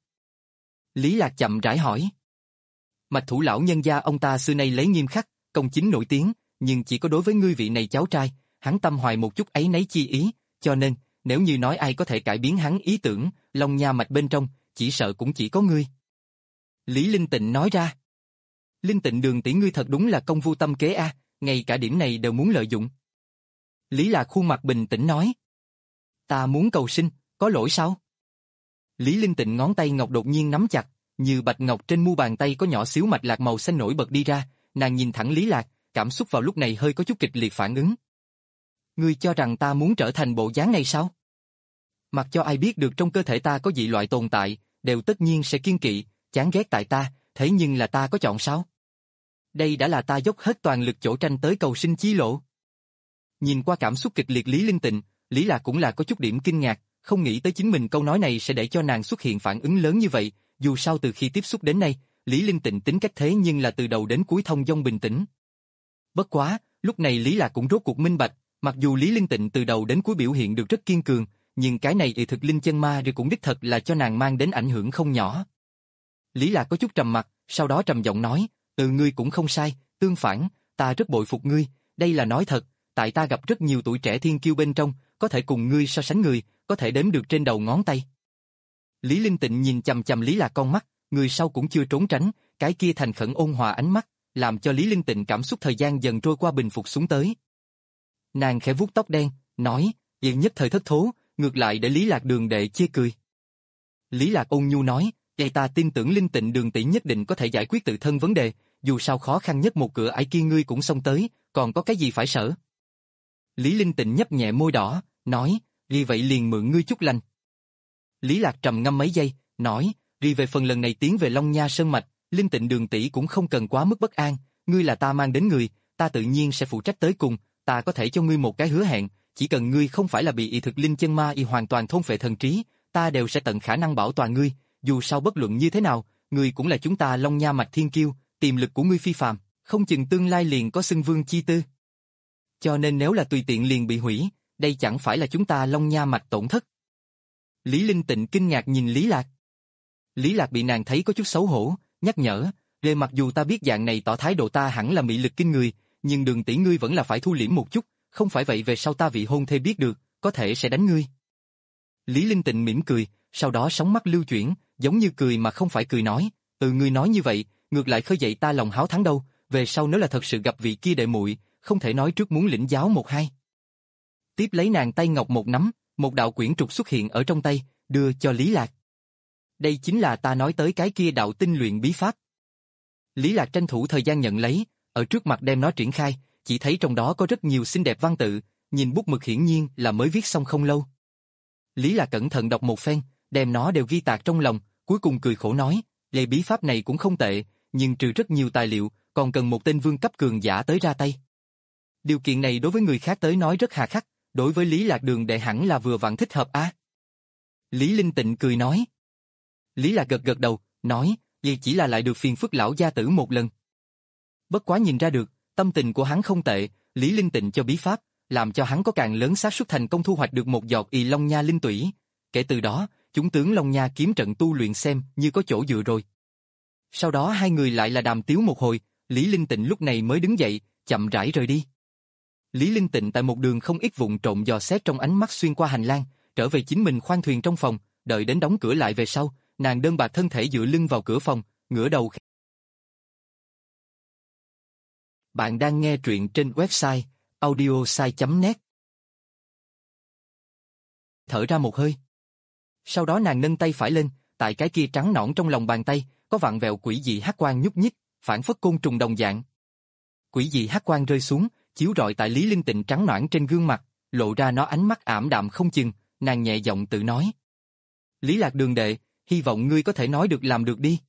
Lý Lạc chậm rãi hỏi. Mạch thủ lão nhân gia ông ta xưa nay lấy nghiêm khắc, công chính nổi tiếng, nhưng chỉ có đối với ngươi vị này cháu trai, hắn tâm hoài một chút ấy nấy chi ý, cho nên, nếu như nói ai có thể cải biến hắn ý tưởng, Long Nha mạch bên trong, chỉ sợ cũng chỉ có ngươi. Lý Linh Tịnh nói ra. Linh Tịnh đường tỷ ngươi thật đúng là công phu tâm kế a, ngay cả điểm này đều muốn lợi dụng. Lý Lạc khuôn mặt bình tĩnh nói. Ta muốn cầu sinh, có lỗi sao? Lý Linh Tịnh ngón tay ngọc đột nhiên nắm chặt, như bạch ngọc trên mu bàn tay có nhỏ xíu mạch lạc màu xanh nổi bật đi ra, nàng nhìn thẳng Lý Lạc, cảm xúc vào lúc này hơi có chút kịch liệt phản ứng. Ngươi cho rằng ta muốn trở thành bộ dáng này sao? Mặc cho ai biết được trong cơ thể ta có dị loại tồn tại, đều tất nhiên sẽ kiêng kỵ, chán ghét tại ta, thế nhưng là ta có chọn sao? Đây đã là ta dốc hết toàn lực chỗ tranh tới cầu sinh chí lộ. Nhìn qua cảm xúc kịch liệt Lý Linh Tịnh, Lý Lạc cũng là có chút điểm kinh ngạc, không nghĩ tới chính mình câu nói này sẽ để cho nàng xuất hiện phản ứng lớn như vậy, dù sao từ khi tiếp xúc đến nay, Lý Linh Tịnh tính cách thế nhưng là từ đầu đến cuối thông dong bình tĩnh. Bất quá, lúc này Lý Lạc cũng rốt cuộc minh bạch, mặc dù Lý Linh Tịnh từ đầu đến cuối biểu hiện được rất kiên cường, nhưng cái này y thực linh chân ma rồi cũng đích thật là cho nàng mang đến ảnh hưởng không nhỏ. Lý Lạc có chút trầm mặt, sau đó trầm giọng nói, ừ ngươi cũng không sai, tương phản, ta rất bội phục ngươi, đây là nói thật, tại ta gặp rất nhiều tuổi trẻ thiên kiêu bên trong, có thể cùng ngươi so sánh người, có thể đếm được trên đầu ngón tay. Lý Linh Tịnh nhìn chằm chằm Lý Lạc con mắt, người sau cũng chưa trốn tránh, cái kia thành khẩn ôn hòa ánh mắt, làm cho Lý Linh Tịnh cảm xúc thời gian dần trôi qua bình phục xuống tới. Nàng khẽ vuốt tóc đen, nói, vậy nhất thời thất thố, ngược lại để Lý Lạc đường đệ chê cười. Lý Lạc ôn nhu nói, vậy ta tin tưởng Linh Tịnh đường tỷ nhất định có thể giải quyết tự thân vấn đề, dù sao khó khăn nhất một cửa ải kia ngươi cũng xông tới, còn có cái gì phải sợ. Lý Linh Tịnh nhấp nhẹ môi đỏ, nói, vì vậy liền mượn ngươi chút lành. Lý Lạc trầm ngâm mấy giây, nói, vì về phần lần này tiến về Long Nha Sơn Mạch, Linh Tịnh đường tỷ cũng không cần quá mức bất an, ngươi là ta mang đến người, ta tự nhiên sẽ phụ trách tới cùng, ta có thể cho ngươi một cái hứa hẹn, chỉ cần ngươi không phải là bị y thực linh chân ma y hoàn toàn thôn phệ thần trí, ta đều sẽ tận khả năng bảo toàn ngươi, dù sao bất luận như thế nào, ngươi cũng là chúng ta Long Nha mạch thiên kiêu, tiềm lực của ngươi phi phàm, không chừng tương lai liền có xưng vương chi tư. Cho nên nếu là tùy tiện liền bị hủy, đây chẳng phải là chúng ta Long Nha mạch tổn thất. Lý Linh Tịnh kinh ngạc nhìn Lý Lạc. Lý Lạc bị nàng thấy có chút xấu hổ, nhắc nhở, Về mặc dù ta biết dạng này tỏ thái độ ta hẳn là mị lực kinh người, nhưng Đường tỷ ngươi vẫn là phải thu liễm một chút, không phải vậy về sau ta vị hôn thê biết được, có thể sẽ đánh ngươi. Lý Linh Tịnh mỉm cười, sau đó sóng mắt lưu chuyển, giống như cười mà không phải cười nói, ừ ngươi nói như vậy, ngược lại khơi dậy ta lòng háo thắng đâu, về sau nếu là thật sự gặp vị kia đệ muội, không thể nói trước muốn lĩnh giáo một hai. Tiếp lấy nàng tay ngọc một nắm, một đạo quyển trục xuất hiện ở trong tay, đưa cho Lý Lạc. Đây chính là ta nói tới cái kia đạo tinh luyện bí pháp. Lý Lạc tranh thủ thời gian nhận lấy, ở trước mặt đem nó triển khai, chỉ thấy trong đó có rất nhiều xinh đẹp văn tự, nhìn bút mực hiển nhiên là mới viết xong không lâu. Lý Lạc cẩn thận đọc một phen, đem nó đều ghi tạc trong lòng, cuối cùng cười khổ nói, lấy bí pháp này cũng không tệ, nhưng trừ rất nhiều tài liệu, còn cần một tên vương cấp cường giả tới ra tay. Điều kiện này đối với người khác tới nói rất hà khắc, đối với Lý Lạc Đường đệ hẳn là vừa vặn thích hợp a. À? Lý Linh Tịnh cười nói. Lý Lạc gật gật đầu, nói, vậy chỉ là lại được phiền phức lão gia tử một lần. Bất quá nhìn ra được, tâm tình của hắn không tệ, Lý Linh Tịnh cho bí pháp, làm cho hắn có càng lớn xác suất thành công thu hoạch được một giọt Y Long Nha linh tủy. Kể từ đó, chúng tướng Long Nha kiếm trận tu luyện xem như có chỗ dựa rồi. Sau đó hai người lại là đàm tiếu một hồi, Lý Linh Tịnh lúc này mới đứng dậy, chậm rãi rời đi. Lý Linh Tịnh tại một đường không ít vụng trộm dò xét trong ánh mắt xuyên qua hành lang, trở về chính mình khoang thuyền trong phòng, đợi đến đóng cửa lại về sau, nàng đơn bạc thân thể dựa lưng vào cửa phòng, ngửa đầu. Bạn đang nghe truyện trên website audiosai chấm net. Thở ra một hơi. Sau đó nàng nâng tay phải lên, tại cái kia trắng nõn trong lòng bàn tay, có vặn vẹo quỷ dị hắc quang nhúc nhích, phản phất côn trùng đồng dạng. Quỷ dị hắc quang rơi xuống, chiếu rọi tại Lý Linh Tịnh trắng nõn trên gương mặt, lộ ra nó ánh mắt ảm đạm không chừng, nàng nhẹ giọng tự nói. Lý Lạc Đường đệ, hy vọng ngươi có thể nói được làm được đi.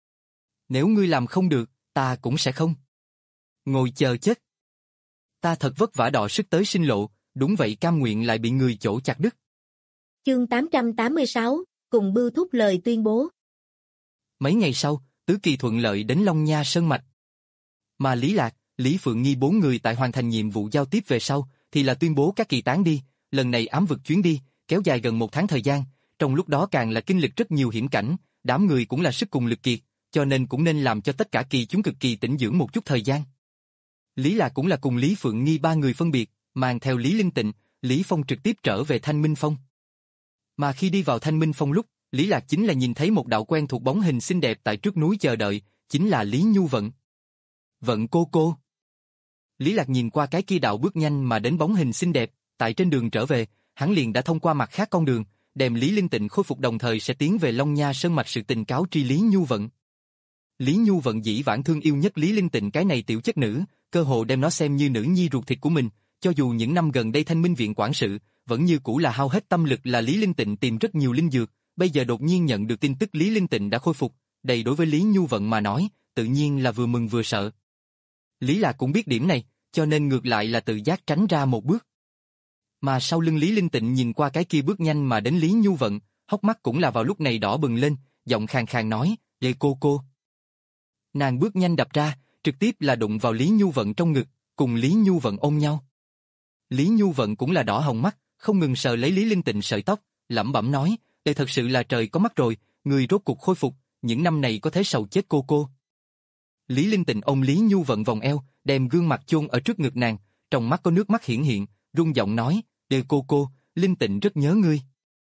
Nếu ngươi làm không được, ta cũng sẽ không. Ngồi chờ chết. Ta thật vất vả đọ sức tới sinh lộ, đúng vậy cam nguyện lại bị người chỗ chặt đứt. Chương tám trăm tám mươi sáu, cùng Bưu Thúc lời tuyên bố. Mấy ngày sau, Tứ Kỳ thuận lợi đến Long Nha Sơn Mạch. Mà Lý Lạc, Lý Phượng Nghi bốn người tại hoàn thành nhiệm vụ giao tiếp về sau, thì là tuyên bố các kỳ tán đi, lần này ám vực chuyến đi, kéo dài gần một tháng thời gian, trong lúc đó càng là kinh lịch rất nhiều hiểm cảnh, đám người cũng là sức cùng lực kiệt, cho nên cũng nên làm cho tất cả kỳ chúng cực kỳ tĩnh dưỡng một chút thời gian. Lý Lạc cũng là cùng Lý Phượng Nghi ba người phân biệt, mang theo Lý Linh Tịnh, Lý Phong trực tiếp trở về Thanh Minh Phong. Mà khi đi vào Thanh Minh Phong lúc, Lý Lạc chính là nhìn thấy một đạo quen thuộc bóng hình xinh đẹp tại trước núi chờ đợi, chính là Lý Nhu Vận. Vận cô cô. Lý Lạc nhìn qua cái kia đạo bước nhanh mà đến bóng hình xinh đẹp, tại trên đường trở về, hắn liền đã thông qua mặt khác con đường, đem Lý Linh Tịnh khôi phục đồng thời sẽ tiến về Long Nha Sơn Mạch sự tình cáo tri Lý Nhu Vận. Lý Nhu Vận dĩ vãng thương yêu nhất Lý Linh Tịnh cái này tiểu chất nữ, cơ hồ đem nó xem như nữ nhi ruột thịt của mình, cho dù những năm gần đây Thanh Minh viện quản sự, vẫn như cũ là hao hết tâm lực là Lý Linh Tịnh tìm rất nhiều linh dược, bây giờ đột nhiên nhận được tin tức Lý Linh Tịnh đã khôi phục, đây đối với Lý Nhu Vận mà nói, tự nhiên là vừa mừng vừa sợ. Lý Lạc cũng biết điểm này, cho nên ngược lại là tự giác tránh ra một bước. Mà sau lưng Lý Linh Tịnh nhìn qua cái kia bước nhanh mà đến Lý Nhu Vận, hốc mắt cũng là vào lúc này đỏ bừng lên, giọng khàn khàn nói, "Vậy cô cô." Nàng bước nhanh đập ra, trực tiếp là đụng vào Lý Nhu Vận trong ngực, cùng Lý Nhu Vận ôm nhau. Lý Nhu Vận cũng là đỏ hồng mắt, không ngừng sờ lấy Lý Linh Tịnh sợi tóc, lẩm bẩm nói, "Đây thật sự là trời có mắt rồi, người rốt cuộc khôi phục, những năm này có thể sầu chết cô cô." Lý Linh Tịnh ôm Lý Nhu Vận vòng eo, đem gương mặt chôn ở trước ngực nàng, trong mắt có nước mắt hiển hiện, run giọng nói, "Đề cô cô, Linh Tịnh rất nhớ ngươi."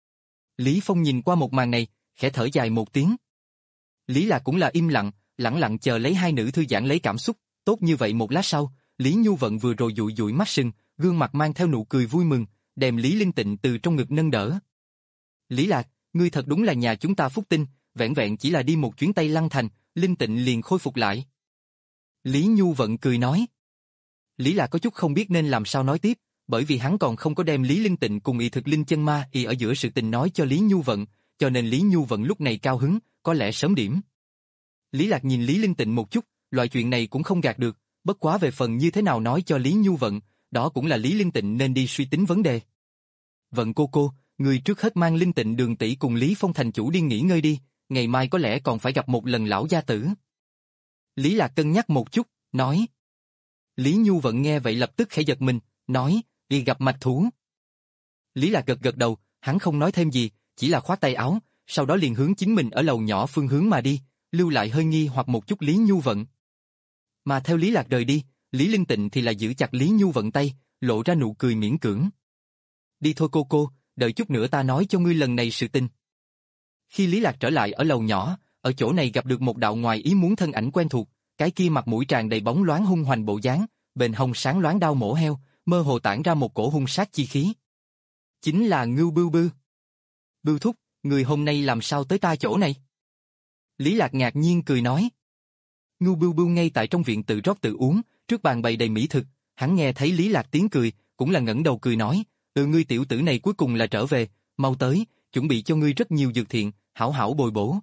Lý Phong nhìn qua một màn này, khẽ thở dài một tiếng. Lý Lạc cũng là im lặng, lẳng lặng chờ lấy hai nữ thư giãn lấy cảm xúc, tốt như vậy một lát sau, Lý Nhu Vận vừa rồi dụi dụi mắt sưng, gương mặt mang theo nụ cười vui mừng, đem Lý Linh Tịnh từ trong ngực nâng đỡ. "Lý Lạc, ngươi thật đúng là nhà chúng ta phúc tinh, vẹn vẹn chỉ là đi một chuyến Tây Lăng Thành, Linh Tịnh liền khôi phục lại." Lý Nhu Vận cười nói. Lý Lạc có chút không biết nên làm sao nói tiếp, bởi vì hắn còn không có đem Lý Linh Tịnh cùng y thực linh chân ma y ở giữa sự tình nói cho Lý Nhu Vận, cho nên Lý Nhu Vận lúc này cao hứng, có lẽ sớm điểm. Lý Lạc nhìn Lý Linh Tịnh một chút, loại chuyện này cũng không gạt được, bất quá về phần như thế nào nói cho Lý Nhu Vận, đó cũng là Lý Linh Tịnh nên đi suy tính vấn đề. "Vận cô cô, người trước hết mang Linh Tịnh Đường tỷ cùng Lý Phong thành chủ đi nghỉ ngơi đi, ngày mai có lẽ còn phải gặp một lần lão gia tử." Lý Lạc cân nhắc một chút, nói. Lý Nhu Vận nghe vậy lập tức khẽ giật mình, nói, "Đi gặp mạch thú." Lý Lạc gật gật đầu, hắn không nói thêm gì, chỉ là khoát tay áo, sau đó liền hướng chính mình ở lầu nhỏ phương hướng mà đi, lưu lại hơi nghi hoặc một chút Lý Nhu Vận. Mà theo Lý Lạc rời đi, Lý Linh Tịnh thì là giữ chặt Lý Nhu Vận tay, lộ ra nụ cười miễn cưỡng. Đi thôi cô cô, đợi chút nữa ta nói cho ngươi lần này sự tình. Khi Lý Lạc trở lại ở lầu nhỏ, ở chỗ này gặp được một đạo ngoài ý muốn thân ảnh quen thuộc, cái kia mặt mũi tràn đầy bóng loáng hung hoành bộ dáng, bên hông sáng loáng đao mổ heo, mơ hồ tản ra một cổ hung sát chi khí. Chính là Ngưu Bưu Bưu. Bưu thúc, người hôm nay làm sao tới ta chỗ này? Lý Lạc ngạc nhiên cười nói. Ngưu Bưu Bưu ngay tại trong viện tự rót tự uống, trước bàn bày đầy mỹ thực, hắn nghe thấy Lý Lạc tiếng cười, cũng là ngẩng đầu cười nói, ừ ngươi tiểu tử này cuối cùng là trở về, mau tới, chuẩn bị cho ngươi rất nhiều dược thiện, hảo hảo bồi bổ.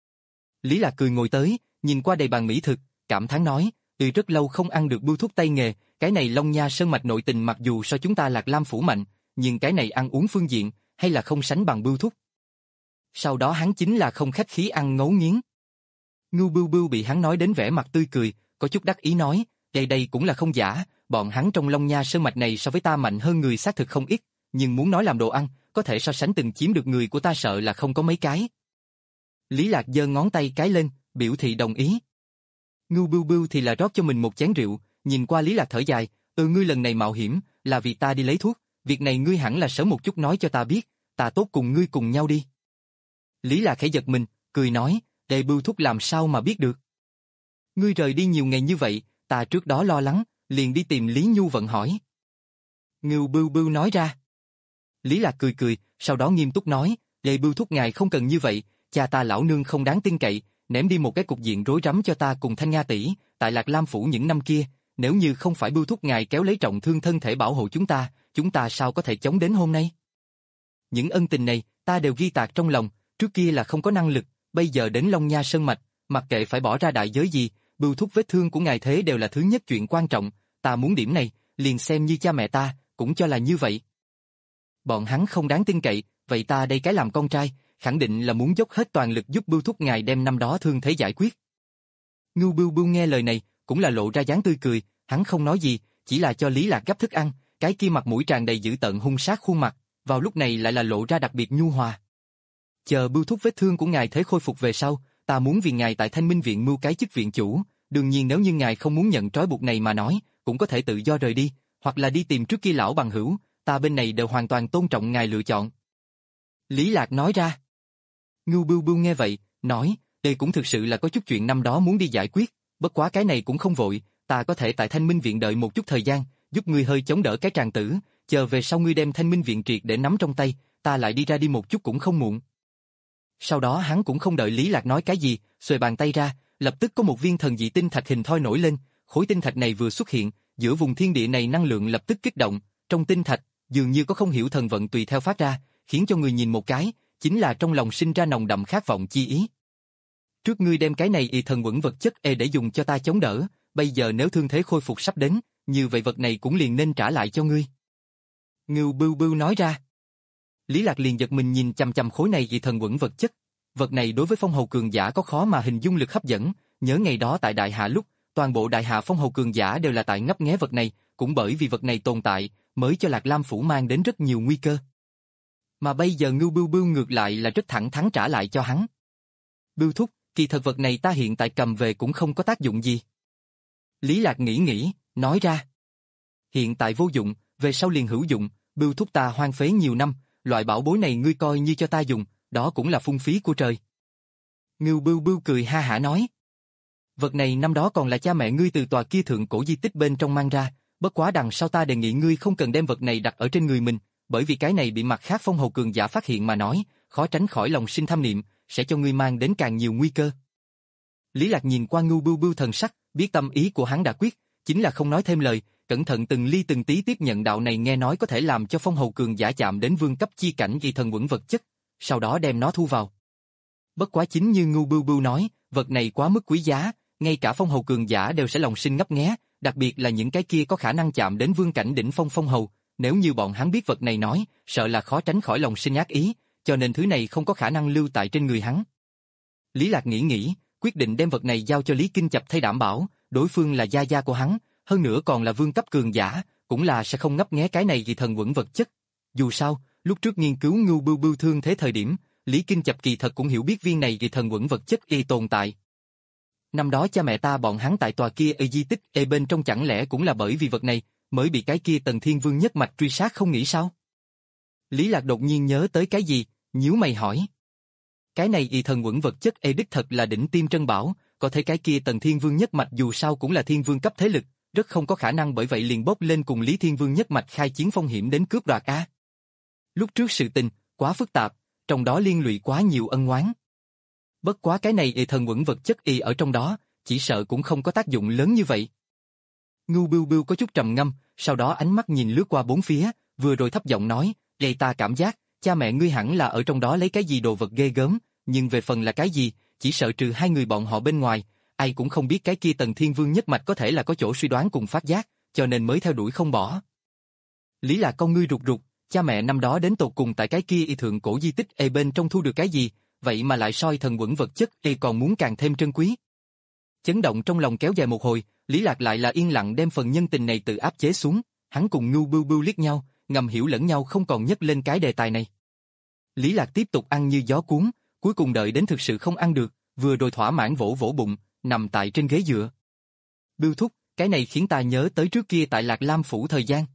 Lý Lạc cười ngồi tới, nhìn qua đầy bàn mỹ thực, cảm thán nói, ừ rất lâu không ăn được Bưu thúc tay nghề, cái này Long Nha Sơn mạch nội tình mặc dù so chúng ta Lạc Lam phủ mạnh, nhưng cái này ăn uống phương diện, hay là không sánh bằng Bưu thúc. Sau đó hắn chính là không khách khí ăn ngấu nghiến. Ngưu Bưu Bưu bị hắn nói đến vẻ mặt tươi cười, có chút đắc ý nói, đây đây cũng là không giả, bọn hắn trong Long Nha Sơn mạch này so với ta mạnh hơn người xác thực không ít, nhưng muốn nói làm đồ ăn, có thể so sánh từng chiếm được người của ta sợ là không có mấy cái. Lý Lạc giơ ngón tay cái lên, biểu thị đồng ý. Ngưu Bưu Bưu thì là rót cho mình một chén rượu, nhìn qua Lý Lạc thở dài, ừ ngươi lần này mạo hiểm, là vì ta đi lấy thuốc, việc này ngươi hẳn là sớm một chút nói cho ta biết, ta tốt cùng ngươi cùng nhau đi. Lý Lạc khẽ giật mình, cười nói, đây Bưu thúc làm sao mà biết được. Ngươi rời đi nhiều ngày như vậy, ta trước đó lo lắng, liền đi tìm Lý Nhu Vận hỏi. Ngưu Bưu Bưu nói ra. Lý Lạc cười cười, sau đó nghiêm túc nói, đây Bưu thúc ngài không cần như vậy, cha ta lão nương không đáng tin cậy, ném đi một cái cục diện rối rắm cho ta cùng Thanh Nga tỷ, tại Lạc Lam phủ những năm kia, nếu như không phải Bưu thúc ngài kéo lấy trọng thương thân thể bảo hộ chúng ta, chúng ta sao có thể chống đến hôm nay? Những ân tình này, ta đều ghi tạc trong lòng, trước kia là không có năng lực, bây giờ đến Long Nha Sơn mạch, mặc kệ phải bỏ ra đại giới gì, Bưu thúc vết thương của ngài thế đều là thứ nhất chuyện quan trọng, ta muốn điểm này, liền xem như cha mẹ ta, cũng cho là như vậy. Bọn hắn không đáng tin cậy, vậy ta đây cái làm con trai, khẳng định là muốn dốc hết toàn lực giúp Bưu thúc ngài đem năm đó thương thế giải quyết. Ngưu Bưu Bưu nghe lời này, cũng là lộ ra dáng tươi cười, hắn không nói gì, chỉ là cho Lý Lạc gấp thức ăn, cái kia mặt mũi tràn đầy dữ tợn hung sát khuôn mặt, vào lúc này lại là lộ ra đặc biệt nhu hòa. Chờ Bưu thúc vết thương của ngài thế khôi phục về sau, ta muốn vì ngài tại Thanh Minh viện mưu cái chức viện chủ, đương nhiên nếu như ngài không muốn nhận trói buộc này mà nói, cũng có thể tự do rời đi, hoặc là đi tìm trước kia lão bằng hữu, ta bên này đều hoàn toàn tôn trọng ngài lựa chọn. Lý Lạc nói ra. Ngưu Bưu Bưu nghe vậy, nói, đây cũng thực sự là có chút chuyện năm đó muốn đi giải quyết, bất quá cái này cũng không vội, ta có thể tại Thanh Minh viện đợi một chút thời gian, giúp ngươi hơi chống đỡ cái tràng tử, chờ về sau ngươi đem Thanh Minh viện triệt để nắm trong tay, ta lại đi ra đi một chút cũng không muộn. Sau đó hắn cũng không đợi Lý Lạc nói cái gì, xuề bàn tay ra, lập tức có một viên thần dị tinh thạch hình thoi nổi lên, khối tinh thạch này vừa xuất hiện, giữa vùng thiên địa này năng lượng lập tức kích động, trong tinh thạch dường như có không hiểu thần vận tùy theo phát ra, khiến cho người nhìn một cái, chính là trong lòng sinh ra nồng đậm khát vọng chi ý. Trước ngươi đem cái này y thần quẩn vật chất e để dùng cho ta chống đỡ, bây giờ nếu thương thế khôi phục sắp đến, như vậy vật này cũng liền nên trả lại cho ngươi. Ngưu Bưu Bưu nói ra. Lý Lạc liền giật mình nhìn chằm chằm khối này y thần quẩn vật chất. Vật này đối với phong hầu cường giả có khó mà hình dung lực hấp dẫn, nhớ ngày đó tại Đại Hạ lúc, toàn bộ Đại Hạ phong hầu cường giả đều là tại ngấp nghé vật này, cũng bởi vì vật này tồn tại, mới cho Lạc Lam phủ mang đến rất nhiều nguy cơ. Mà bây giờ Ngưu Bưu Bưu ngược lại là rất thẳng thắn trả lại cho hắn. Bưu thúc, kỳ thật vật này ta hiện tại cầm về cũng không có tác dụng gì. Lý Lạc nghĩ nghĩ, nói ra. Hiện tại vô dụng, về sau liền hữu dụng, Bưu thúc ta hoang phế nhiều năm, loại bảo bối này ngươi coi như cho ta dùng, đó cũng là phung phí của trời. Ngưu Bưu Bưu cười ha hả nói. Vật này năm đó còn là cha mẹ ngươi từ tòa kia thượng cổ di tích bên trong mang ra, bất quá đằng sau ta đề nghị ngươi không cần đem vật này đặt ở trên người mình, bởi vì cái này bị mặt khác phong hầu cường giả phát hiện mà nói, khó tránh khỏi lòng sinh tham niệm, sẽ cho ngươi mang đến càng nhiều nguy cơ. Lý Lạc nhìn qua Ngưu Bưu Bưu thần sắc, biết tâm ý của hắn đã quyết, chính là không nói thêm lời, cẩn thận từng ly từng tí tiếp nhận đạo này nghe nói có thể làm cho phong hầu cường giả chạm đến vương cấp chi cảnh vì thần quẩn vật chất, sau đó đem nó thu vào. Bất quá chính như Ngưu Bưu Bưu nói, vật này quá mức quý giá, ngay cả phong hầu cường giả đều sẽ lòng sinh ngấp nghé, đặc biệt là những cái kia có khả năng chạm đến vương cảnh đỉnh phong phong hầu, nếu như bọn hắn biết vật này nói, sợ là khó tránh khỏi lòng sinh ác ý, cho nên thứ này không có khả năng lưu tại trên người hắn. Lý Lạc nghĩ nghĩ, quyết định đem vật này giao cho Lý Kinh Chập thay đảm bảo, đối phương là gia gia của hắn, hơn nữa còn là vương cấp cường giả, cũng là sẽ không ngấp nghé cái này vì thần quẩn vật chất. Dù sao, lúc trước nghiên cứu Ngưu Bưu Bưu thương thế thời điểm, Lý Kinh Chập kỳ thật cũng hiểu biết viên này vì thần quẩn vật chất y tồn tại. Năm đó cha mẹ ta bọn hắn tại tòa kia ở di tích ê bên trong chẳng lẽ cũng là bởi vì vật này, mới bị cái kia Tần Thiên Vương nhất mạch truy sát không nghĩ sao? Lý Lạc đột nhiên nhớ tới cái gì, nhíu mày hỏi. Cái này y thần quẩn vật chất ê đích thật là đỉnh tiêm trân bảo, có thể cái kia Tần Thiên Vương nhất mạch dù sao cũng là thiên vương cấp thế lực, rất không có khả năng bởi vậy liền bốc lên cùng Lý Thiên Vương nhất mạch khai chiến phong hiểm đến cướp đoạt a. Lúc trước sự tình quá phức tạp, trong đó liên lụy quá nhiều ân oán. Bất quá cái này y thần quẩn vật chất y ở trong đó, chỉ sợ cũng không có tác dụng lớn như vậy. Ngưu Bưu Bưu có chút trầm ngâm, sau đó ánh mắt nhìn lướt qua bốn phía, vừa rồi thấp giọng nói, "Gây ta cảm giác, cha mẹ ngươi hẳn là ở trong đó lấy cái gì đồ vật ghê gớm, nhưng về phần là cái gì, chỉ sợ trừ hai người bọn họ bên ngoài, ai cũng không biết cái kia Tần Thiên Vương nhất mạch có thể là có chỗ suy đoán cùng phát giác, cho nên mới theo đuổi không bỏ." Lý Lạc con ngươi rụt rụt, cha mẹ năm đó đến tột cùng tại cái kia y thượng cổ di tích ê bên trong thu được cái gì, vậy mà lại soi thần quẩn vật chất y còn muốn càng thêm trân quý. Chấn động trong lòng kéo dài một hồi, Lý Lạc lại là yên lặng đem phần nhân tình này tự áp chế xuống, hắn cùng Ngưu Bưu Bưu liếc nhau, ngầm hiểu lẫn nhau không còn nhắc lên cái đề tài này. Lý Lạc tiếp tục ăn như gió cuốn, cuối cùng đợi đến thực sự không ăn được, vừa rồi thỏa mãn vỗ vỗ bụng, nằm tại trên ghế dựa. Bưu thúc, cái này khiến ta nhớ tới trước kia tại Lạc Lam phủ thời gian.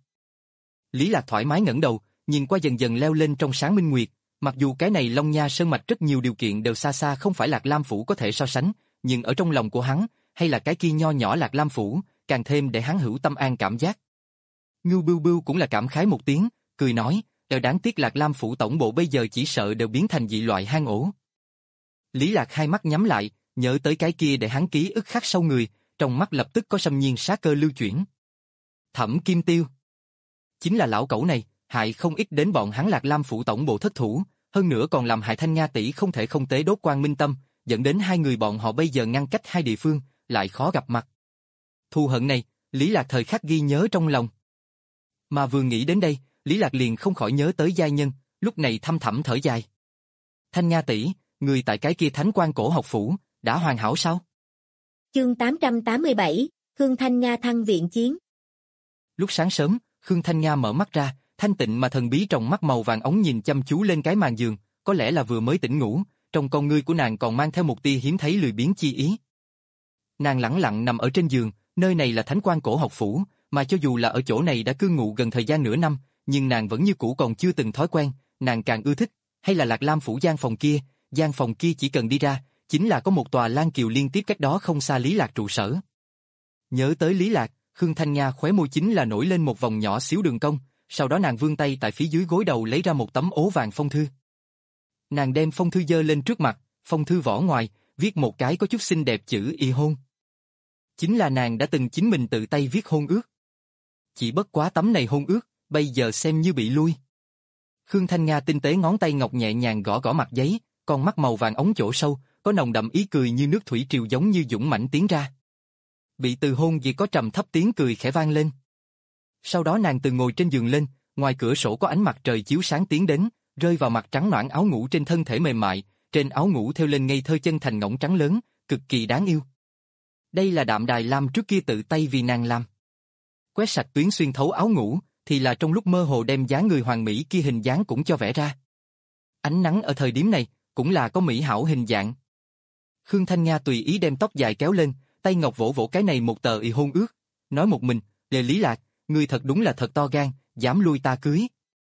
Lý Lạc thoải mái ngẩng đầu, nhìn qua dần dần leo lên trong sáng minh nguyệt, mặc dù cái này Long Nha Sơn mạch rất nhiều điều kiện đều xa xa không phải Lạc Lam phủ có thể so sánh, nhưng ở trong lòng của hắn, hay là cái kia nho nhỏ Lạc Lam phủ, càng thêm để hắn hữu tâm an cảm giác. Ngưu Bưu Bưu cũng là cảm khái một tiếng, cười nói, đều đáng tiếc Lạc Lam phủ tổng bộ bây giờ chỉ sợ đều biến thành dị loại hang ổ. Lý Lạc hai mắt nhắm lại, nhớ tới cái kia để hắn ký ức khắc sâu người, trong mắt lập tức có xâm nhiên sát cơ lưu chuyển. Thẩm Kim Tiêu. Chính là lão cẩu này, hại không ít đến bọn hắn Lạc Lam phủ tổng bộ thất thủ, hơn nữa còn làm hại Thanh Nga tỷ không thể không tế đốt Quang Minh Tâm, dẫn đến hai người bọn họ bây giờ ngăn cách hai địa phương, lại khó gặp mặt. Thù hận này, Lý Lạc thời khắc ghi nhớ trong lòng. Mà vừa nghĩ đến đây, Lý Lạc liền không khỏi nhớ tới giai nhân, lúc này thâm thẳm thở dài. Thanh Nga tỷ, người tại cái kia Thánh Quan cổ học phủ, đã hoàn hảo sao? Chương tám trăm tám mươi bảy, Khương Thanh Nga thăng viện chiến. Lúc sáng sớm, Khương Thanh Nga mở mắt ra, thanh tịnh mà thần bí trong mắt màu vàng ống nhìn chăm chú lên cái màn giường, có lẽ là vừa mới tỉnh ngủ, trong con ngươi của nàng còn mang theo một tia hiếm thấy lười biếng chi ý. Nàng lẳng lặng nằm ở trên giường, nơi này là Thánh Quan cổ học phủ, mà cho dù là ở chỗ này đã cư ngụ gần thời gian nửa năm, nhưng nàng vẫn như cũ còn chưa từng thói quen, nàng càng ưa thích, hay là Lạc Lam phủ gian phòng kia, gian phòng kia chỉ cần đi ra, chính là có một tòa lan kiều liên tiếp cách đó không xa Lý Lạc trụ sở. Nhớ tới Lý Lạc, Khương Thanh Nga khóe môi chính là nổi lên một vòng nhỏ xíu đường cong, sau đó nàng vươn tay tại phía dưới gối đầu lấy ra một tấm ố vàng phong thư. Nàng đem phong thư giơ lên trước mặt, phong thư vỏ ngoài, viết một cái có chút xinh đẹp chữ y hôn. Chính là nàng đã từng chính mình tự tay viết hôn ước. Chỉ bất quá tấm này hôn ước, bây giờ xem như bị lui. Khương Thanh Nga tinh tế ngón tay ngọc nhẹ nhàng gõ gõ mặt giấy, con mắt màu vàng ống chỗ sâu, có nồng đậm ý cười như nước thủy triều giống như dũng mãnh tiến ra. Bị từ hôn vì có trầm thấp tiếng cười khẽ vang lên. Sau đó nàng từ ngồi trên giường lên, ngoài cửa sổ có ánh mặt trời chiếu sáng tiến đến, rơi vào mặt trắng nõn áo ngủ trên thân thể mềm mại, trên áo ngủ thêu lên ngây thơ chân thành ngỗng trắng lớn, cực kỳ đáng yêu. Đây là Đạm Đài Lam trước kia tự tay vì nàng làm. Quét sạch tuyến xuyên thấu áo ngủ, thì là trong lúc mơ hồ đem dáng người hoàng mỹ kia hình dáng cũng cho vẽ ra. Ánh nắng ở thời điểm này, cũng là có mỹ hảo hình dạng. Khương Thanh Nga tùy ý đem tóc dài kéo lên, tay ngọc vỗ vỗ cái này một tờ y hôn ước, nói một mình, Lê Lý Lạc, ngươi thật đúng là thật to gan, dám lui ta cưới.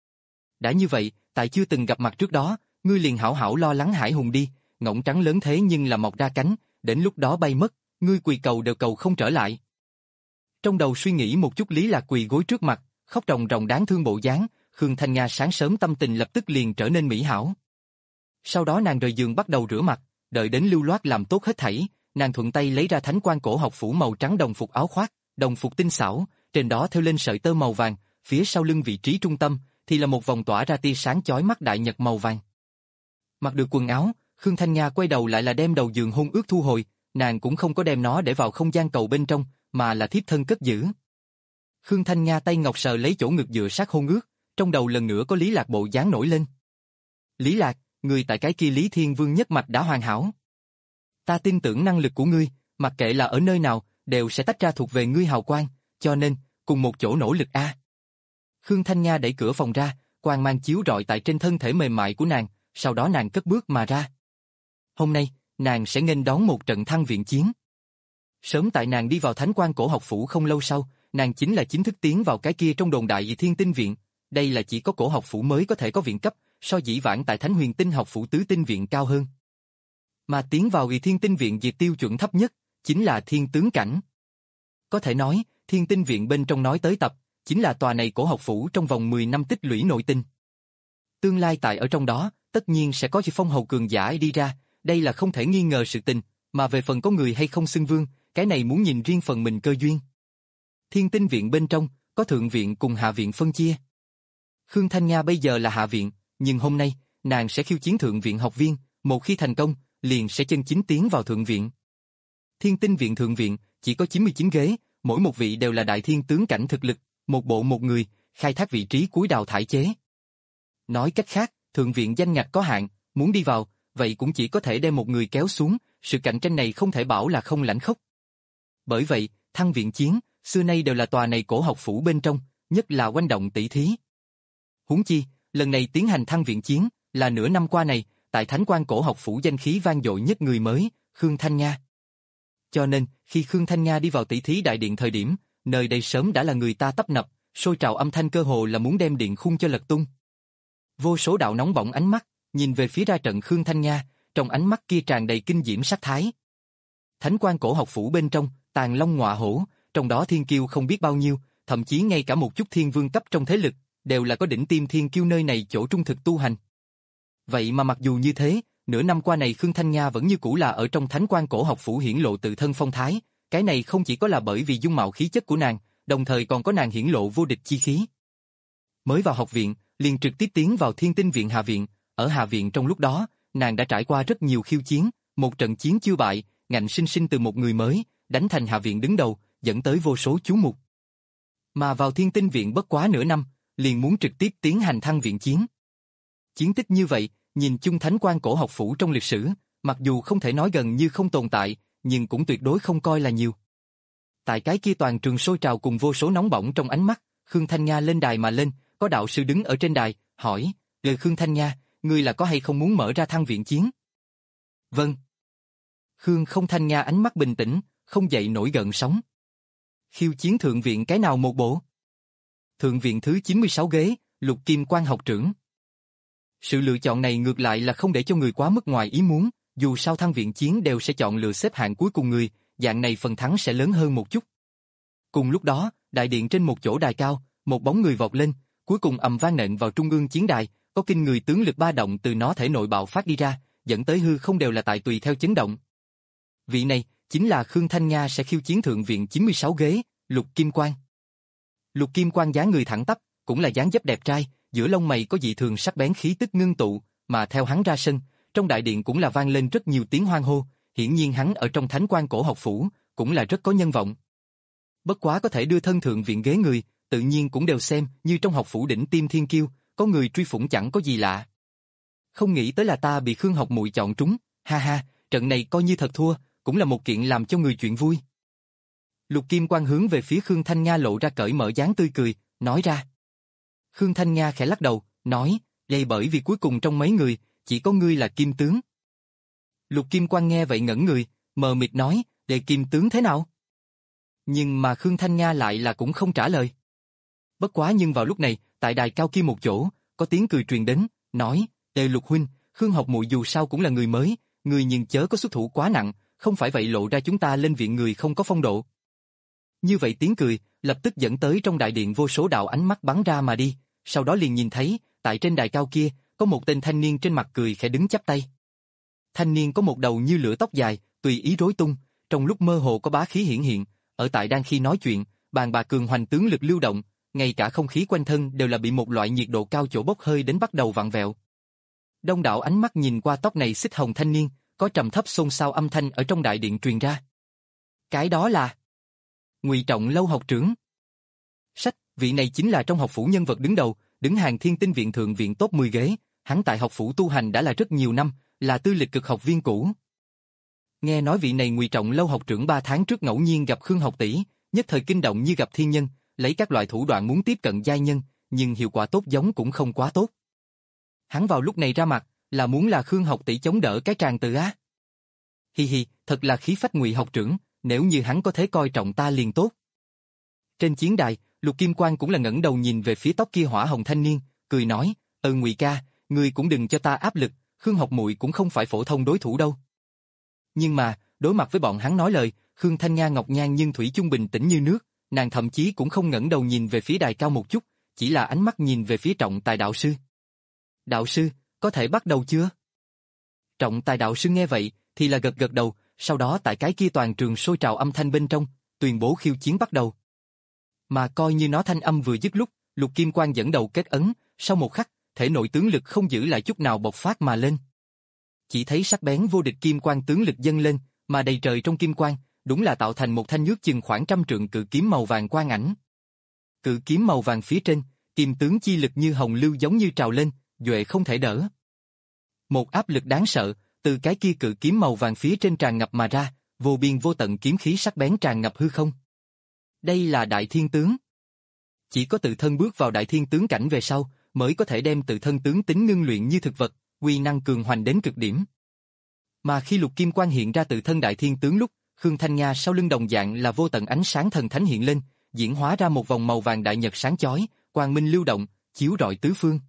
Đã như vậy, tại chưa từng gặp mặt trước đó, ngươi liền hảo hảo lo lắng Hải Hùng đi, ngỗng trắng lớn thế nhưng là mọc ra cánh, đến lúc đó bay mất, ngươi quỳ cầu đều cầu không trở lại. Trong đầu suy nghĩ một chút Lý Lạc quỳ gối trước mặt, khóc ròng ròng đáng thương bộ dáng, Khương Thanh Nga sáng sớm tâm tình lập tức liền trở nên mỹ hảo. Sau đó nàng rời giường bắt đầu rửa mặt, đợi đến lưu loát làm tốt hết thảy, nàng thuận tay lấy ra Thánh Quan cổ học phủ màu trắng đồng phục áo khoác, đồng phục tinh xảo, trên đó thêu lên sợi tơ màu vàng, phía sau lưng vị trí trung tâm thì là một vòng tỏa ra tia sáng chói mắt đại nhật màu vàng. Mặc được quần áo, Khương Thanh Nga quay đầu lại là đem đầu giường hôn ước thu hồi, nàng cũng không có đem nó để vào không gian cầu bên trong, mà là thiếp thân cất giữ. Khương Thanh Nga tay ngọc sờ lấy chỗ ngực dựa sát hôn ước, trong đầu lần nữa có Lý Lạc bộ dáng nổi lên. Lý Lạc, người tại cái kia Lý Thiên Vương nhất mạch đã hoàn hảo. Ta tin tưởng năng lực của ngươi, mặc kệ là ở nơi nào, đều sẽ tách ra thuộc về ngươi hào quang, cho nên, cùng một chỗ nỗ lực a. Khương Thanh Nga đẩy cửa phòng ra, quang mang chiếu rọi tại trên thân thể mềm mại của nàng, sau đó nàng cất bước mà ra. Hôm nay, nàng sẽ nghênh đón một trận thăng viện chiến. Sớm tại nàng đi vào Thánh Quan Cổ Học Phủ không lâu sau, nàng chính là chính thức tiến vào cái kia trong đồn đại Thiên Tinh Viện. Đây là chỉ có Cổ Học Phủ mới có thể có viện cấp, so dĩ vãng tại Thánh Huyền Tinh Học Phủ Tứ Tinh Viện cao hơn. Mà tiến vào Thiên Tinh Viện diệt tiêu chuẩn thấp nhất, chính là Thiên Tướng Cảnh. Có thể nói, Thiên Tinh Viện bên trong nói tới tập, chính là tòa này Cổ Học Phủ trong vòng mười năm tích lũy nội tinh. Tương lai tại ở trong đó, tất nhiên sẽ có phong hầu cường giả đi ra, đây là không thể nghi ngờ sự tình, mà về phần có người hay không xưng vương, cái này muốn nhìn riêng phần mình cơ duyên. Thiên Tinh Viện bên trong, có Thượng Viện cùng Hạ Viện phân chia. Khương Thanh Nga bây giờ là Hạ Viện, nhưng hôm nay, nàng sẽ khiêu chiến Thượng Viện học viên, một khi thành công, liền sẽ chân chính tiến vào Thượng Viện. Thiên Tinh Viện Thượng Viện, chỉ có chín mươi chín ghế, mỗi một vị đều là đại thiên tướng cảnh thực lực, một bộ một người, khai thác vị trí cuối đào thải chế. Nói cách khác, Thượng Viện danh ngạch có hạn, muốn đi vào, vậy cũng chỉ có thể đem một người kéo xuống, sự cạnh tranh này không thể bảo là không lãnh khốc. Bởi vậy, thăng viện chiến, xưa nay đều là tòa này Cổ Học Phủ bên trong, nhất là oanh động tỷ thí. Huống chi, lần này tiến hành thăng viện chiến, là nửa năm qua này, tại Thánh Quan Cổ Học Phủ danh khí vang dội nhất người mới, Khương Thanh Nga. Cho nên, khi Khương Thanh Nga đi vào tỷ thí đại điện thời điểm, nơi đây sớm đã là người ta tấp nập, sôi trào âm thanh cơ hồ là muốn đem điện khung cho lật tung. Vô số đạo nóng bỏng ánh mắt, nhìn về phía ra trận Khương Thanh Nga, trong ánh mắt kia tràn đầy kinh diễm sắc thái. Thánh Quan Cổ Học Phủ bên trong, tàn long ngọa hổ, trong đó thiên kiêu không biết bao nhiêu, thậm chí ngay cả một chút thiên vương cấp trong thế lực, đều là có đỉnh tiêm thiên kiêu nơi này chỗ trung thực tu hành. Vậy mà mặc dù như thế, nửa năm qua này Khương Thanh Nga vẫn như cũ là ở trong Thánh Quan Cổ Học Phủ hiển lộ tự thân phong thái, cái này không chỉ có là bởi vì dung mạo khí chất của nàng, đồng thời còn có nàng hiển lộ vô địch chi khí. Mới vào học viện, liền trực tiếp tiến vào Thiên Tinh Viện Hạ Viện, ở Hạ Viện trong lúc đó, nàng đã trải qua rất nhiều khiêu chiến, một trận chiến chưa bại, ngạnh sinh sinh từ một người mới, đánh thành Hạ Viện đứng đầu, dẫn tới vô số chú mục. Mà vào Thiên Tinh Viện bất quá nửa năm, liền muốn trực tiếp tiến hành thăng viện chiến. Chiến tích như vậy, nhìn chung Thánh Quan Cổ Học Phủ trong lịch sử, mặc dù không thể nói gần như không tồn tại, nhưng cũng tuyệt đối không coi là nhiều. Tại cái kia toàn trường sôi trào cùng vô số nóng bỏng trong ánh mắt, Khương Thanh Nga lên đài mà lên, có đạo sư đứng ở trên đài, hỏi, "Lời Khương Thanh Nga, ngươi là có hay không muốn mở ra thăng viện chiến?" "Vâng." Khương không Thanh Nga ánh mắt bình tĩnh, không dậy nổi gợn sóng. "Khiêu chiến Thượng Viện cái nào một bộ?" "Thượng Viện thứ chín mươi sáu ghế, Lục Kim Quan học trưởng." Sự lựa chọn này ngược lại là không để cho người quá mức ngoài ý muốn, dù sao thăng viện chiến đều sẽ chọn lựa xếp hạng cuối cùng người, dạng này phần thắng sẽ lớn hơn một chút. Cùng lúc đó, đại điện trên một chỗ đài cao, một bóng người vọt lên, cuối cùng ầm vang nện vào trung ương chiến đài, có kinh người tướng lực ba động từ nó thể nội bạo phát đi ra, dẫn tới hư không đều là tại tùy theo chấn động. Vị này chính là Khương Thanh Nga sẽ khiêu chiến Thượng Viện chín mươi sáu ghế, Lục Kim Quan. Lục Kim Quan dáng người thẳng tắp, cũng là dáng dấp đẹp trai, giữa lông mày có dị thường sắc bén khí tức ngưng tụ, mà theo hắn ra sân, trong đại điện cũng là vang lên rất nhiều tiếng hoan hô, hiển nhiên hắn ở trong Thánh Quan Cổ Học Phủ, cũng là rất có nhân vọng. Bất quá có thể đưa thân Thượng Viện ghế người, tự nhiên cũng đều xem như trong học phủ đỉnh tiêm thiên kiêu, có người truy phủng chẳng có gì lạ. Không nghĩ tới là ta bị Khương học muội chọn trúng, ha ha, trận này coi như thật thua, cũng là một kiện làm cho người chuyện vui. Lục Kim Quan hướng về phía Khương Thanh Nga lộ ra cởi mở dáng tươi cười, nói ra. Khương Thanh Nga khẽ lắc đầu, nói, đây bởi vì cuối cùng trong mấy người, chỉ có ngươi là kim tướng. Lục Kim Quan nghe vậy ngẩn người, mờ mịt nói, để kim tướng thế nào? Nhưng mà Khương Thanh Nga lại là cũng không trả lời. Bất quá nhưng vào lúc này, tại đài cao kia một chỗ, có tiếng cười truyền đến, nói, Đề Lục huynh, Khương học muội dù sao cũng là người mới, người nhưng chớ có xuất thủ quá nặng, không phải vậy lộ ra chúng ta lên viện người không có phong độ. Như vậy tiếng cười, lập tức dẫn tới trong đại điện vô số đạo ánh mắt bắn ra mà đi, sau đó liền nhìn thấy, tại trên đài cao kia, có một tên thanh niên trên mặt cười khẽ đứng chắp tay. Thanh niên có một đầu như lửa tóc dài, tùy ý rối tung, trong lúc mơ hồ có bá khí hiển hiện, ở tại đang khi nói chuyện, bàn bạc cường hoành tướng lực lưu động, ngay cả không khí quanh thân đều là bị một loại nhiệt độ cao chỗ bốc hơi đến bắt đầu vặn vẹo. Đông đảo ánh mắt nhìn qua tóc này xích hồng thanh niên, có trầm thấp xôn xao âm thanh ở trong đại điện truyền ra. Cái đó là Ngụy Trọng Lâu học trưởng. Sách, vị này chính là trong học phủ nhân vật đứng đầu, đứng hàng Thiên Tinh Viện Thượng Viện top mười ghế, hắn tại học phủ tu hành đã là rất nhiều năm, là tư lịch cực học viên cũ. Nghe nói vị này Ngụy Trọng Lâu học trưởng ba tháng trước ngẫu nhiên gặp Khương học tỷ, nhất thời kinh động như gặp thiên nhân, lấy các loại thủ đoạn muốn tiếp cận giai nhân, nhưng hiệu quả tốt giống cũng không quá tốt. Hắn vào lúc này ra mặt, là muốn là Khương học tỷ chống đỡ cái tràng từ á. Hi hi, thật là khí phách Ngụy học trưởng, nếu như hắn có thể coi trọng ta liền tốt. Trên chiến đài, Lục Kim Quang cũng là ngẩng đầu nhìn về phía tóc kia hỏa hồng thanh niên, cười nói, "Ừ Ngụy ca, ngươi cũng đừng cho ta áp lực, Khương Học Muội cũng không phải phổ thông đối thủ đâu." Nhưng mà, đối mặt với bọn hắn nói lời, Khương Thanh Nga ngọc nhan nhưng thủy chung bình tĩnh như nước, nàng thậm chí cũng không ngẩng đầu nhìn về phía đài cao một chút, chỉ là ánh mắt nhìn về phía Trọng Tài đạo sư. "Đạo sư, có thể bắt đầu chưa?" Trọng Tài đạo sư nghe vậy, thì là gật gật đầu, sau đó tại cái kia toàn trường sôi trào âm thanh bên trong, tuyên bố khiêu chiến bắt đầu. Mà coi như nó thanh âm vừa dứt lúc, Lục Kim Quang dẫn đầu kết ấn, sau một khắc, thể nội tướng lực không giữ lại chút nào bộc phát mà lên. Chỉ thấy sắc bén vô địch kim quang tướng lực dâng lên, mà đầy trời trong kim quang, đúng là tạo thành một thanh nước chừng khoảng trăm trượng cự kiếm màu vàng quang ảnh. Cự kiếm màu vàng phía trên, kim tướng chi lực như hồng lưu giống như trào lên, duệ không thể đỡ. Một áp lực đáng sợ, từ cái kia cự kiếm màu vàng phía trên tràn ngập mà ra, vô biên vô tận kiếm khí sắc bén tràn ngập hư không. Đây là đại thiên tướng. Chỉ có tự thân bước vào đại thiên tướng cảnh về sau, mới có thể đem tự thân tướng tính ngưng luyện như thực vật, uy năng cường hoành đến cực điểm. Mà khi Lục Kim Quang hiện ra tự thân đại thiên tướng lúc, Khương Thanh Nga sau lưng đồng dạng là vô tận ánh sáng thần thánh hiện lên, diễn hóa ra một vòng màu vàng đại nhật sáng chói, quang minh lưu động, chiếu rọi tứ phương.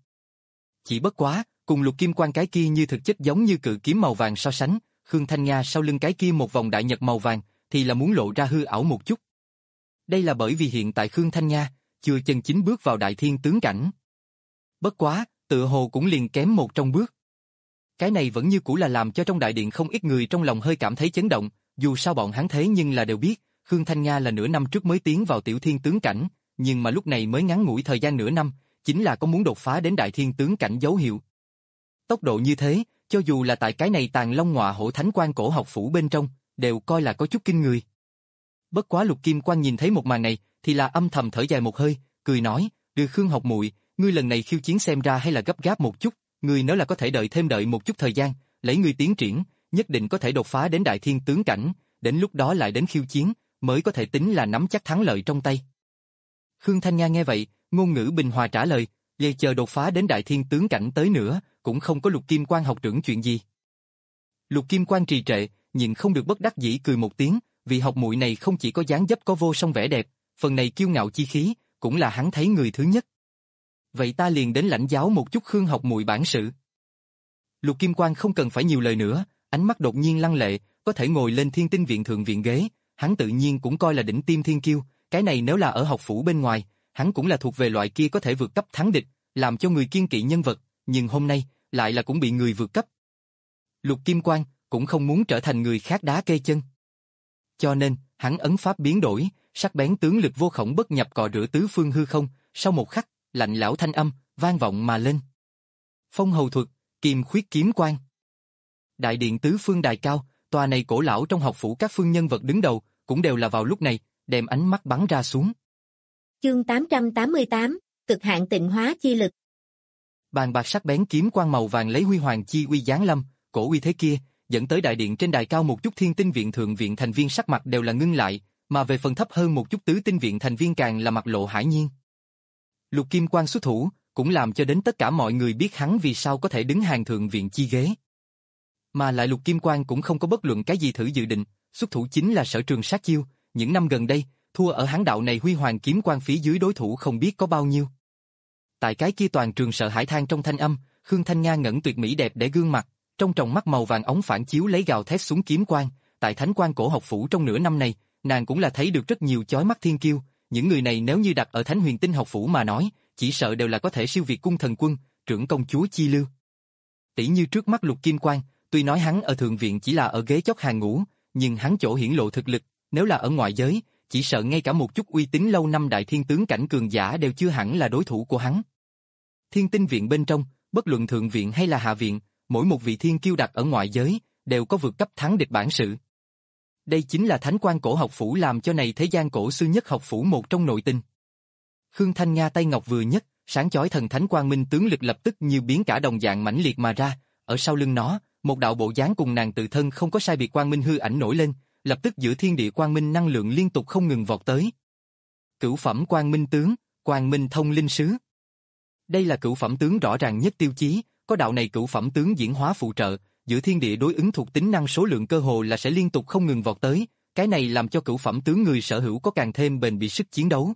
Chỉ bất quá, cùng Lục Kim Quang cái kia như thực chất giống như cự kiếm màu vàng so sánh, Khương Thanh Nga sau lưng cái kia một vòng đại nhật màu vàng, thì là muốn lộ ra hư ảo một chút. Đây là bởi vì hiện tại Khương Thanh Nga chưa chân chính bước vào đại thiên tướng cảnh. Bất quá, tựa hồ cũng liền kém một trong bước. Cái này vẫn như cũ là làm cho trong đại điện không ít người trong lòng hơi cảm thấy chấn động, dù sao bọn hắn thế nhưng là đều biết, Khương Thanh Nga là nửa năm trước mới tiến vào tiểu thiên tướng cảnh, nhưng mà lúc này mới ngắn ngủi thời gian nửa năm, chính là có muốn đột phá đến đại thiên tướng cảnh dấu hiệu. Tốc độ như thế, cho dù là tại cái này Tàng Long Ngọa Hổ Thánh Quan cổ học phủ bên trong, đều coi là có chút kinh người. Bất quá Lục Kim Quang nhìn thấy một màn này, thì là âm thầm thở dài một hơi, cười nói, "Đưa Khương Học Muội, ngươi lần này khiêu chiến xem ra hay là gấp gáp một chút, ngươi nếu là có thể đợi thêm đợi một chút thời gian, lấy ngươi tiến triển, nhất định có thể đột phá đến đại thiên tướng cảnh, đến lúc đó lại đến khiêu chiến, mới có thể tính là nắm chắc thắng lợi trong tay." Khương Thanh Nga nghe vậy, ngôn ngữ bình hòa trả lời, "Vậy chờ đột phá đến đại thiên tướng cảnh tới nữa, cũng không có Lục Kim Quang học trưởng chuyện gì." Lục Kim Quang trì trệ, nhịn không được bất đắc dĩ cười một tiếng, vì học muội này không chỉ có dáng dấp có vô song vẻ đẹp, phần này kiêu ngạo chi khí, cũng là hắn thấy người thứ nhất. Vậy ta liền đến lãnh giáo một chút Khương học muội bản sự. Lục Kim Quang không cần phải nhiều lời nữa, ánh mắt đột nhiên lăng lệ, có thể ngồi lên Thiên Tinh viện thượng viện ghế, hắn tự nhiên cũng coi là đỉnh tiêm thiên kiêu, cái này nếu là ở học phủ bên ngoài, hắn cũng là thuộc về loại kia có thể vượt cấp thắng địch, làm cho người kiên kỵ nhân vật, nhưng hôm nay, lại là cũng bị người vượt cấp. Lục Kim Quang cũng không muốn trở thành người khác đá cây chân. Cho nên, hắn ấn pháp biến đổi, sắc bén tướng lực vô khổng bất nhập cọ rửa tứ phương hư không, sau một khắc, lạnh lão thanh âm vang vọng mà lên. Phong hầu thuật, Kim Khuyết kiếm quang. Đại điện tứ phương đài cao, tòa này cổ lão trong học phủ các phương nhân vật đứng đầu, cũng đều là vào lúc này, đem ánh mắt bắn ra xuống. Chương tám trăm tám mươi tám, cực hạn tịnh hóa chi lực. Bàn bạc sắc bén kiếm quang màu vàng lấy huy hoàng chi uy giáng lâm, cổ uy thế kia, dẫn tới đại điện trên đài cao một chút Thiên Tinh viện thượng viện thành viên sắc mặt đều là ngưng lại, mà về phần thấp hơn một chút Tứ Tinh viện thành viên càng là mặt lộ hãi nhiên. Lục Kim Quang xuất thủ, cũng làm cho đến tất cả mọi người biết hắn vì sao có thể đứng hàng thượng viện chi ghế. Mà lại Lục Kim Quang cũng không có bất luận cái gì thử dự định, xuất thủ chính là sở trường sát chiêu, những năm gần đây, thua ở hắn đạo này huy hoàng kiếm quang phía dưới đối thủ không biết có bao nhiêu. Tại cái kia toàn trường sợ hãi than trong thanh âm, Khương Thanh Nga ngẩng tuyệt mỹ đẹp để gương mặt, trong tròng mắt màu vàng óng phản chiếu lấy gào thét xuống kiếm quang, tại Thánh Quan cổ học phủ trong nửa năm này, nàng cũng là thấy được rất nhiều chói mắt thiên kiêu, những người này nếu như đặt ở Thánh Huyền Tinh học phủ mà nói, chỉ sợ đều là có thể siêu việt cung thần quân, trưởng công chúa chi lưu. Tỷ như trước mắt Lục Kim Quang, tuy nói hắn ở thượng viện chỉ là ở ghế chót hàng ngũ, nhưng hắn chỗ hiển lộ thực lực, nếu là ở ngoại giới, chỉ sợ ngay cả một chút uy tín lâu năm đại thiên tướng cảnh cường giả đều chưa hẳn là đối thủ của hắn. Thiên Tinh viện bên trong, bất luận thượng viện hay là hạ viện, mỗi một vị thiên kiêu đặt ở ngoại giới, đều có vượt cấp thắng địch bản sự. Đây chính là Thánh Quan cổ học phủ làm cho này thế gian cổ xưa nhất học phủ một trong nội tình. Khương Thanh Nga tay ngọc vừa nhất, sáng chói thần thánh quang minh tướng lực lập tức như biến cả đồng dạng mãnh liệt mà ra, ở sau lưng nó, một đạo bộ dáng cùng nàng tự thân không có sai biệt quang minh hư ảnh nổi lên, lập tức giữa thiên địa quang minh năng lượng liên tục không ngừng vọt tới. Cửu phẩm quang minh tướng, quang minh thông linh sứ. Đây là cửu phẩm tướng rõ ràng nhất tiêu chí, có đạo này cửu phẩm tướng diễn hóa phụ trợ, giữa thiên địa đối ứng thuộc tính năng số lượng cơ hồ là sẽ liên tục không ngừng vọt tới, cái này làm cho cửu phẩm tướng người sở hữu có càng thêm bền bỉ sức chiến đấu.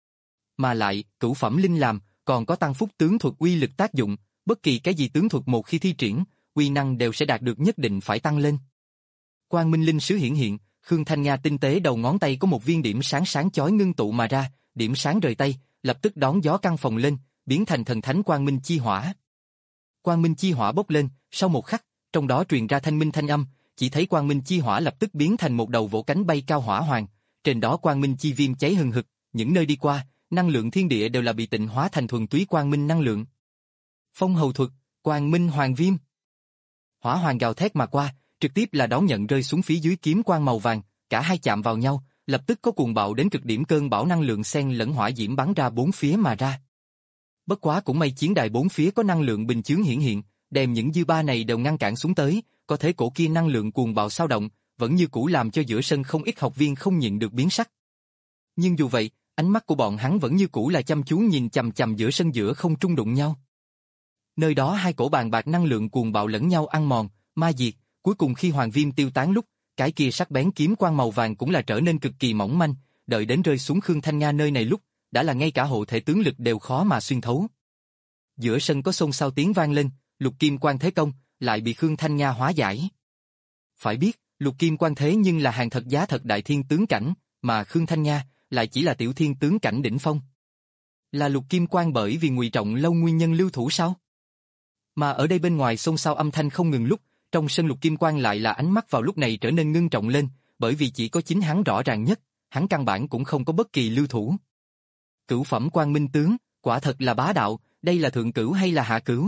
Mà lại, cửu phẩm linh làm, còn có tăng phúc tướng thuật uy lực tác dụng, bất kỳ cái gì tướng thuật một khi thi triển, uy năng đều sẽ đạt được nhất định phải tăng lên. Quang Minh Linh Sứ hiển hiện, Khương Thanh Nga tinh tế đầu ngón tay có một viên điểm sáng sáng chói ngưng tụ mà ra, điểm sáng rời tay, lập tức đón gió căn phòng lên, biến thành thần thánh Quang Minh chi hỏa. Quang Minh chi hỏa bốc lên, sau một khắc, trong đó truyền ra thanh minh thanh âm, chỉ thấy Quang Minh chi hỏa lập tức biến thành một đầu vỗ cánh bay cao hỏa hoàng, trên đó Quang Minh chi viêm cháy hừng hực, những nơi đi qua, năng lượng thiên địa đều là bị tịnh hóa thành thuần túy quang minh năng lượng. Phong hầu thuật, Quang Minh hoàng viêm. Hỏa hoàng gào thét mà qua, trực tiếp là đón nhận rơi xuống phía dưới kiếm quang màu vàng, cả hai chạm vào nhau, lập tức có cuồng bạo đến cực điểm cơn bão năng lượng xen lẫn hỏa diễm bắn ra bốn phía mà ra. Bất quá cũng may chiến đài bốn phía có năng lượng bình chướng hiển hiện, đem những dư ba này đều ngăn cản xuống tới, có thể cổ kia năng lượng cuồng bạo sao động, vẫn như cũ làm cho giữa sân không ít học viên không nhịn được biến sắc. Nhưng dù vậy, ánh mắt của bọn hắn vẫn như cũ là chăm chú nhìn chằm chằm giữa sân giữa không trung đụng nhau. Nơi đó hai cổ bàn bạc năng lượng cuồng bạo lẫn nhau ăn mòn, ma diệt, cuối cùng khi hoàng viêm tiêu tán lúc, cái kia sắc bén kiếm quang màu vàng cũng là trở nên cực kỳ mỏng manh, đợi đến rơi xuống Khương Thanh Nga nơi này lúc, đã là ngay cả hộ thể tướng lực đều khó mà xuyên thấu. Giữa sân có xôn xao tiếng vang lên, Lục Kim Quang thế công, lại bị Khương Thanh Nga hóa giải. Phải biết, Lục Kim Quang thế nhưng là hàng thật giá thật đại thiên tướng cảnh, mà Khương Thanh Nga lại chỉ là tiểu thiên tướng cảnh đỉnh phong. Là Lục Kim Quang bởi vì ngụy trọng lâu nguyên nhân lưu thủ sao? Mà ở đây bên ngoài xôn xao âm thanh không ngừng lúc, trong sân Lục Kim Quang lại là ánh mắt vào lúc này trở nên ngưng trọng lên, bởi vì chỉ có chính hắn rõ ràng nhất, hắn căn bản cũng không có bất kỳ lưu thủ. Cửu phẩm Quang Minh tướng, quả thật là bá đạo, đây là thượng cửu hay là hạ cửu?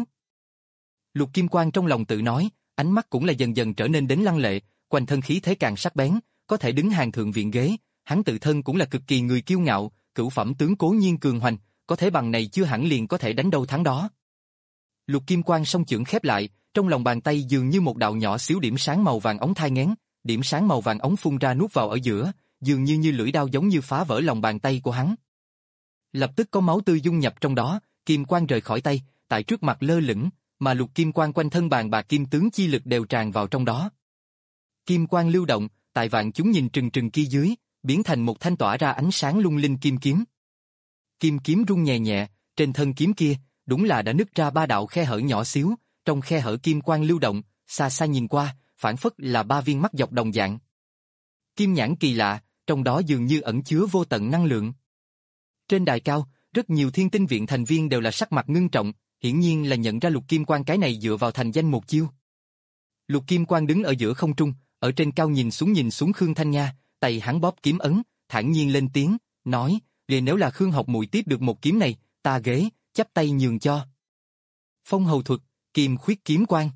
Lục Kim Quang trong lòng tự nói, ánh mắt cũng là dần dần trở nên đến lăng lệ, quanh thân khí thế càng sắc bén, có thể đứng hàng thượng viện ghế, hắn tự thân cũng là cực kỳ người kiêu ngạo, cửu phẩm tướng cố nhiên cường hoành, có thể bằng này chưa hẳn liền có thể đánh đâu thắng đó. Lục Kim Quang song chưởng khép lại, trong lòng bàn tay dường như một đạo nhỏ xíu điểm sáng màu vàng ống thai nghén, điểm sáng màu vàng ống phun ra nuốt vào ở giữa, dường như như lưỡi đao giống như phá vỡ lòng bàn tay của hắn. Lập tức có máu tươi dung nhập trong đó, kim quang rời khỏi tay, tại trước mặt lơ lửng, mà lục kim quang quanh thân bàn bạc kim tướng chi lực đều tràn vào trong đó. Kim quang lưu động, tại vạn chúng nhìn trừng trừng kia dưới, biến thành một thanh tỏa ra ánh sáng lung linh kim kiếm. Kim kiếm rung nhẹ nhẹ, trên thân kiếm kia, đúng là đã nứt ra ba đạo khe hở nhỏ xíu, trong khe hở kim quang lưu động, xa xa nhìn qua, phản phất là ba viên mắt dọc đồng dạng. Kim nhãn kỳ lạ, trong đó dường như ẩn chứa vô tận năng lượng. Trên đài cao, rất nhiều thiên tinh viện thành viên đều là sắc mặt ngưng trọng, hiển nhiên là nhận ra lục kim quang cái này dựa vào thành danh một chiêu. Lục kim quang đứng ở giữa không trung, ở trên cao nhìn xuống nhìn xuống Khương Thanh Nga, tay hắn bóp kiếm ấn, thản nhiên lên tiếng, nói, vì nếu là Khương học muội tiếp được một kiếm này, ta ghế, chắp tay nhường cho. Phong hầu thuật, kim khuyết kiếm quang.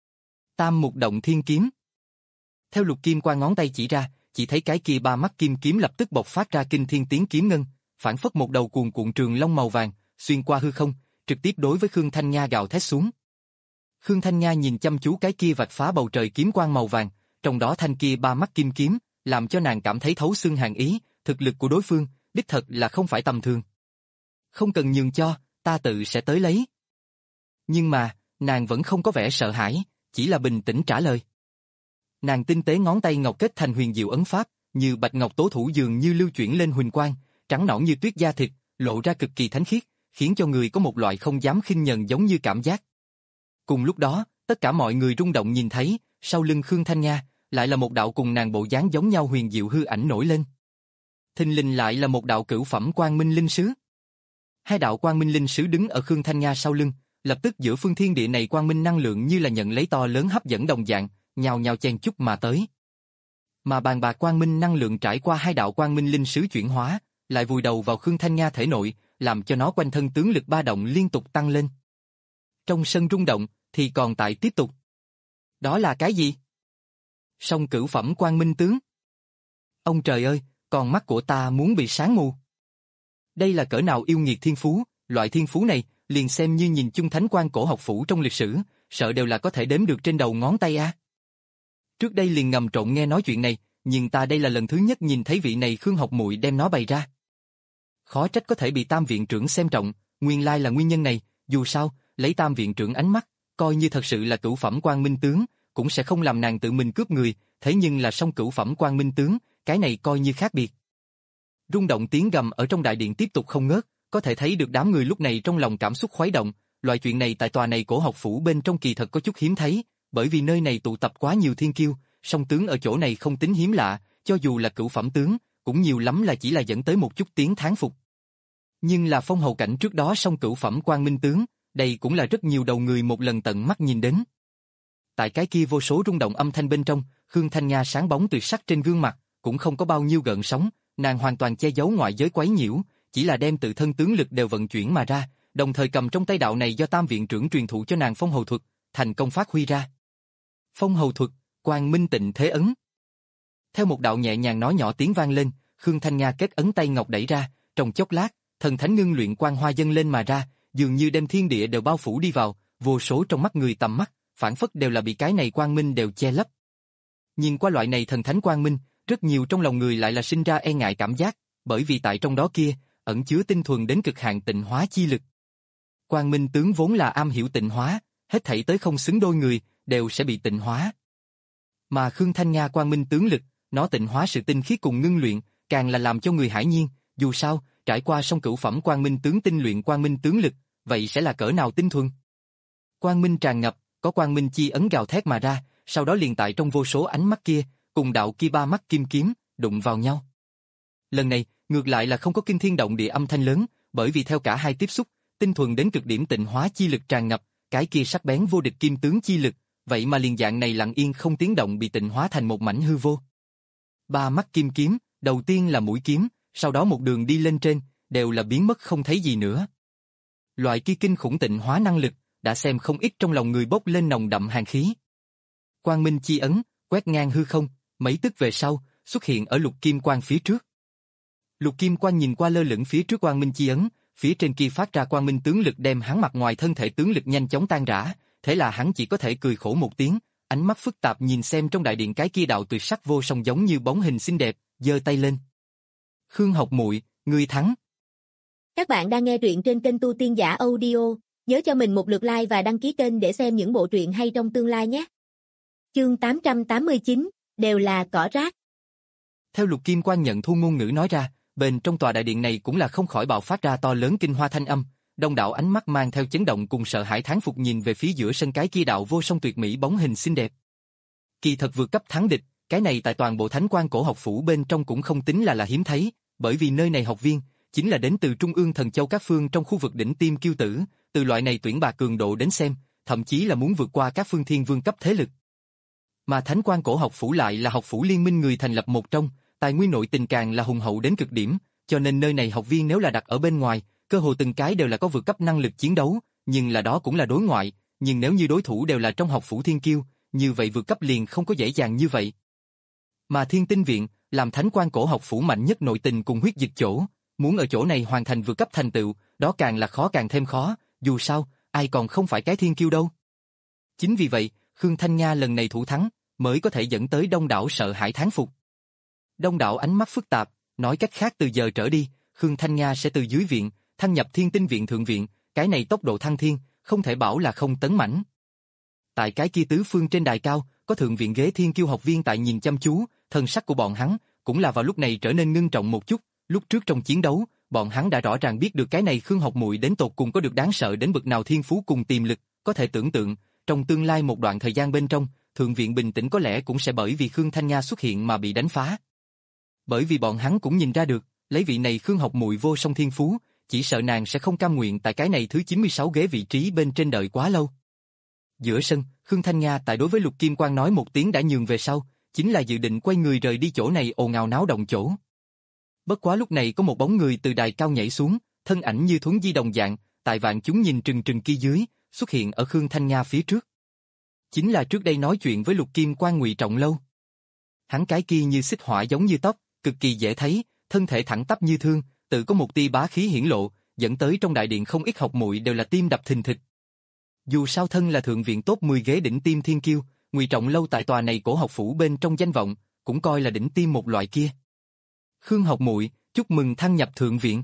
Tam mục động thiên kiếm. Theo lục kim quang ngón tay chỉ ra, chỉ thấy cái kia ba mắt kim kiếm lập tức bộc phát ra kinh thiên tiếng kiếm ngân, phản phất một đầu cuồn cuộn trường long màu vàng, xuyên qua hư không, trực tiếp đối với Khương Thanh Nga gào thét xuống. Khương Thanh Nga nhìn chăm chú cái kia vạch phá bầu trời kiếm quang màu vàng, trong đó thanh kia ba mắt kim kiếm, làm cho nàng cảm thấy thấu xương hàn ý, thực lực của đối phương, đích thật là không phải tầm thường. Không cần nhường cho, ta tự sẽ tới lấy. Nhưng mà, nàng vẫn không có vẻ sợ hãi, chỉ là bình tĩnh trả lời. Nàng tinh tế ngón tay ngọc kết thành huyền diệu ấn pháp, như bạch ngọc tố thủ dường như lưu chuyển lên huỳnh quang, trắng nõn như tuyết da thịt, lộ ra cực kỳ thánh khiết, khiến cho người có một loại không dám khinh nhẫn giống như cảm giác. Cùng lúc đó, tất cả mọi người rung động nhìn thấy, sau lưng Khương Thanh Nga, lại là một đạo cùng nàng bộ dáng giống nhau huyền diệu hư ảnh nổi lên. Thình lình lại là một đạo cửu phẩm quang minh linh sứ. Hai đạo quang minh linh sứ đứng ở Khương Thanh Nga sau lưng, lập tức giữa phương thiên địa này quang minh năng lượng như là nhận lấy to lớn hấp dẫn đồng dạng, nhào nhào chen chúc mà tới. Mà bàn bạc quang minh năng lượng trải qua hai đạo quang minh linh sứ chuyển hóa, lại vùi đầu vào Khương Thanh Nga thể nội, làm cho nó quanh thân tướng lực ba động liên tục tăng lên. Trong sân rung động, thì còn tại tiếp tục. Đó là cái gì? Song cửu phẩm quang minh tướng. Ông trời ơi, con mắt của ta muốn bị sáng mù. Đây là cỡ nào yêu nghiệt thiên phú, loại thiên phú này, liền xem như nhìn chung thánh quan cổ học phủ trong lịch sử, sợ đều là có thể đếm được trên đầu ngón tay a. Trước đây liền ngầm trộn nghe nói chuyện này, nhưng ta đây là lần thứ nhất nhìn thấy vị này Khương học muội đem nó bày ra. Khó trách có thể bị tam viện trưởng xem trọng, nguyên lai là nguyên nhân này, dù sao, lấy tam viện trưởng ánh mắt, coi như thật sự là cửu phẩm quang minh tướng, cũng sẽ không làm nàng tự mình cướp người, thế nhưng là song cửu phẩm quang minh tướng, cái này coi như khác biệt. Rung động tiếng gầm ở trong đại điện tiếp tục không ngớt, có thể thấy được đám người lúc này trong lòng cảm xúc khuấy động, loại chuyện này tại tòa này cổ học phủ bên trong kỳ thật có chút hiếm thấy, bởi vì nơi này tụ tập quá nhiều thiên kiêu, song tướng ở chỗ này không tính hiếm lạ, cho dù là cửu phẩm tướng, cũng nhiều lắm là chỉ là dẫn tới một chút tiếng thán phục. Nhưng là phong hầu cảnh trước đó song cửu phẩm quang minh tướng, đây cũng là rất nhiều đầu người một lần tận mắt nhìn đến. Tại cái kia vô số rung động âm thanh bên trong, Khương Thanh Nga sáng bóng tuyệt sắc trên gương mặt, cũng không có bao nhiêu gợn sóng, nàng hoàn toàn che giấu ngoại giới quấy nhiễu, chỉ là đem tự thân tướng lực đều vận chuyển mà ra, đồng thời cầm trong tay đạo này do Tam viện trưởng truyền thụ cho nàng phong hầu thuật, thành công phát huy ra. Phong hầu thuật, Quang Minh Tịnh Thế Ấn. Theo một đạo nhẹ nhàng nói nhỏ tiếng vang lên, Khương Thanh Nga kết ấn tay ngọc đẩy ra, trong chốc lát, thần thánh ngưng luyện quang hoa dâng lên mà ra, dường như đem thiên địa đều bao phủ đi vào, vô số trong mắt người tầm mắt, phản phất đều là bị cái này quang minh đều che lấp. Nhìn qua loại này thần thánh quang minh, rất nhiều trong lòng người lại là sinh ra e ngại cảm giác, bởi vì tại trong đó kia, ẩn chứa tinh thuần đến cực hạn tịnh hóa chi lực. Quang minh tướng vốn là am hiểu tịnh hóa, hết thảy tới không xứng đôi người, đều sẽ bị tịnh hóa. Mà Khương Thanh Nga quang minh tướng lực, nó tịnh hóa sự tinh khiết cùng ngưng luyện, càng là làm cho người hãi nhiên, dù sao, trải qua song cửu phẩm quang minh tướng tinh luyện quang minh tướng lực, vậy sẽ là cỡ nào tinh thuần. Quang minh tràn ngập, có quang minh chi ấn gào thét mà ra, sau đó liền tại trong vô số ánh mắt kia, cùng đạo kia ba mắt kim kiếm, đụng vào nhau. Lần này, ngược lại là không có kinh thiên động địa âm thanh lớn, bởi vì theo cả hai tiếp xúc, tinh thuần đến cực điểm tịnh hóa chi lực tràn ngập, cái kia sắc bén vô địch kim tướng chi lực, vậy mà liền dạng này lặng yên không tiếng động bị tịnh hóa thành một mảnh hư vô. Ba mắt kim kiếm, đầu tiên là mũi kiếm, sau đó một đường đi lên trên, đều là biến mất không thấy gì nữa. Loại kia kinh khủng tịnh hóa năng lực, đã xem không ít trong lòng người bốc lên nồng đậm hàn khí. Quang minh chi ấn, quét ngang hư không, mấy tức về sau, xuất hiện ở lục kim quang phía trước. Lục kim quang nhìn qua lơ lửng phía trước quang minh chi ấn, phía trên kia phát ra quang minh tướng lực đem hắn mặt ngoài thân thể tướng lực nhanh chóng tan rã, thế là hắn chỉ có thể cười khổ một tiếng, ánh mắt phức tạp nhìn xem trong đại điện cái kia đạo tuyệt sắc vô song giống như bóng hình xinh đẹp, giơ tay lên. Khương học muội, ngươi thắng. Các bạn đang nghe truyện trên kênh Tu Tiên Giả Audio, nhớ cho mình một lượt like và đăng ký kênh để xem những bộ truyện hay trong tương lai nhé. Chương tám trăm tám mươi chín, đều là cỏ rác. Theo Lục Kim Quang nhận thu ngôn ngữ nói ra, bên trong tòa đại điện này cũng là không khỏi bạo phát ra to lớn kinh hoa thanh âm, đông đảo ánh mắt mang theo chấn động cùng sợ hãi thán phục nhìn về phía giữa sân cái kia đạo vô song tuyệt mỹ bóng hình xinh đẹp. Kỳ thật vượt cấp thắng địch, cái này tại toàn bộ Thánh Quan cổ học phủ bên trong cũng không tính là là hiếm thấy, bởi vì nơi này học viên chính là đến từ Trung ương Thần Châu các phương trong khu vực đỉnh tiêm kiêu tử, từ loại này tuyển bạc cường độ đến xem, thậm chí là muốn vượt qua các phương thiên vương cấp thế lực. Mà Thánh Quan cổ học phủ lại là học phủ liên minh người thành lập một trong, tài nguyên nội tình càng là hùng hậu đến cực điểm, cho nên nơi này học viên nếu là đặt ở bên ngoài, cơ hồ từng cái đều là có vượt cấp năng lực chiến đấu, nhưng là đó cũng là đối ngoại, nhưng nếu như đối thủ đều là trong học phủ thiên kiêu, như vậy vượt cấp liền không có dễ dàng như vậy. Mà Thiên Tinh Viện, làm Thánh Quan cổ học phủ mạnh nhất nội tình cùng huyết dịch chỗ, muốn ở chỗ này hoàn thành vượt cấp thành tựu, đó càng là khó càng thêm khó, dù sao, ai còn không phải cái thiên kiêu đâu. Chính vì vậy, Khương Thanh Nga lần này thủ thắng, mới có thể dẫn tới đông đảo sợ hãi thán phục. Đông đảo ánh mắt phức tạp, nói cách khác từ giờ trở đi, Khương Thanh Nga sẽ từ dưới viện, thăng nhập Thiên Tinh Viện thượng viện, cái này tốc độ thăng thiên, không thể bảo là không tấn mãnh. Tại cái kia tứ phương trên đài cao, có thượng viện ghế thiên kiêu học viên tại nhìn chăm chú, thân sắc của bọn hắn, cũng là vào lúc này trở nên ngưng trọng một chút, lúc trước trong chiến đấu, bọn hắn đã rõ ràng biết được cái này Khương học muội đến tột cùng có được đáng sợ đến bậc nào thiên phú cùng tiềm lực, có thể tưởng tượng, trong tương lai một đoạn thời gian bên trong, thượng viện bình tĩnh có lẽ cũng sẽ bởi vì Khương Thanh Nga xuất hiện mà bị đánh phá. Bởi vì bọn hắn cũng nhìn ra được, lấy vị này Khương học muội vô song thiên phú, chỉ sợ nàng sẽ không cam nguyện tại cái này thứ chín mươi sáu ghế vị trí bên trên đợi quá lâu. Giữa sân, Khương Thanh Nga tại đối với Lục Kim Quang nói một tiếng đã nhường về sau, chính là dự định quay người rời đi chỗ này ồn ào náo động chỗ. Bất quá lúc này có một bóng người từ đài cao nhảy xuống, thân ảnh như thuấn di đồng dạng, tại vạn chúng nhìn trừng trừng kia dưới, xuất hiện ở Khương Thanh Nga phía trước. Chính là trước đây nói chuyện với Lục Kim Quang Ngụy Trọng Lâu. Hắn cái kia như xích hỏa giống như tóc, cực kỳ dễ thấy, thân thể thẳng tắp như thương, tự có một tia bá khí hiển lộ, dẫn tới trong đại điện không ít học muội đều là tim đập thình thịch. Dù sao thân là thượng viện top mười ghế đỉnh tiêm thiên kiêu, Ngụy Trọng Lâu tại tòa này cổ học phủ bên trong danh vọng, cũng coi là đỉnh tiêm một loại kia. Khương học muội, chúc mừng thăng nhập thượng viện.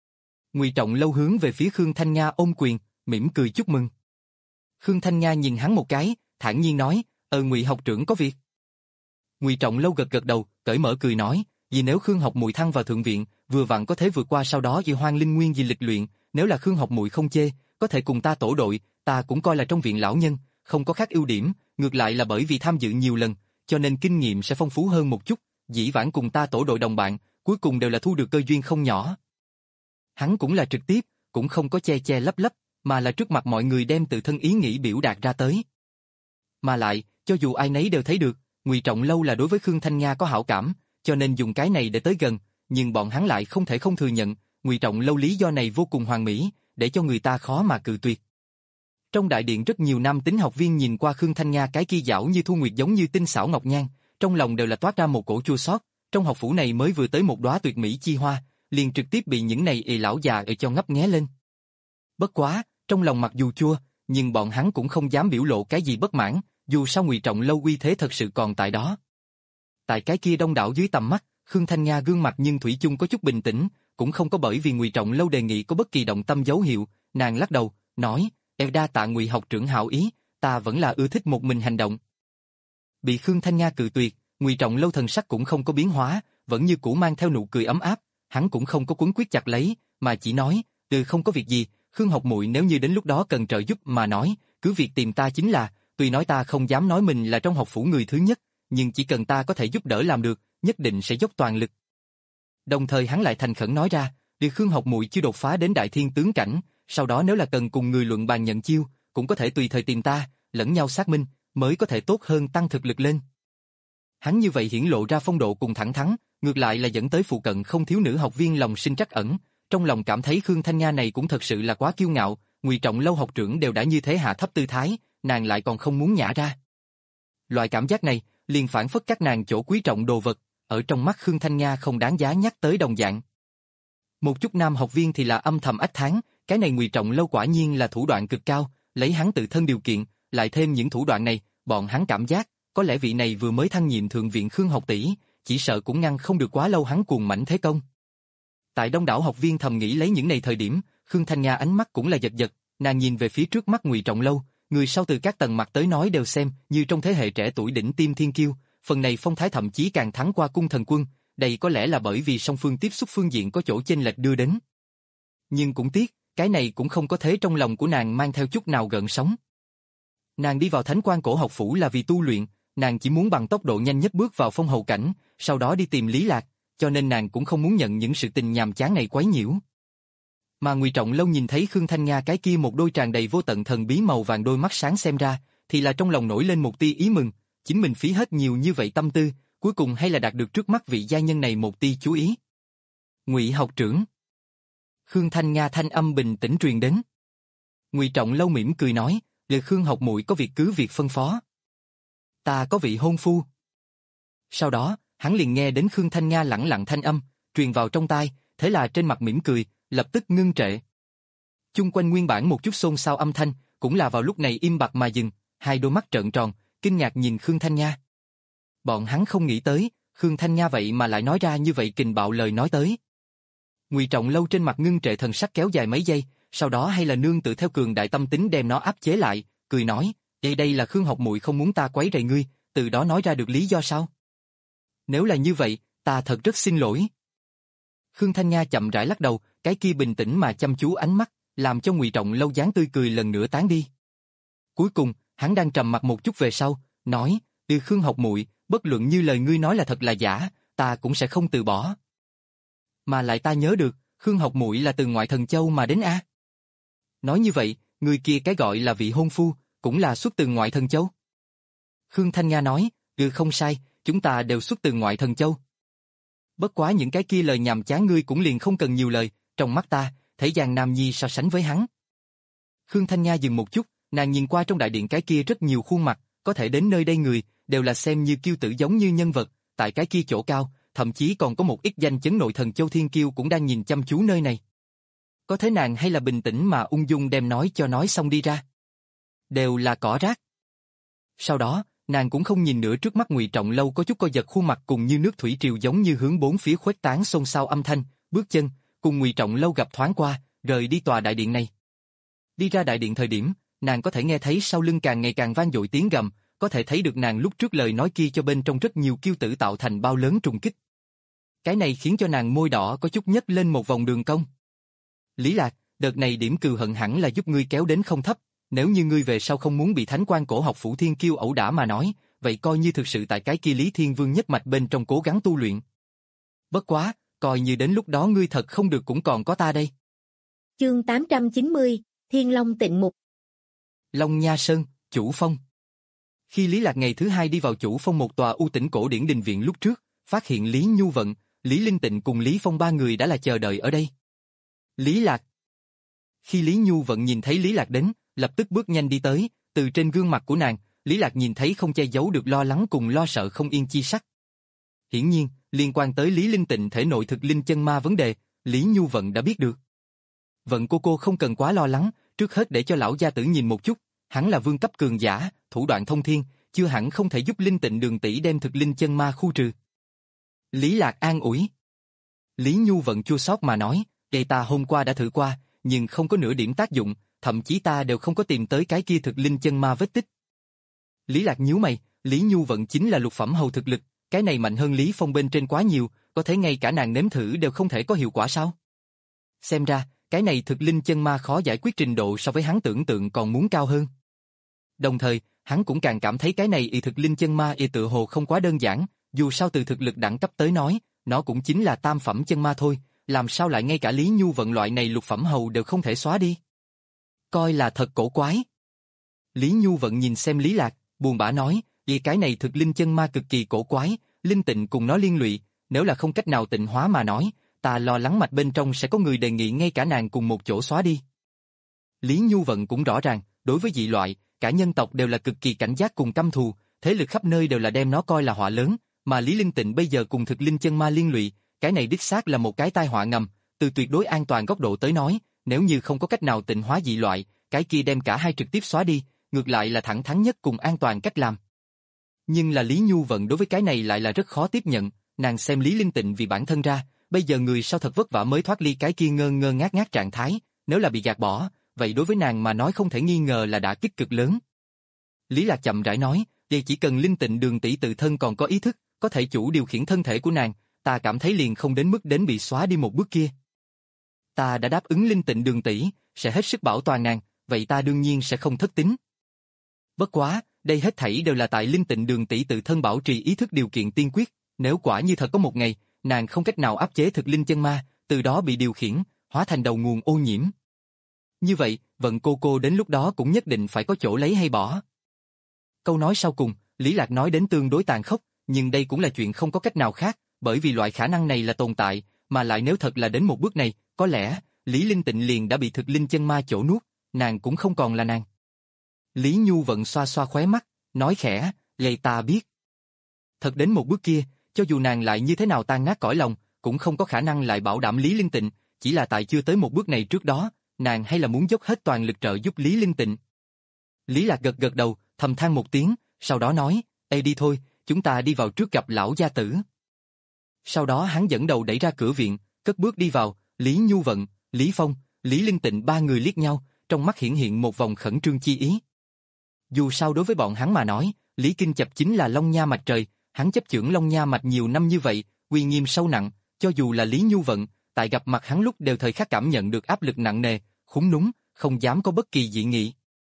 Ngụy Trọng Lâu hướng về phía Khương Thanh Nga ôm quyền, mỉm cười chúc mừng. Khương Thanh Nga nhìn hắn một cái, thản nhiên nói, "Ờ Ngụy học trưởng có việc." Ngụy Trọng Lâu gật gật đầu, cởi mở cười nói, vì nếu Khương Học Muội thăng vào thượng viện, vừa vặn có thể vượt qua sau đó vì Hoang Linh Nguyên gì lịch luyện, nếu là Khương Học Muội không chê, có thể cùng ta tổ đội, ta cũng coi là trong viện lão nhân, không có khác ưu điểm, ngược lại là bởi vì tham dự nhiều lần, cho nên kinh nghiệm sẽ phong phú hơn một chút, dĩ vãng cùng ta tổ đội đồng bạn, cuối cùng đều là thu được cơ duyên không nhỏ. Hắn cũng là trực tiếp, cũng không có che che lấp lấp, mà là trước mặt mọi người đem tự thân ý nghĩ biểu đạt ra tới. Mà lại, cho dù ai nấy đều thấy được, Ngụy Trọng Lâu là đối với Khương Thanh Nga có hảo cảm, cho nên dùng cái này để tới gần, nhưng bọn hắn lại không thể không thừa nhận, Ngụy Trọng Lâu lý do này vô cùng hoàn mỹ, để cho người ta khó mà cự tuyệt. Trong đại điện rất nhiều nam tính học viên nhìn qua Khương Thanh Nga cái kia dảo như thu nguyệt giống như tinh xảo ngọc nhan, trong lòng đều là toát ra một cổ chua xót, trong học phủ này mới vừa tới một đóa tuyệt mỹ chi hoa, liền trực tiếp bị những này ì lão già ở cho ngấp nghé lên. Bất quá, trong lòng mặc dù chua, nhưng bọn hắn cũng không dám biểu lộ cái gì bất mãn, dù sao Ngụy Trọng Lâu uy thế thật sự còn tại đó. Tại cái kia đông đảo dưới tầm mắt, Khương Thanh Nga gương mặt nhưng thủy chung có chút bình tĩnh, cũng không có bởi vì Ngụy Trọng Lâu đề nghị có bất kỳ động tâm dấu hiệu, nàng lắc đầu, nói, "Em đa tạ Ngụy học trưởng hảo ý, ta vẫn là ưa thích một mình hành động." Bị Khương Thanh Nga cự tuyệt, Ngụy Trọng Lâu thần sắc cũng không có biến hóa, vẫn như cũ mang theo nụ cười ấm áp, hắn cũng không có quấn quyết chặt lấy, mà chỉ nói, "Ừ không có việc gì, Khương học muội nếu như đến lúc đó cần trợ giúp mà nói, cứ việc tìm ta chính là, tuy nói ta không dám nói mình là trong học phủ người thứ nhất, nhưng chỉ cần ta có thể giúp đỡ làm được, nhất định sẽ dốc toàn lực." Đồng thời hắn lại thành khẩn nói ra, "Điều Khương học muội chưa đột phá đến đại thiên tướng cảnh, sau đó nếu là cần cùng người luận bàn nhận chiêu, cũng có thể tùy thời tìm ta, lẫn nhau xác minh, mới có thể tốt hơn tăng thực lực lên." Hắn như vậy hiển lộ ra phong độ cùng thẳng thắn, ngược lại là dẫn tới phụ cận không thiếu nữ học viên lòng sinh trắc ẩn, trong lòng cảm thấy Khương Thanh Nga này cũng thật sự là quá kiêu ngạo, Ngụy Trọng Lâu học trưởng đều đã như thế hạ thấp tư thái, nàng lại còn không muốn nhả ra. Loại cảm giác này, liền phản phất các nàng chỗ quý trọng đồ vật, ở trong mắt Khương Thanh Nga không đáng giá nhắc tới đồng dạng. Một chút nam học viên thì là âm thầm ách thán, cái này Ngụy Trọng Lâu quả nhiên là thủ đoạn cực cao, lấy hắn tự thân điều kiện, lại thêm những thủ đoạn này, bọn hắn cảm giác, có lẽ vị này vừa mới thăng nhiệm thượng viện Khương học tỷ, chỉ sợ cũng ngăn không được quá lâu hắn cuồng mãnh thế công. Tại đông đảo học viên thầm nghĩ lấy những này thời điểm, Khương Thanh Nga ánh mắt cũng là giật giật, nàng nhìn về phía trước mắt Ngụy Trọng Lâu, người sau từ các tầng mặt tới nói đều xem như trong thế hệ trẻ tuổi đỉnh tim thiên kiêu, phần này phong thái thậm chí càng thắng qua Cung Thần Quân, đây có lẽ là bởi vì song phương tiếp xúc phương diện có chỗ chênh lệch đưa đến. Nhưng cũng tiếc, cái này cũng không có thế trong lòng của nàng mang theo chút nào gợn sóng. Nàng đi vào Thánh Quan Cổ học phủ là vì tu luyện, nàng chỉ muốn bằng tốc độ nhanh nhất bước vào phong hầu cảnh, sau đó đi tìm Lý Lạc, cho nên nàng cũng không muốn nhận những sự tình nhàm chán này quấy nhiễu. Mà Ngụy Trọng Lâu nhìn thấy Khương Thanh Nga cái kia một đôi tràn đầy vô tận thần bí màu vàng đôi mắt sáng xem ra, thì là trong lòng nổi lên một tia ý mừng, chính mình phí hết nhiều như vậy tâm tư, cuối cùng hay là đạt được trước mắt vị gia nhân này một tia chú ý. Ngụy học trưởng. Khương Thanh Nga thanh âm bình tĩnh truyền đến. Ngụy Trọng Lâu mỉm cười nói, "Lời Khương học muội có việc cứ việc phân phó. Ta có vị hôn phu." Sau đó, hắn liền nghe đến Khương Thanh Nga lẳng lặng thanh âm, truyền vào trong tai, thế là trên mặt mỉm cười, lập tức ngưng trệ. Chung quanh nguyên bản một chút xôn xao âm thanh, cũng là vào lúc này im bặt mà dừng, hai đôi mắt trợn tròn, kinh ngạc nhìn Khương Thanh Nga. Bọn hắn không nghĩ tới, Khương Thanh Nga vậy mà lại nói ra như vậy kình bạo lời nói tới. Ngụy Trọng Lâu trên mặt ngưng trệ thần sắc kéo dài mấy giây, sau đó hay là nương tự theo cường đại tâm tính đem nó áp chế lại, cười nói, đây đây là Khương học muội không muốn ta quấy rầy ngươi, từ đó nói ra được lý do sao? Nếu là như vậy, ta thật rất xin lỗi. Khương Thanh Nga chậm rãi lắc đầu, cái kia bình tĩnh mà chăm chú ánh mắt, làm cho Ngụy Trọng Lâu dáng tươi cười lần nữa tán đi. Cuối cùng, hắn đang trầm mặt một chút về sau, nói, từ Khương học muội, bất luận như lời ngươi nói là thật là giả, ta cũng sẽ không từ bỏ. Mà lại ta nhớ được, Khương học muội là từ ngoại thần châu mà đến a. Nói như vậy, người kia cái gọi là vị hôn phu, cũng là xuất từ ngoại thần châu. Khương Thanh Nga nói, ừ không sai, chúng ta đều xuất từ ngoại thần châu. Bất quá những cái kia lời nhàm chán ngươi cũng liền không cần nhiều lời, trong mắt ta, thấy Giang Nam Nhi so sánh với hắn. Khương Thanh Nga dừng một chút, nàng nhìn qua trong đại điện cái kia rất nhiều khuôn mặt, có thể đến nơi đây người, đều là xem như kiêu tử giống như nhân vật, tại cái kia chỗ cao, thậm chí còn có một ít danh chấn nội thần châu thiên kiêu cũng đang nhìn chăm chú nơi này. Có thế nàng hay là bình tĩnh mà ung dung đem nói cho nói xong đi ra. Đều là cỏ rác. Sau đó, nàng cũng không nhìn nữa trước mắt Ngụy Trọng Lâu có chút co giật khuôn mặt cùng như nước thủy triều giống như hướng bốn phía khuếch tán xôn xao âm thanh, bước chân, cùng Ngụy Trọng Lâu gặp thoáng qua, rời đi tòa đại điện này. Đi ra đại điện thời điểm, nàng có thể nghe thấy sau lưng càng ngày càng vang dội tiếng gầm, có thể thấy được nàng lúc trước lời nói kia cho bên trong rất nhiều kiêu tử tạo thành bao lớn trùng kích. Cái này khiến cho nàng môi đỏ có chút nhấc lên một vòng đường cong. Lý Lạc, đợt này điểm cừu hận hẳn là giúp ngươi kéo đến không thấp, nếu như ngươi về sau không muốn bị thánh quan cổ học phủ thiên kiêu ẩu đả mà nói, vậy coi như thực sự tại cái kia Lý Thiên Vương nhất mạch bên trong cố gắng tu luyện. Bất quá, coi như đến lúc đó ngươi thật không được cũng còn có ta đây. Chương tám trăm chín mươi, Thiên Long Tịnh Mục. Long Nha Sơn, Chủ Phong. Khi Lý Lạc ngày thứ hai đi vào Chủ Phong một tòa u tĩnh cổ điển đình viện lúc trước, phát hiện Lý Nhu Vận, Lý Linh Tịnh cùng Lý Phong ba người đã là chờ đợi ở đây. Lý Lạc. Khi Lý Nhu Vận nhìn thấy Lý Lạc đến, lập tức bước nhanh đi tới, từ trên gương mặt của nàng, Lý Lạc nhìn thấy không che giấu được lo lắng cùng lo sợ không yên chi sắc. Hiển nhiên, liên quan tới Lý Linh Tịnh thể nội thực linh chân ma vấn đề, Lý Nhu Vận đã biết được. Vận cô cô không cần quá lo lắng, trước hết để cho lão gia tử nhìn một chút, hắn là vương cấp cường giả, thủ đoạn thông thiên, chưa hẳn không thể giúp Linh Tịnh Đường tỷ đem thực linh chân ma khu trừ. Lý Lạc an ủi. Lý Nhu Vận chua xót mà nói, "Vậy ta hôm qua đã thử qua, nhưng không có nửa điểm tác dụng, thậm chí ta đều không có tìm tới cái kia thực linh chân ma vết tích." Lý Lạc nhíu mày, Lý Nhu Vận chính là lục phẩm hầu thực lực, cái này mạnh hơn Lý Phong bên trên quá nhiều, có thể ngay cả nàng nếm thử đều không thể có hiệu quả sao? Xem ra, cái này thực linh chân ma khó giải quyết trình độ so với hắn tưởng tượng còn muốn cao hơn. Đồng thời, hắn cũng càng cảm thấy cái này y thực linh chân ma y tự hồ không quá đơn giản, dù sao từ thực lực đẳng cấp tới nói, nó cũng chính là tam phẩm chân ma thôi, làm sao lại ngay cả Lý Nhu Vận loại này lục phẩm hầu đều không thể xóa đi. Coi là thật cổ quái. Lý Nhu Vận nhìn xem Lý Lạc, buồn bã nói, vì cái này thực linh chân ma cực kỳ cổ quái, Linh Tịnh cùng nó liên lụy, nếu là không cách nào tịnh hóa mà nói, ta lo lắng mạch bên trong sẽ có người đề nghị ngay cả nàng cùng một chỗ xóa đi. Lý Nhu Vận cũng rõ ràng, đối với dị loại, cả nhân tộc đều là cực kỳ cảnh giác cùng căm thù, thế lực khắp nơi đều là đem nó coi là họa lớn, mà Lý Linh Tịnh bây giờ cùng thực linh chân ma liên lụy, cái này đích xác là một cái tai họa ngầm, từ tuyệt đối an toàn góc độ tới nói, nếu như không có cách nào tịnh hóa dị loại, cái kia đem cả hai trực tiếp xóa đi, ngược lại là thẳng thắn nhất cùng an toàn cách làm. Nhưng là Lý Nhu Vận đối với cái này lại là rất khó tiếp nhận, nàng xem Lý Linh Tịnh vì bản thân ra, bây giờ người sao thật vất vả mới thoát ly cái kia ngơ ngơ ngác ngác trạng thái, nếu là bị gạt bỏ, vậy đối với nàng mà nói không thể nghi ngờ là đã kích cực lớn. Lý Lạc chậm rãi nói, vậy chỉ cần Linh Tịnh Đường tỷ tự thân còn có ý thức, có thể chủ điều khiển thân thể của nàng, ta cảm thấy liền không đến mức đến bị xóa đi một bước kia. Ta đã đáp ứng Linh Tịnh Đường tỷ, sẽ hết sức bảo toàn nàng, vậy ta đương nhiên sẽ không thất tín. Bất quá, đây hết thảy đều là tại Linh Tịnh Đường tỷ tự thân bảo trì ý thức điều kiện tiên quyết, nếu quả như thật có một ngày, nàng không cách nào áp chế thực linh chân ma, từ đó bị điều khiển, hóa thành đầu nguồn ô nhiễm. Như vậy, Vận cô cô đến lúc đó cũng nhất định phải có chỗ lấy hay bỏ. Câu nói sau cùng, Lý Lạc nói đến tương đối tàn khốc, nhưng đây cũng là chuyện không có cách nào khác, bởi vì loại khả năng này là tồn tại, mà lại nếu thật là đến một bước này, có lẽ, Lý Linh Tịnh liền đã bị thực linh chân ma chỗ nuốt, nàng cũng không còn là nàng. Lý Nhu Vận xoa xoa khóe mắt, nói khẽ, vậy ta biết. Thật đến một bước kia, cho dù nàng lại như thế nào tan nát cõi lòng, cũng không có khả năng lại bảo đảm Lý Linh Tịnh, chỉ là tại chưa tới một bước này trước đó, nàng hay là muốn dốc hết toàn lực trợ giúp Lý Linh Tịnh. Lý Lạc gật gật đầu, thầm than một tiếng, sau đó nói, ê đi thôi, chúng ta đi vào trước gặp lão gia tử. Sau đó hắn dẫn đầu đẩy ra cửa viện, cất bước đi vào, Lý Nhu Vận, Lý Phong, Lý Linh Tịnh ba người liếc nhau, trong mắt hiển hiện một vòng khẩn trương chi ý. Dù sao đối với bọn hắn mà nói, Lý Kinh Chập chính là Long Nha Mạch trời, hắn chấp chưởng Long Nha Mạch nhiều năm như vậy, uy nghiêm sâu nặng, cho dù là Lý Nhu Vận, tại gặp mặt hắn lúc đều thời khắc cảm nhận được áp lực nặng nề, khúm núm, không dám có bất kỳ dị nghị.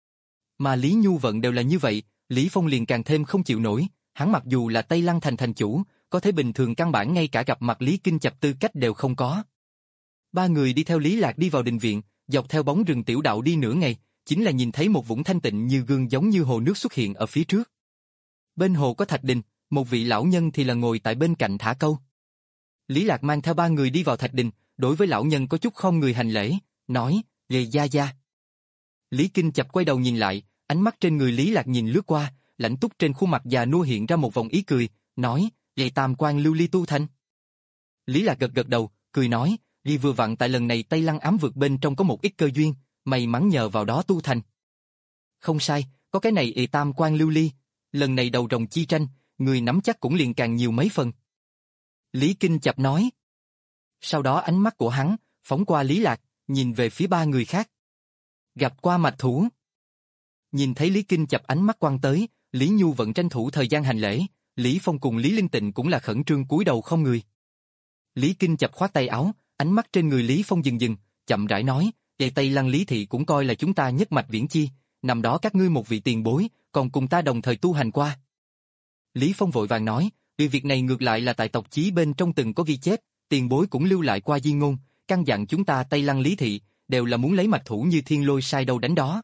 Mà Lý Nhu Vận đều là như vậy, Lý Phong liền càng thêm không chịu nổi, hắn mặc dù là Tây Lăng thành thành chủ, có thể bình thường căn bản ngay cả gặp mặt Lý Kinh Chập tư cách đều không có. Ba người đi theo Lý Lạc đi vào đình viện, dọc theo bóng rừng tiểu đạo đi nửa ngày, chính là nhìn thấy một vũng thanh tịnh như gương giống như hồ nước xuất hiện ở phía trước. Bên hồ có thạch đình, một vị lão nhân thì là ngồi tại bên cạnh thả câu. Lý Lạc mang theo ba người đi vào thạch đình, đối với lão nhân có chút khom người hành lễ, nói, về gia gia. Lý Kinh Chập quay đầu nhìn lại, ánh mắt trên người Lý Lạc nhìn lướt qua, lãnh túc trên khuôn mặt già nua hiện ra một vòng ý cười, nói, vậy tam quan lưu ly tu thành. Lý Lạc gật gật đầu, cười nói, vì vừa vặn tại lần này Tây Lăng ám vực bên trong có một ít cơ duyên, may mắn nhờ vào đó tu thành. Không sai, có cái này ệ tam quan lưu ly, lần này đầu rồng chi tranh, người nắm chắc cũng liền càng nhiều mấy phần. Lý Kinh Chập nói. Sau đó ánh mắt của hắn, phóng qua Lý Lạc, nhìn về phía ba người khác. Gặp qua mạch thủ. Nhìn thấy Lý Kinh Chập ánh mắt quăng tới, Lý Nhu vẫn tranh thủ thời gian hành lễ, Lý Phong cùng Lý Linh Tịnh cũng là khẩn trương cúi đầu không người. Lý Kinh chập khoát tay áo, ánh mắt trên người Lý Phong dừng dừng, chậm rãi nói, "Về Tây Lăng Lý thị cũng coi là chúng ta nhất mạch viễn chi, năm đó các ngươi một vị tiền bối, còn cùng ta đồng thời tu hành qua." Lý Phong vội vàng nói, "Vì việc này ngược lại là tại tộc chí bên trong từng có ghi chép, tiền bối cũng lưu lại qua di ngôn, căn dặn chúng ta Tây Lăng Lý thị đều là muốn lấy mạch thủ như thiên lôi sai đâu đánh đó."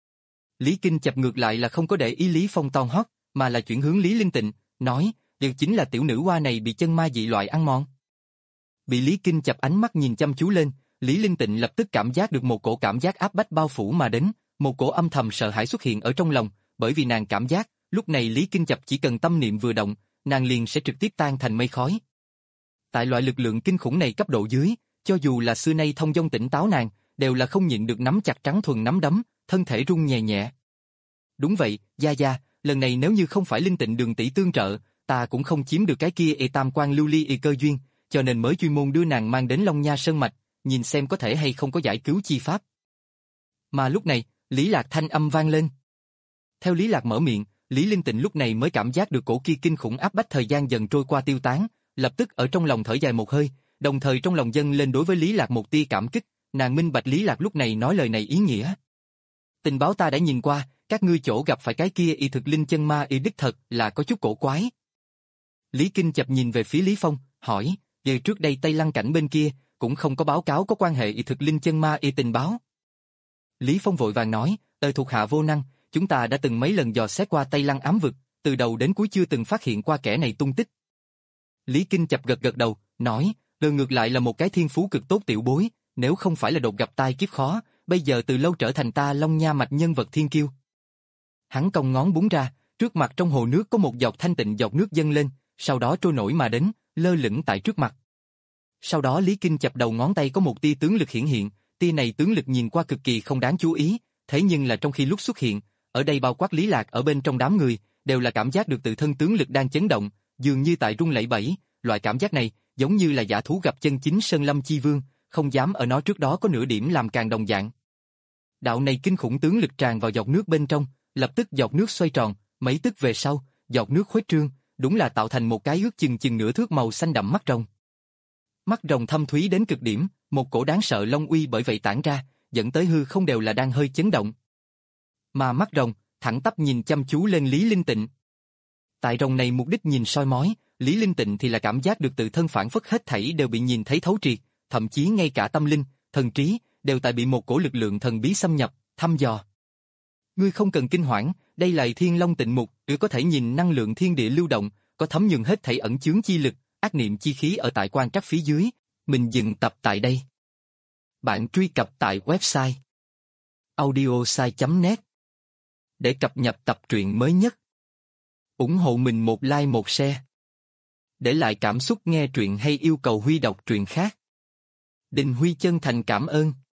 Lý Kinh chập ngược lại là không có để ý Lý Phong toan hót, mà là chuyển hướng Lý Linh Tịnh, nói, "Điều chính là tiểu nữ hoa này bị chân ma dị loại ăn mòn." Bị Lý Kinh chập ánh mắt nhìn chăm chú lên, Lý Linh Tịnh lập tức cảm giác được một cổ cảm giác áp bách bao phủ mà đến, một cổ âm thầm sợ hãi xuất hiện ở trong lòng, bởi vì nàng cảm giác, lúc này Lý Kinh chập chỉ cần tâm niệm vừa động, nàng liền sẽ trực tiếp tan thành mây khói. Tại loại lực lượng kinh khủng này cấp độ dưới, cho dù là xưa nay thông dong tỉnh táo nàng, đều là không nhịn được nắm chặt trắng thuần nắm đấm, thân thể run nhẹ nhẹ. "Đúng vậy, gia gia, lần này nếu như không phải Linh Tịnh Đường tỷ tương trợ, ta cũng không chiếm được cái kia e tam quan lưu ly y cơ duyên, cho nên mới chuyên môn đưa nàng mang đến Long Nha Sơn Mạch, nhìn xem có thể hay không có giải cứu chi pháp." Mà lúc này, Lý Lạc thanh âm vang lên. Theo Lý Lạc mở miệng, Lý Linh Tịnh lúc này mới cảm giác được cổ kia kinh khủng áp bách thời gian dần trôi qua tiêu tán, lập tức ở trong lòng thở dài một hơi, đồng thời trong lòng dâng lên đối với Lý Lạc một tia cảm kích, nàng minh bạch Lý Lạc lúc này nói lời này ý nghĩa. "Tình báo ta đã nhìn qua, các ngươi chỗ gặp phải cái kia y thực linh chân ma y đích thật là có chút cổ quái." Lý Kinh chập nhìn về phía Lý Phong, hỏi, "Giờ trước đây Tây Lăng cảnh bên kia cũng không có báo cáo có quan hệ y thực linh chân ma y tình báo?" Lý Phong vội vàng nói, "Ờ thuộc hạ vô năng, chúng ta đã từng mấy lần dò xét qua Tây Lăng ám vực, từ đầu đến cuối chưa từng phát hiện qua kẻ này tung tích." Lý Kinh chập gật gật đầu, nói, "Lờ ngược lại là một cái thiên phú cực tốt tiểu bối, nếu không phải là đột gặp tai kiếp khó, bây giờ từ lâu trở thành ta Long Nha mạch nhân vật thiên kiêu." Hắn cong ngón búng ra, trước mặt trong hồ nước có một giọt thanh tịnh giọt nước dâng lên, sau đó trôi nổi mà đến, lơ lửng tại trước mặt. Sau đó Lý Kinh chập đầu ngón tay có một tia tướng lực hiển hiện, tia này tướng lực nhìn qua cực kỳ không đáng chú ý, thế nhưng là trong khi lúc xuất hiện, ở đây bao quát Lý Lạc ở bên trong đám người, đều là cảm giác được tự thân tướng lực đang chấn động, dường như tại rung lẩy bẩy, loại cảm giác này giống như là dã thú gặp chân chính sơn lâm chi vương, không dám ở nó trước đó có nửa điểm làm càng đồng dạng. Đạo này kinh khủng tướng lực tràn vào giọt nước bên trong, lập tức giọt nước xoay tròn, mấy tức về sau, giọt nước khuếch trương, đúng là tạo thành một cái ước chừng chừng nửa thước màu xanh đậm mắt rồng. Mắt rồng thâm thúy đến cực điểm, một cổ đáng sợ long uy bởi vậy tản ra, dẫn tới hư không đều là đang hơi chấn động. Mà mắt rồng thẳng tắp nhìn chăm chú lên Lý Linh Tịnh. Tại rồng này mục đích nhìn soi mói, Lý Linh Tịnh thì là cảm giác được tự thân phản phất hết thảy đều bị nhìn thấy thấu triệt, thậm chí ngay cả tâm linh, thần trí đều tại bị một cổ lực lượng thần bí xâm nhập, thăm dò. "Ngươi không cần kinh hoảng, đây là Thiên Long Tịnh Mục, ngươi có thể nhìn năng lượng thiên địa lưu động, có thấm nhuần hết thảy ẩn chướng chi lực, ác niệm chi khí ở tại quan trắc phía dưới." Mình dừng tập tại đây. Bạn truy cập tại website audiosai chấm net để cập nhật tập truyện mới nhất. Ủng hộ mình một like một share. Để lại cảm xúc nghe truyện hay yêu cầu Huy đọc truyện khác. Đình Huy chân thành cảm ơn.